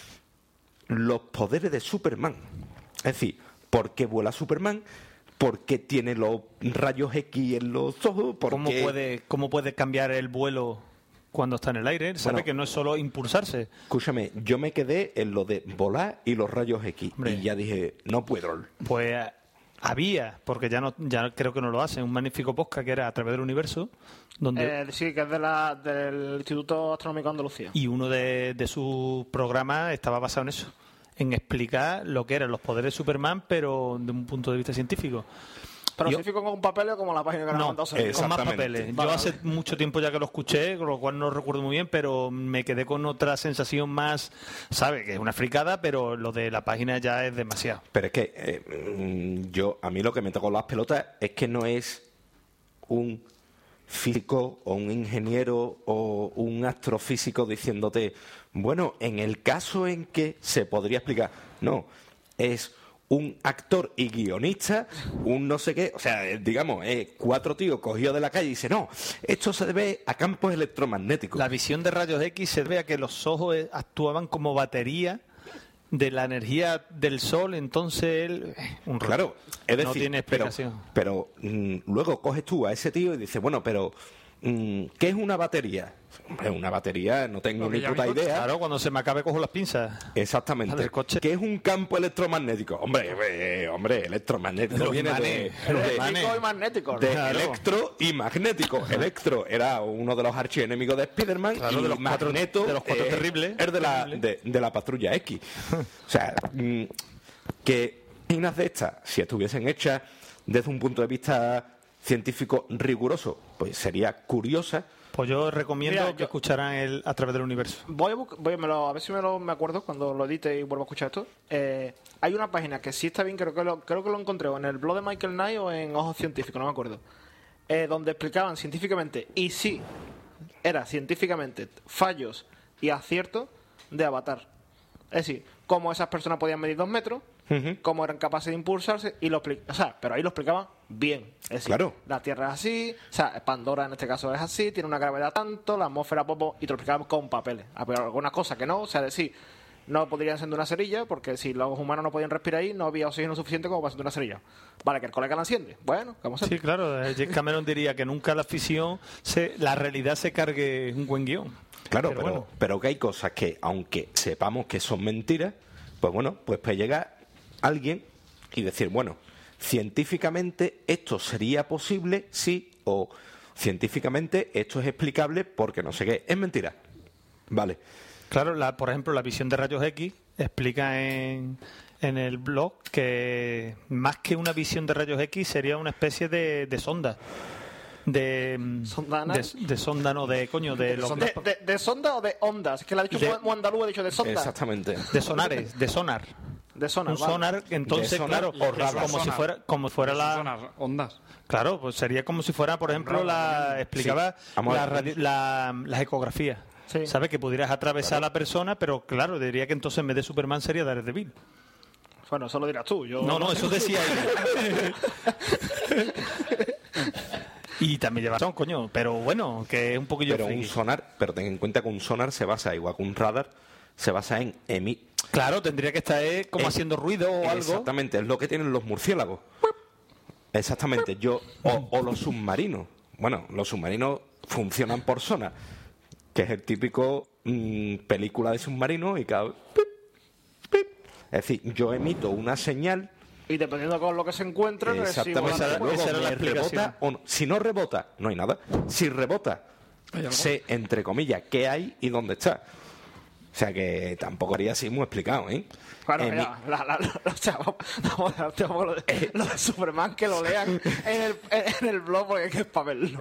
Los poderes de Superman, es decir, ¿por qué vuela Superman? ¿Por qué tiene los rayos X en los ojos? ¿Por qué? ¿Cómo puede cambiar el vuelo cuando está en el aire? Él sabe Bueno. que no es solo impulsarse. Escúchame, yo me quedé en lo de volar y los rayos X. Hombre. Y ya dije, no puedo. Pues había, porque ya creo que no lo hacen, un magnífico podcast que era A través del universo, donde Sí, que es del Instituto Astronómico de Andalucía. y uno de sus programas estaba basado en eso, en explicar lo que eran los poderes de Superman, pero de un punto de vista científico. Pero yo- científico con un papel o como la página que nos ha No, mandado Sergio. con más Exactamente. papeles. Vale, Yo hace mucho tiempo ya que lo escuché, con lo cual no recuerdo muy bien, pero me quedé con otra sensación más, ¿sabe? Que es una fricada, pero lo de la página ya es demasiado. Pero es que a mí lo que me tocó las pelotas es que no es un físico o un ingeniero o un astrofísico diciéndote, bueno, en el caso en que se podría explicar. No, es un actor y guionista, un no sé qué, o sea, digamos, 4 tíos cogidos de la calle y dicen, no, esto se debe a campos electromagnéticos. La visión de rayos X se ve a que los ojos actuaban como batería de la energía del sol, entonces él... un rollo. Claro, es decir, no tiene explicación. pero luego coges tú a ese tío y dices, bueno, pero ¿qué es una batería? Hombre, una batería no tengo Lo que ni ya puta vi, idea. Claro, cuando se me acabe cojo las pinzas. La Exactamente. del coche. ¿Qué es un campo electromagnético? Hombre, electromagnético Los viene imanes. Eléctrico y magnético. de Claro. electro y magnético. Electro era uno de los archienemigos de Spider-Man Claro, y de los cuatro- Magneto de los cuatro es terribles. el de la patrulla X. O sea, que páginas de estas, si estuviesen hechas desde un punto de vista científico riguroso, pues sería curiosa. Pues yo recomiendo Mira, que escucharan A través del universo. A ver si me acuerdo cuando lo edite y vuelvo a escuchar esto. Hay una página que sí está bien, creo que lo encontré o en el blog de Michael Knight o en Ojos Científicos, no me acuerdo. Donde explicaban científicamente, y sí, era científicamente, fallos y aciertos de Avatar. Es decir, cómo esas personas podían medir 2 metros, cómo eran capaces de impulsarse, pero ahí lo explicaban bien. Es decir, Claro. la Tierra es así, o sea, Pandora en este caso es así, tiene una gravedad tanto, la atmósfera popo, y te lo explicaban con papeles. Pero algunas cosas que no, o sea, decir, no podrían ser de una cerilla, porque si los humanos no podían respirar ahí, no había oxígeno suficiente como para ser de una cerilla. Vale, que el colega la enciende. Bueno, vamos a Sí, claro. James Cameron diría que nunca la ficción, la realidad se cargue un buen guión. Claro, Pero pero que hay cosas que, aunque sepamos que son mentiras, pues bueno, pues puede llegar alguien y decir, bueno, científicamente esto sería posible, sí, o científicamente esto es explicable porque no sé qué. Es mentira. Vale. Claro, por ejemplo, la visión de rayos X explica en el blog que más que una visión de rayos X sería una especie de sonda. ¿Sondana? De sonda, no, de coño, de sonda o de ondas. Es que la ha dicho muy andaluz, ha dicho de sonda. Exactamente. de sonares, de sonar. De sonar, Un vale. sonar, entonces, De sonar claro, o radar. como fuera la... Sonar, ondas. Claro, pues sería como si fuera, por ejemplo, explicaba Sí. Vamos a ver. las ecografías. Sí. ¿Sabes? Que pudieras atravesar a la persona, pero claro, diría que entonces en vez de Superman sería Daredevil. Bueno, eso lo dirás tú. Yo No, eso decía él. Y también lleva razón, coño, pero bueno, que es un poquillo Pero un friki. sonar, pero ten en cuenta que un sonar se basa, igual que un radar, se basa en Claro, tendría que estar como haciendo ruido o algo. Exactamente, es lo que tienen los murciélagos. Exactamente, o los submarinos. Bueno, los submarinos funcionan por sonar, que es el típico película de submarino y cada... pip, pip. Es decir, yo emito una señal. Y dependiendo con lo que se encuentre, Exactamente. Luego esa era la me explicación. rebota o no. Si no rebota, no hay nada. Si rebota, sé, entre comillas, qué hay y dónde está. O sea que tampoco haría así muy explicado, ¿eh? Claro, o sea, vamos, lo de Superman, que lo lean en el blog, porque es que es para verlo.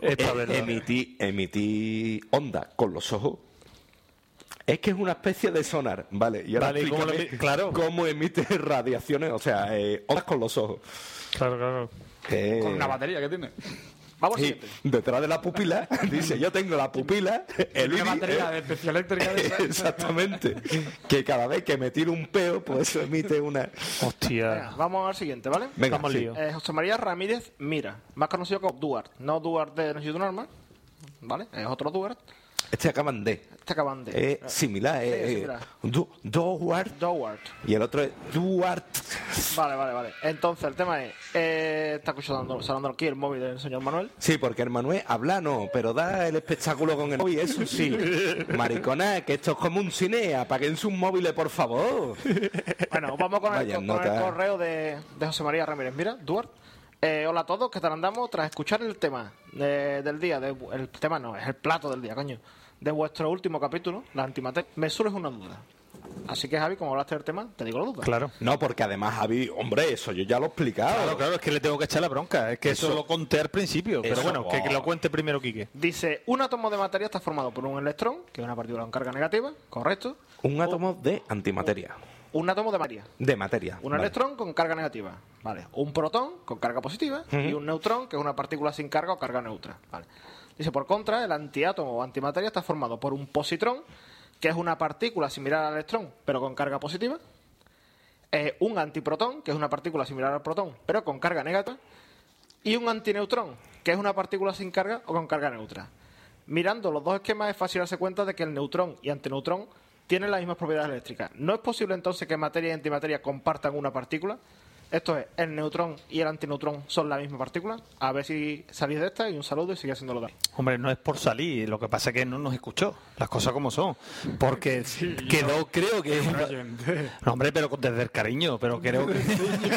Emití onda con los ojos. Es que es una especie de sonar, ¿vale? Y ahora Vale, ¿y cómo explícame cómo emite radiaciones, o sea, ondas con los ojos. Claro. Con una batería que tiene. Vamos Y siguiente. detrás de la pupila, dice, yo tengo la pupila, el Una iris, batería de especial eléctrica de esa. exactamente, que cada vez que me tiro un peo, pues eso emite una... Hostia. Venga, vamos al siguiente, ¿vale? Venga, Vamos al sí. lío. José María Ramírez Mira, más conocido como Duarte. No Duarte de Necesito un arma, ¿vale? Es otro Duarte. Este acaban de... Este acaban de... similar, Sí, similar. Duarte, y el otro es Duarte. Vale. Entonces, el tema es... está sonando aquí el móvil del señor Manuel. Sí, porque el Manuel habla no, pero da el espectáculo con el móvil, eso sí. Maricona, que esto es como un cine, apaguen sus móviles, por favor. Bueno, vamos con, Vaya con el nota. correo de José María Ramírez. Mira, Duarte. Hola a todos, ¿qué tal andamos? Tras escuchar el tema del día, el tema no, es el plato del día, coño, de vuestro último capítulo, la antimateria, me surge una duda. Así que, Javi, como hablaste del tema, te digo la duda. Claro. No, porque además, Javi, hombre, eso yo ya lo he explicado. Claro, es que le tengo que echar la bronca. Es que eso lo conté al principio. Pero Eso, bueno, que lo cuente primero Quique. Dice, un átomo de materia está formado por un electrón, que es una partícula con carga negativa, correcto. Un átomo de antimateria. Un átomo de materia. De materia. Un vale. electrón con carga negativa, ¿vale? Un protón con carga positiva y un neutrón, que es una partícula sin carga o carga neutra, ¿vale? Dice, por contra, el antiátomo o antimateria está formado por un positrón, que es una partícula similar al electrón, pero con carga positiva. Un antiprotón, que es una partícula similar al protón, pero con carga negativa. Y un antineutrón, que es una partícula sin carga o con carga neutra. Mirando los dos esquemas es fácil darse cuenta de que el neutrón y antineutrón tienen las mismas propiedades eléctricas. ¿No es posible entonces que materia y antimateria compartan una partícula? Esto es, el neutrón y el antineutrón son la misma partícula. A ver si salís de esta y un saludo y sigue haciéndolo tal. Hombre, no es por salir, lo que pasa es que no nos escuchó. Las cosas como son. Porque quedó, creo que... No, hombre, pero desde el cariño, pero creo que...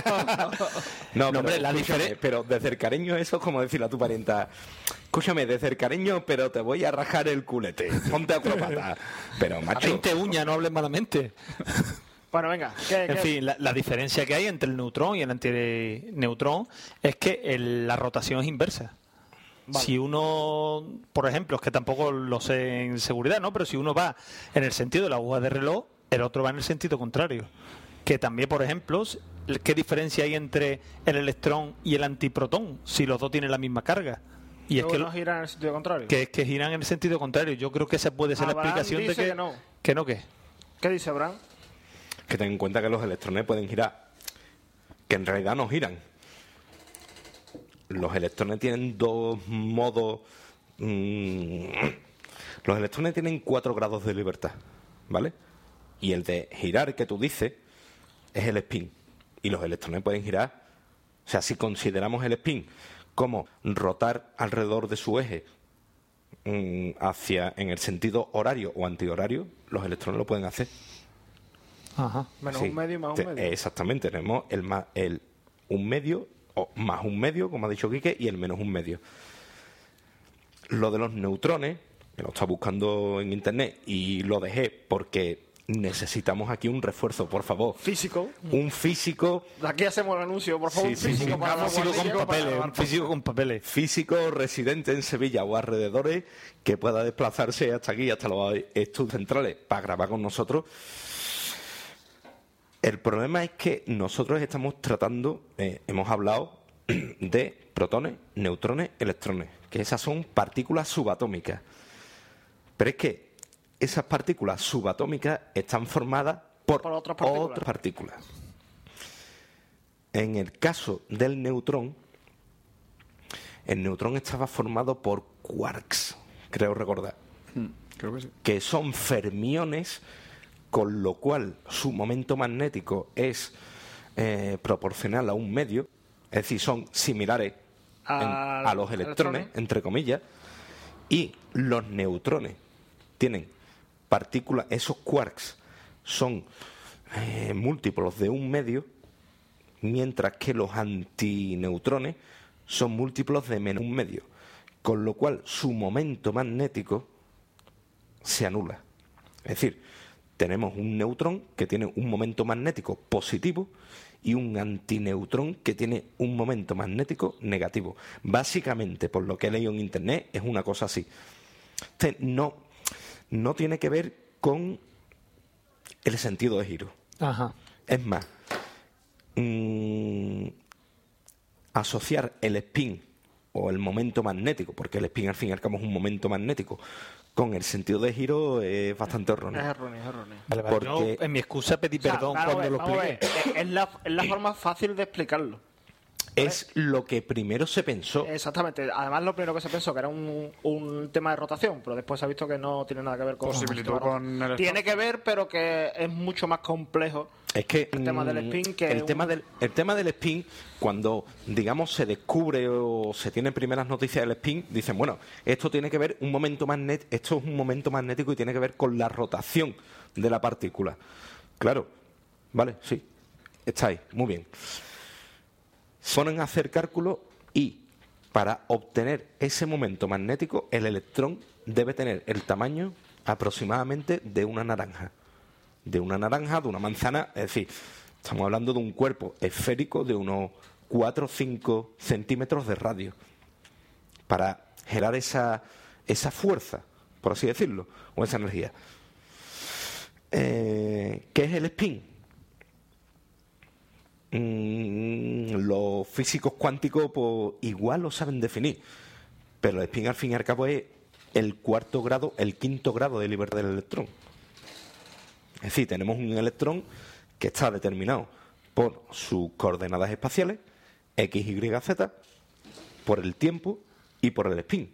No, No, hombre, la escúchame, diferencia... pero desde el cariño eso es como decirle a tu parienta, escúchame, desde el cariño, pero te voy a rajar el culete, ponte acróbata. Pero, macho, 20 uñas, no hables malamente. Bueno, venga. ¿qué? En fin, la diferencia que hay entre el neutrón y el antineutrón es que la rotación es inversa. Vale. Si uno, por ejemplo, es que tampoco lo sé en seguridad, ¿no? Pero si uno va en el sentido de la aguja de reloj, el otro va en el sentido contrario. Que también, por ejemplo, ¿qué diferencia hay entre el electrón y el antiprotón si los dos tienen la misma carga? Y es que no giran en el sentido contrario. que giran en el sentido contrario. Yo creo que esa puede ser Abraham la explicación de dice que... que no. ¿Que no qué? ¿Qué dice Abraham? que ten en cuenta que los electrones pueden girar, que en realidad no giran. Los electrones tienen dos modos... Los electrones tienen 4 grados de libertad, ¿vale? Y el de girar que tú dices es el spin. Y los electrones pueden girar... O sea, si consideramos el spin como rotar alrededor de su eje hacia en el sentido horario o antihorario, los electrones lo pueden hacer. Ajá. Menos Sí. un medio y más un medio. Exactamente, tenemos un medio o más un medio, como ha dicho Quique, y el menos un medio. Lo de los neutrones, que lo está buscando en internet y lo dejé porque necesitamos aquí un refuerzo, por favor. Físico. Un físico. De aquí hacemos el anuncio, por favor. Sí, sí, físico sí. para la Un físico con guardilla, papeles, para- un físico con papeles. Físico residente en Sevilla o alrededores que pueda desplazarse hasta aquí, hasta los estudios centrales, para grabar con nosotros. El problema es que nosotros estamos tratando, hemos hablado de protones, neutrones, electrones, que esas son partículas subatómicas. Pero es que esas partículas subatómicas están formadas por otras partículas. otras partículas. En el caso del neutrón, el neutrón estaba formado por quarks, creo recordar, Creo que sí. que son fermiones, con lo cual su momento magnético es proporcional a un medio, es decir, son similares a los electrones, entre comillas, y los neutrones tienen partículas, esos quarks son múltiplos de un medio, mientras que los antineutrones son múltiplos de menos un medio, con lo cual su momento magnético se anula. Es decir, tenemos un neutrón que tiene un momento magnético positivo y un antineutrón que tiene un momento magnético negativo. Básicamente, por lo que he leído en internet, es una cosa así. Entonces, no tiene que ver con el sentido de giro. Ajá. Es más, asociar el spin o el momento magnético, porque el spin al fin y al cabo es un momento magnético, con el sentido de giro es bastante Es erróneo. erróneo, es erróneo. Vale, vale. Porque- Yo, en mi excusa, pedí O sea, perdón vamos a cuando ver, lo vamos a expliqué. ver, es la forma fácil de explicarlo. Es lo que primero se pensó. Exactamente. Además, lo primero que se pensó que era un tema de rotación, pero después se ha visto que no tiene nada que ver con Posibilitud el tema de con rotación. el Tiene espacio. que ver, pero que es mucho más complejo. Es que El tema del spin que el tema del spin, cuando digamos se descubre o se tienen primeras noticias del spin, dicen, bueno, esto tiene que ver esto es un momento magnético y tiene que ver con la rotación de la partícula. Claro, vale, sí, está ahí, muy bien. Se ponen a hacer cálculos y para obtener ese momento magnético, el electrón debe tener el tamaño aproximadamente de una naranja. De una naranja, de una manzana, es decir, estamos hablando de un cuerpo esférico de unos 4 o 5 centímetros de radio. Para generar esa fuerza, por así decirlo, o esa energía. ¿Qué es el spin? Los físicos cuánticos pues, igual lo saben definir, pero el spin al fin y al cabo es el quinto grado de libertad del electrón. Es decir, tenemos un electrón que está determinado por sus coordenadas espaciales, X, Y, Z, por el tiempo y por el spin.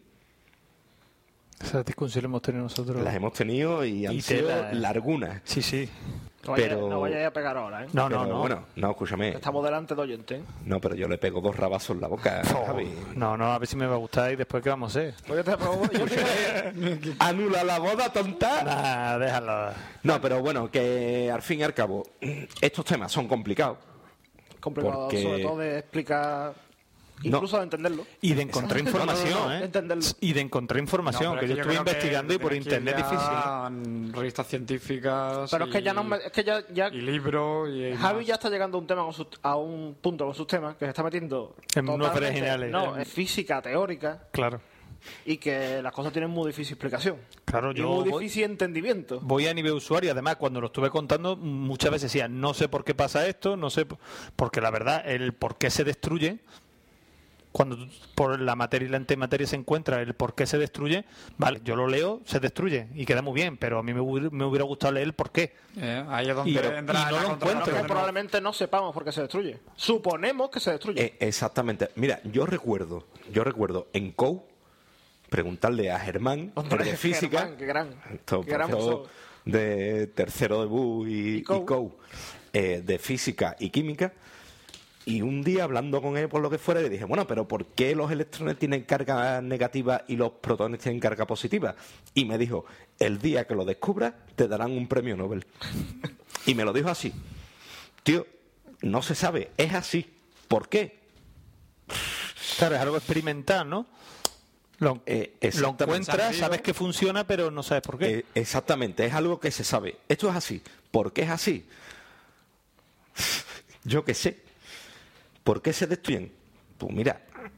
Esa discusión la hemos tenido nosotros. Las hemos tenido y han Y sido tela, largunas. Sí, sí. No vaya a pegar ahora, ¿eh? No, Pero, no, no. bueno, no, escúchame. Estamos delante de oyente. ¿eh? No, pero yo le pego 2 rabazos en la boca, Javi. No, no, a ver si me va a gustar y después qué vamos a hacer. Pues yo te- Anula la boda, tonta. Nah, déjalo. No, pero bueno, que al fin y al cabo, estos temas son complicados. complicado, Porque- sobre todo de explicar, incluso de entenderlo. Y de encontrar información, de ¿eh? entenderlo. Y de encontrar información, No, pero que es yo estuve creo que investigando y por tienes que internet ir difícil. a revistas científicas. Pero es que ya no me- es que ya Y libros. Y Javi más. ya está llegando a un tema a un punto con sus temas que se está metiendo En unos totalmente- originales. no, en física teórica Claro. y que las cosas tienen muy difícil explicación. Claro, Y yo muy voy- difícil entendimiento. Voy a nivel usuario, además, cuando lo estuve contando, muchas veces decía, no sé por qué pasa esto, no sé, porque la verdad, el por qué se destruye, cuando por la materia y la antimateria se encuentra el por qué se destruye, vale, yo lo leo, se destruye, y queda muy bien, pero a mí me hubiera gustado leer el por qué. Ahí es donde Y- entra y no la lo contradicción. encuentro. Que probablemente no sepamos por qué se destruye. Suponemos que se destruye. Exactamente. Mira, yo recuerdo en COU preguntarle a Germán, Hombre, el de física, Germán, qué gran profesor profesor. de tercero de BU y COU. COU, de física y química, y un día hablando con él por lo que fuera le dije, bueno, pero ¿por qué los electrones tienen carga negativa y los protones tienen carga positiva? Y me dijo, el día que lo descubras te darán un premio Nobel. Y me lo dijo así, tío, no se sabe, es así. ¿Por qué? Claro, es algo experimental, ¿no? Lo exactamente. encuentras, sabes que funciona, pero no sabes por qué. Exactamente, es algo que se sabe. Esto es así. ¿Por qué es así? Yo qué sé. ¿Por qué se destruyen? Pues mira,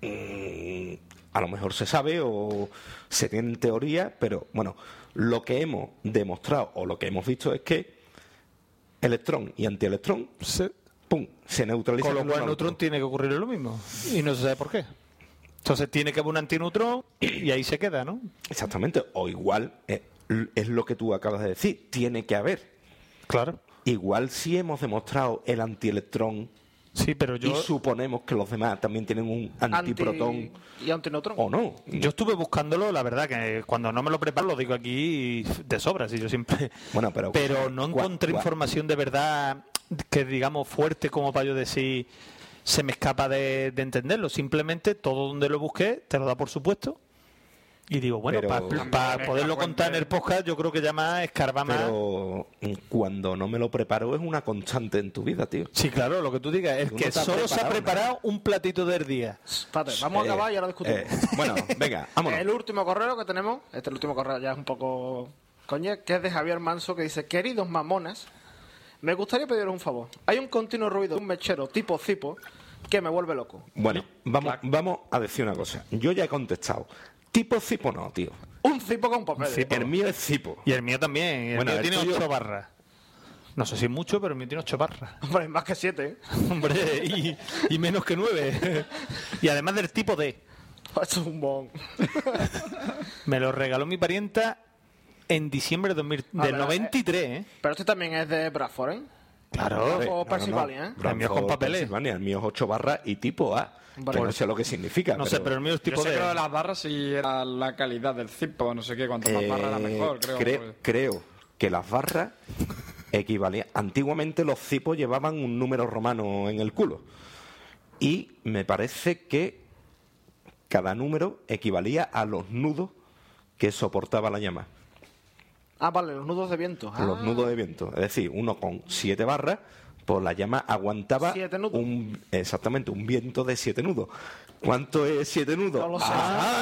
a lo mejor se sabe o se tiene teoría, pero bueno, lo que hemos demostrado o lo que hemos visto es que electrón y antielectrón ¡pum!, se neutralizan. Con lo el cual uno el al otro. neutrón tiene que ocurrir lo mismo. Y no se sabe por qué. Entonces tiene que haber un antineutrón y ahí se queda, ¿no? Exactamente. O igual, es lo que tú acabas de decir, tiene que haber. Claro. Igual si hemos demostrado el antielectrón Sí, pero yo... y suponemos que los demás también tienen un antiprotón y antineutrón. o no. Yo estuve buscándolo, la verdad, que cuando no me lo preparo lo digo aquí de sobra, si yo siempre... Bueno, pero no encontré información de verdad que, digamos, fuerte como para yo decir se me escapa de entenderlo. Simplemente todo donde lo busqué te lo da por supuesto. Y digo, bueno, Pero- para poderlo contar en el podcast yo creo que ya más escarba más. Pero cuando no me lo preparo es una constante en tu vida, tío. Sí, claro, lo que tú digas es Tú no que te has solo se ha preparado preparado un platito del día. Espérate, vamos a acabar y ahora discutimos. Bueno, venga, vámonos. El último correo que tenemos, el último correo ya es un poco coñe, que es de Javier Manso, que dice: queridos mamonas, me gustaría pediros un favor. Hay un continuo ruido de un mechero tipo cipo que me vuelve loco. Bueno, vamos a decir una cosa. Yo ya he contestado. Tipo cipo no, tío. Un cipo con papel. El mío es cipo. Y el mío también. El Bueno, mío el tiene tuyo- 8 barras. No sé si es mucho, pero el mío tiene 8 barras. Hombre, más que 7, ¿eh? Hombre, y menos que 9. Y además del tipo D. Esto es un bon. Me lo regaló mi parienta en diciembre de A del ver, 93, ¿eh? Pero este también es de Bradford, ¿eh? Claro. O Pennsylvania, ¿eh? El mío es con papeles. Pennsylvania, el mío es 8 barras y tipo A. Vale. Que no sé lo que significa. No sé, pero el mío es Yo tipo sé que lo de D. las barras sí era la calidad del cipo, no sé qué, cuanto más barras era mejor, creo. Creo que las barras equivalían. Antiguamente los cipos llevaban un número romano en el culo. Y me parece que cada número equivalía a los nudos que soportaba la llama. Ah, vale, los nudos de viento. Ah. Los nudos de viento. Es decir, uno con 7 barras, pues la llama aguantaba 7 nudos. exactamente un viento de 7 nudos. ¿Cuánto es 7 nudos? No lo sé.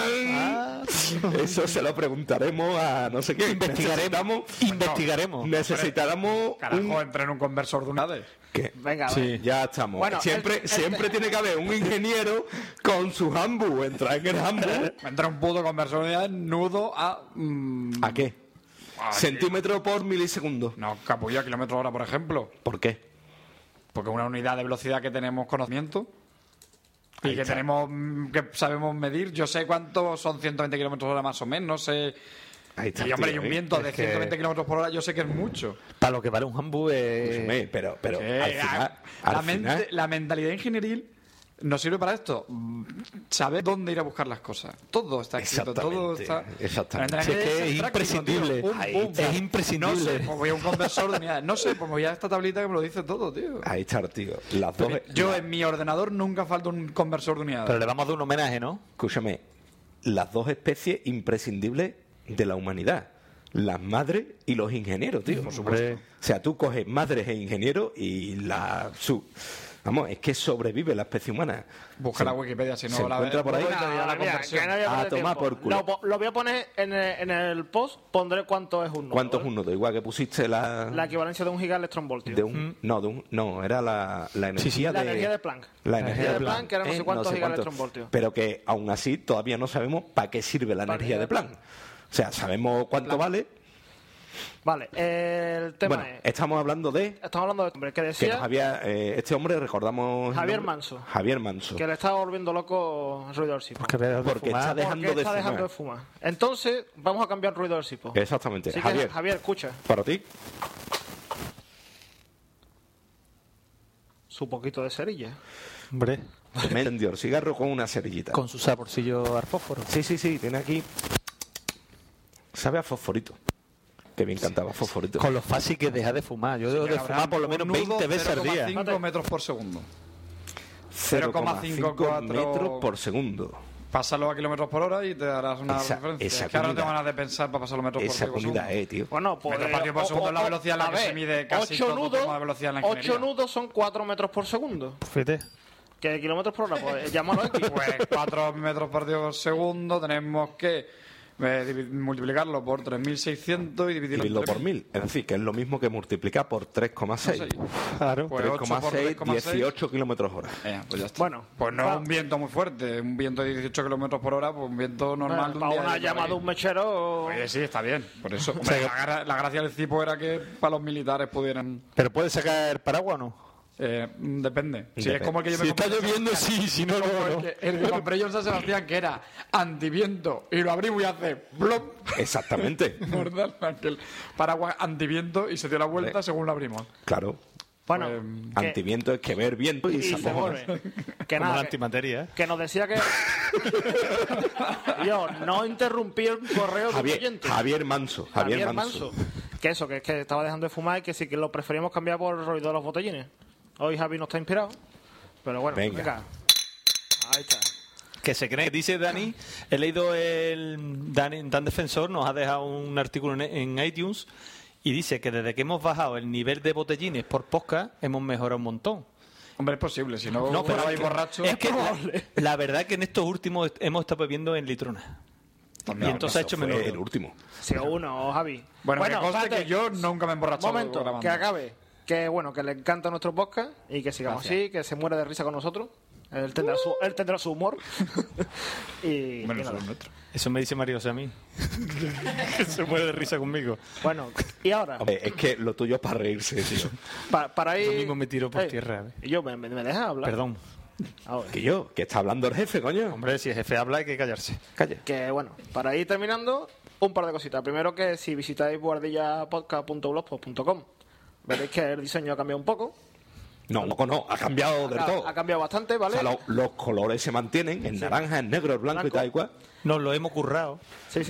Eso se lo preguntaremos a no sé qué. Investigaremos. Necesitáramos Carajo, entra en un conversor de unidades. ¿Qué? Venga, a ver. Sí. Ya estamos. Bueno, siempre tiene que haber un ingeniero con su jambu. Entrar en el jambu. Entra un puto conversor de unidades nudo a... ¿A qué? Centímetro por milisegundo. No, capullo a kilómetros hora, por ejemplo. ¿Por qué? Porque es una unidad de velocidad que tenemos conocimiento y Ahí que está. tenemos que sabemos medir. Yo sé cuánto son 120 kilómetros hora más o menos. Sé... Ahí está, Y hombre, y tío, un ¿eh? viento de Es que- 120 kilómetros por hora, yo sé que es mucho. Para lo que vale un hambu Escúchame, pero al final, La mentalidad ingenieril nos sirve para esto. Saber dónde ir a buscar las cosas. Todo está escrito, todo está. Exactamente. La Si es mentalidad que es práctico, imprescindible. tío. Pum, Ahí pum. está. Es imprescindible. No sé, pues voy a un conversor de unidades. No sé, pues voy a esta tablita que me lo dice todo, tío. Ahí está, tío. Las dos. Yo en mi ordenador nunca falta un conversor de unidades. Pero le vamos a dar un homenaje, ¿no? Escúchame, las dos especies imprescindibles de la humanidad. Las madres y los ingenieros, tío. Por supuesto. O sea, tú coges madres e ingenieros y vamos, es que sobrevive la especie humana. Busca la Wikipedia, si no se la encuentra por ahí. Te dirá la Mira, conversión. que no voy a perder A tomar tiempo. por culo. Lo voy a poner en el post, pondré cuánto es un nudo. ¿Cuánto es ¿vale? un nudo? Igual que pusiste La equivalencia de un gigaelectronvoltio. no, era la energía La energía de Planck. La energía de Planck, que era no sé cuántos gigaelectronvoltios. Pero que aún así todavía no sabemos para qué sirve la energía de Planck. O sea, sabemos cuánto vale. Vale, el tema Bueno, es... estamos hablando de Estamos hablando de este hombre que que decía nos había este hombre, recordamos el Javier nombre. Manso. Javier Manso. que le estaba volviendo loco el ruido del sipo. Que veas de Porque fumar. está dejando Porque de está fumar. dejando de fumar. Entonces, vamos a cambiar el ruido del sipo. Exactamente. Así que, Javier, Javier, escucha. para ti. Su poquito de cerilla. Hombre, Me encendió el cigarro con una cerillita. con su saborcillo al fósforo. Sí, tiene aquí. Sabe a fosforito. Que me encantaba fosforito. Con lo fácil que deja de fumar. Yo dejo de fumar por lo menos 20 veces al día. 5 metros por segundo. 0,5 0,54 metros por segundo. Pásalo a kilómetros por hora y te darás una Esa- diferencia. esa Es que ahora no tengo comida- ganas de pensar para pasar los metros Esa por comida, segundo. tío. Bueno, pues... Metros partido por segundo es la velocidad en la a que se ver, mide casi 8 todo nudos, tema de velocidad en la ingeniería. 8 nudos son 4 metros por segundo. Fíjate. ¿Qué kilómetros por hora? Pues llámalo X. Pues 4 metros por segundo, tenemos que multiplicarlo por 3.600 y Dividirlo por 1000. Es decir, que es lo mismo que multiplicar por 3,6. Claro. Pues 3,6, 18 kilómetros hora. Pues ya está. Bueno, pues no es un viento muy fuerte, un viento de 18 kilómetros por hora, pues un viento normal de un para día. una llama de un mechero. Oye, sí, está bien. Por eso. Hombre, la gracia del cipo era que para los militares pudieran. ¿Pero puede sacar paraguas o no? Depende. Si Depende. es como el que yo me Si está compré- lloviendo, sí, si no, no. El que compré yo en San Sebastián, que era antiviento, y lo abrimos y hace plop. Exactamente. Mortal, aquel paraguas antiviento y se dio la vuelta según lo abrimos. Claro. Bueno, que, Antiviento es que ver viento y, y se mueve. Que Como nada, la que, antimateria, ¿eh? que nos decía que yo no interrumpí el correo del oyente. Javier Manso. Javier Manso. Que eso, que es que estaba dejando de fumar y que sí que lo preferíamos cambiar por el ruido de los botellines. Hoy Javi no está inspirado, pero bueno, Venga. Ahí está. Que se cree, dice Dani, he leído Dan Defensor, nos ha dejado un artículo en iTunes y dice que desde que hemos bajado el nivel de botellines por podcast hemos mejorado un montón. Hombre, es posible, si no, No, pero fuera ahí es que- borracho. es que la verdad es que en estos últimos hemos estado bebiendo en litronas. Y entonces ha hecho Fue menos. el último. Si uno, Javi. Bueno, que conste espérate. que yo nunca me he emborrachado Momento, grabando. que acabe. Que bueno, que le encanta nuestro podcast y que sigamos Gracias. así, que se muere de risa con nosotros. Él tendrá su humor. y Bueno, nada. eso es nuestro. Eso me dice Mario José a mí. Que se muere de risa conmigo. Bueno, y ahora, Hombre, es que lo tuyo es para reírse, tío. para ir... Yo mismo me tiro por tierra, ¿eh? Y yo, ¿me dejas hablar? Perdón. Ahora. Que está hablando el jefe, coño. Hombre, si el jefe habla hay que callarse. Calla. Que bueno, para ir terminando, un par de cositas. Primero, que si visitáis buhardillapodcast.blogspot.com, veréis que el diseño ha cambiado un poco. No, ha cambiado del todo. Ha cambiado bastante, O ¿vale? sea, los colores se mantienen, en naranja, en negro, en blanco y tal y cual. Nos lo hemos currado. Sí.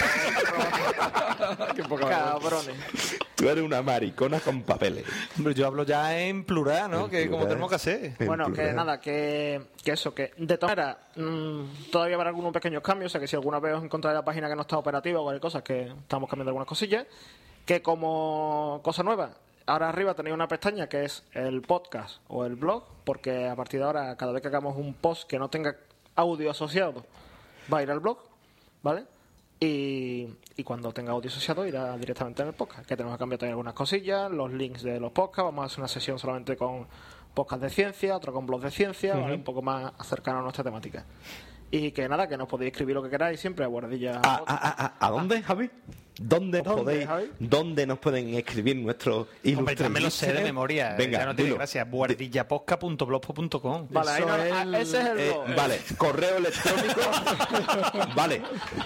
Qué poca Cabrones. Tú eres una maricona con papeles. Hombre, yo hablo ya en plural, ¿no? En Que como plural. tenemos que hacer. En Bueno, que plural. nada, que eso, que de todas maneras, todavía habrá algunos pequeños cambios, o sea que si alguna vez os encontráis la página que no está operativa o cualquier cosa, que estamos cambiando algunas cosillas, que como cosa nueva, ahora arriba tenéis una pestaña que es el podcast o el blog, porque a partir de ahora, cada vez que hagamos un post que no tenga audio asociado, va a ir al blog, ¿vale? Y cuando tenga audio asociado irá directamente en el podcast, que tenemos que cambiar también algunas cosillas, los links de los podcasts, vamos a hacer una sesión solamente con podcast de ciencia, otro con blogs de ciencia, ¿vale? Un poco más cercano a nuestra temática. Y que nada, que nos podéis escribir lo que queráis siempre a Guardilla. ¿A dónde, Javi? ¿Dónde Javi? nos pueden escribir nuestros Hombre, ilustres ya me lo sé de listeners? memoria. Venga, ya no tiene dilo. gracia. Buhardillaposca.blogspot.com. Vale, ahí Eso no- es ese es el blog. Vale, correo electrónico. Vale.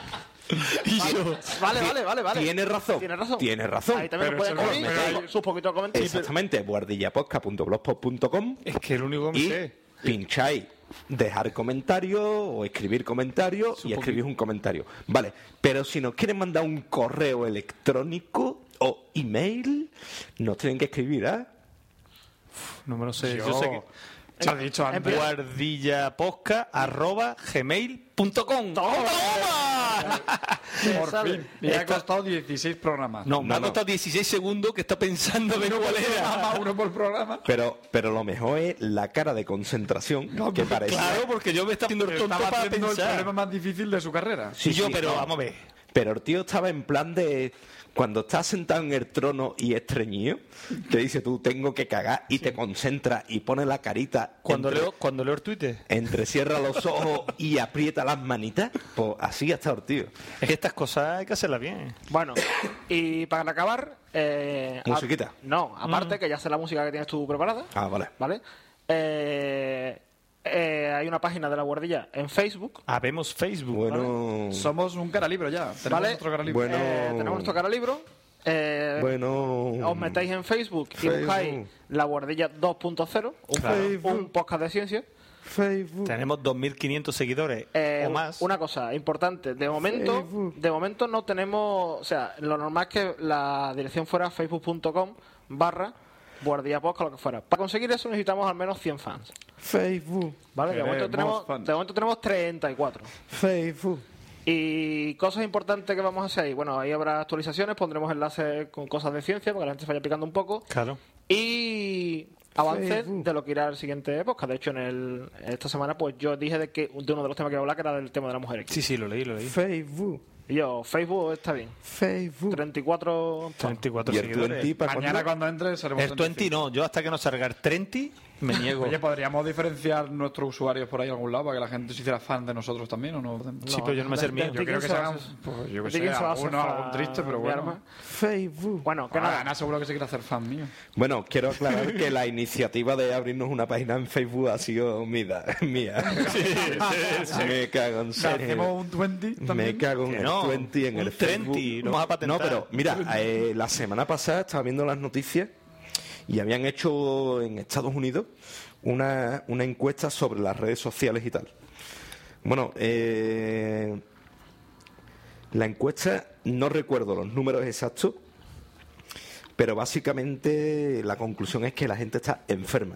Vale. Tienes razón. Tienes razón. Ahí también Pero nos pueden eso escribir no- pero- sus poquitos comentarios. Exactamente, guardillapodcast.blogspot.com Es que el único que me y sé. pincháis dejar comentarios o escribir comentarios y escribís un comentario. Vale, pero si nos quieren mandar un correo electrónico o email, nos tienen que escribir a No me lo sé. Yo sé que... Se ha dicho antes. guardillaposca@gmail.com. Por fin. Y ha costado 16 programas. No, me ha no. costado 16 segundos que está pensando de cuál era. Uno por programa. pero lo mejor es la cara de concentración que parece. Claro, porque yo me estaba haciendo el tonto Estaba para haciendo el problema pensar. más difícil de su carrera. Sí, pero vamos a ver. Pero el tío estaba en plan de cuando estás sentado en el trono y estreñido, te dice tú tengo que cagar y te concentras y pone la carita Cuando leo el Twitter. entrecierra los ojos y aprieta las manitas, pues así ha estado el tío. Es que estas cosas hay que hacerlas bien. Bueno, y para acabar... ¿Musiquita? No, aparte, que ya sé la música que tienes tú preparada. Ah, vale. ¿Vale? Hay una página de La Guardilla en Facebook. Habemos Facebook. Bueno, Somos un cara libro ya. Tenemos ¿Vale? nuestro cara libro. Bueno. Tenemos nuestro cara libro. bueno. Os metéis en Facebook y Facebook. buscáis La Guardilla 2.0, un podcast de ciencia. Facebook. Tenemos 2.500 seguidores o más. Una cosa importante, de momento no tenemos, o sea, lo normal es que la dirección fuera facebook.com/guardillapodcast, lo que fuera. Para conseguir eso necesitamos al menos 100 fans, Facebook. ¿vale? De momento Queremos fans. tenemos 34. Facebook. Y cosas importantes que vamos a hacer ahí. Bueno, ahí habrá actualizaciones, pondremos enlaces con cosas de ciencia, porque la gente se vaya picando un poco. Claro. Y avance de lo que irá el siguiente podcast. De hecho, esta semana pues yo dije de uno de los temas que iba a hablar, que era del tema de la mujer X. Sí, lo leí. Facebook. Y yo, Facebook está bien. Facebook. 34 ¿Y el seguidores. 20 para Mañana cuándo? cuando entre seremos El 20 no, yo hasta que no salga el 30 me niego. Oye, ¿podríamos diferenciar nuestros usuarios por ahí a algún lado para que la gente se hiciera fan de nosotros también o no? Sí, pero yo no me sé el mío. Yo creo que se hagan, pues, yo que sé, algún triste, pero bueno. Facebook. Bueno, que nada. Ana seguro que se quiere hacer fan mío. Bueno, quiero aclarar que la iniciativa de abrirnos una página en Facebook ha sido mía. Me cago en serio. ¿Hacemos un 20 también? Me cago en el 20 en el Facebook. 30, lo vamos a patentar. No, pero mira, la semana pasada estaba viendo las noticias y habían hecho en Estados Unidos una encuesta sobre las redes sociales y tal. Bueno, la encuesta, no recuerdo los números exactos, pero básicamente la conclusión es que la gente está enferma.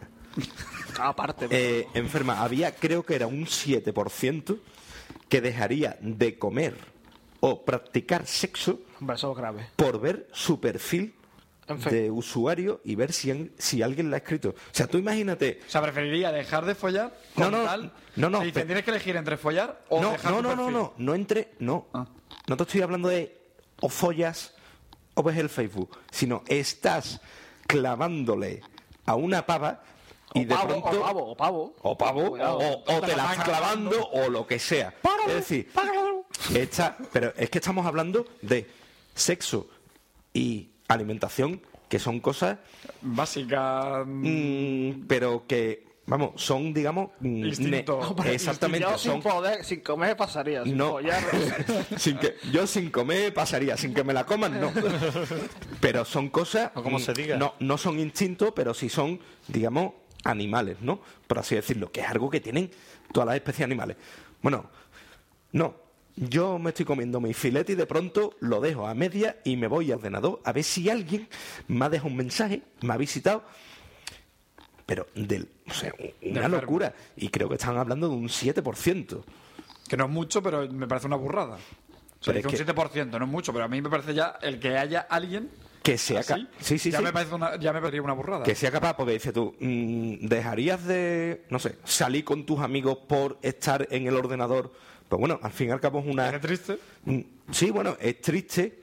Aparte. Enferma. Había, creo que era un 7% que dejaría de comer o practicar sexo Eso es grave. por ver su perfil En Facebook. de usuario y ver si alguien la ha escrito. O sea, tú imagínate... O sea, preferiría dejar de follar con tal... no, Si tienes que elegir entre follar o dejar tu perfil. No te estoy hablando de o follas o ves el Facebook, sino estás clavándole a una pava y de pronto... O pavo, Cuidado. o te la estás clavando o lo que sea. Es decir, pero es que estamos hablando de sexo y alimentación, que son cosas Básica. pero que, vamos, son, digamos... Instinto. Exactamente. Yo Son, sin comer pasaría. Sin no, follar. yo sin comer pasaría, sin que me la coman, no. Pero son cosas... O como se diga. No son instintos, pero sí son, digamos, animales, ¿no? Por así decirlo, que es algo que tienen todas las especies animales. Bueno, no. Yo me estoy comiendo mi filete y de pronto lo dejo a media y me voy al ordenador a ver si alguien me ha dejado un mensaje, me ha visitado. Pero o sea, una locura. Y creo que están hablando de un 7%. Que no es mucho, pero me parece una burrada. O sea, Pero dice es un 7%, no es mucho, pero a mí me parece ya el que haya alguien Que sea así, sí. ya me parecería una burrada. Que sea capaz, porque dices tú, ¿dejarías de, no sé, salir con tus amigos por estar en el ordenador? Pues bueno, al fin y al cabo es una... ¿Es triste? Sí, bueno, es triste,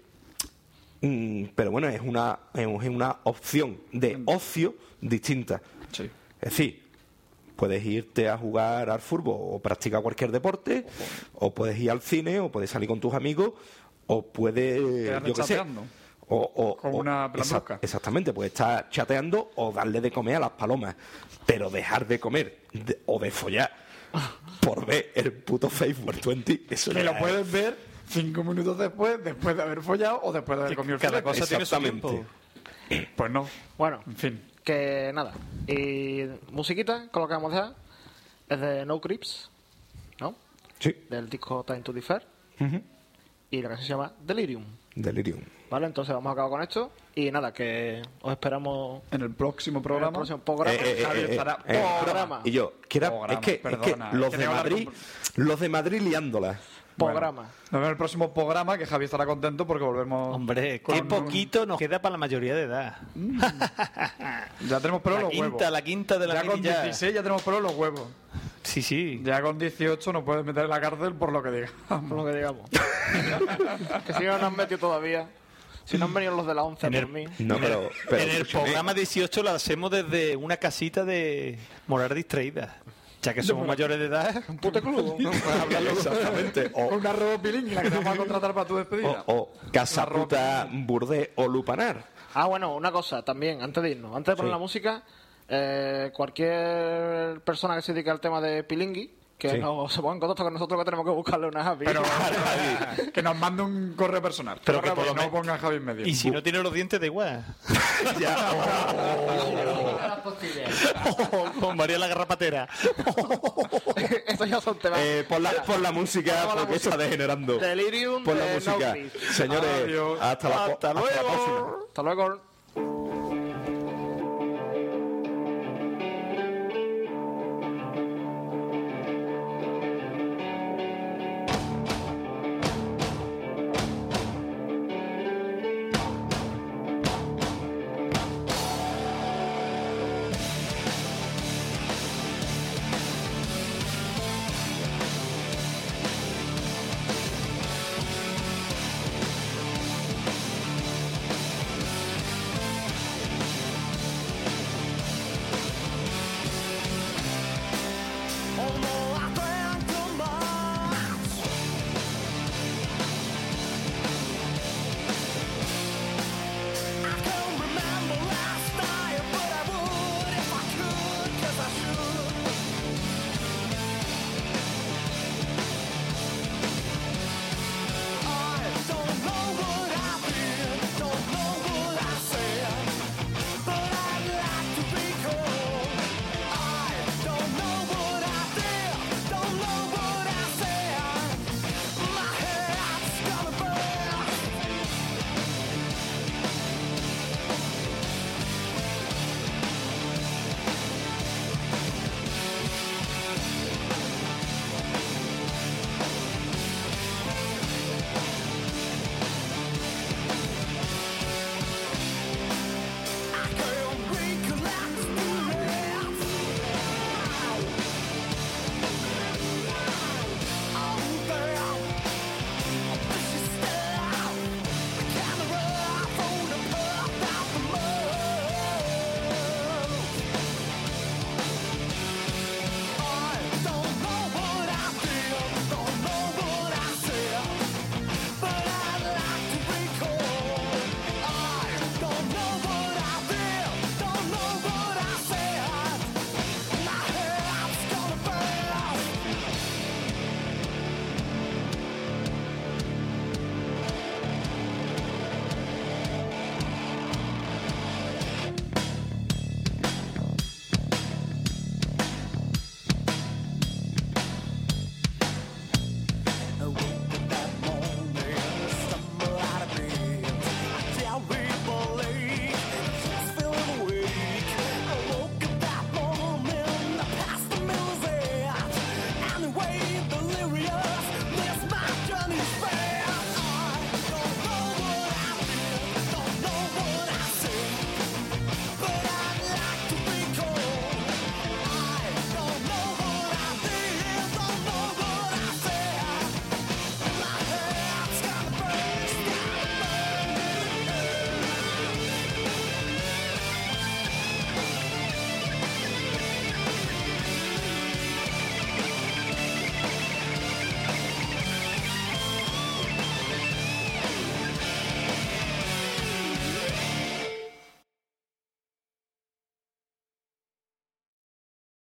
pero bueno, es una opción de ocio distinta. Sí. Es decir, puedes irte a jugar al fútbol o practicar cualquier deporte, o puedes ir al cine, o puedes salir con tus amigos, o puedes, Quedarte yo qué sé, chateando. con una planduca. Exactamente, puedes estar chateando o darle de comer a las palomas, pero dejar de comer o de follar por ver el puto Facebook 20, eso Que ya lo es- puedes ver 5 minutos después de haber follado o después de haber comido el Cada filete. cosa tiene su Exactamente. tiempo. Pues no. Bueno, En fin. que nada. Y musiquita, con lo que vamos a dejar, es de No Creeps, ¿no? Sí, Del disco Time to Differ. Y la canción se llama Delirium. Delirium. ¿Vale? Entonces vamos a acabar con esto. Y nada, que os esperamos En el próximo en el programa. próximo programa. Javier estará programa. Y yo, Programa, es que perdona, los es que de tengo la Madrid, los de Madrid liándola. Programa. Nos vemos en el próximo programa, que Javier estará contento porque volvemos. Hombre, con qué un- poquito nos queda para la mayoría de edad. Ya tenemos pelo en La los huevos. quinta, la quinta de la Ya con mini ya. 16 ya tenemos pelo en los huevos. Sí, sí. Ya con 18 nos puedes meter en la cárcel por lo que digas. Por lo que digamos. Que si no nos han metido todavía. Si no han venido los de la 11 por mí. No, pero En el escúchame, programa 18 lo hacemos desde una casita de morar distraída. Ya que somos mayores de edad. Un puto club. exactamente. Con una robo pilín, la que te vamos a contratar para tu despedida. O Casa Puta Burdé o Lupanar. Ah, bueno, una cosa también, antes de irnos. Antes de poner la música, cualquier persona que se dedique al tema de Pilingui, que Sí. se ponga en contacto con nosotros, que tenemos que buscarle una Javi. Pero que nos mande un correo personal. Pero Correo que por lo no menos- ponga Javi en medio. Y si no tiene los dientes, da igual. Con María la Garrapatera. Estos ya son temas. Por la música, porque está degenerando. Delirium Por la de música. No Creeps. Señores, Adiós. hasta la Hasta próxima. luego. Hasta luego.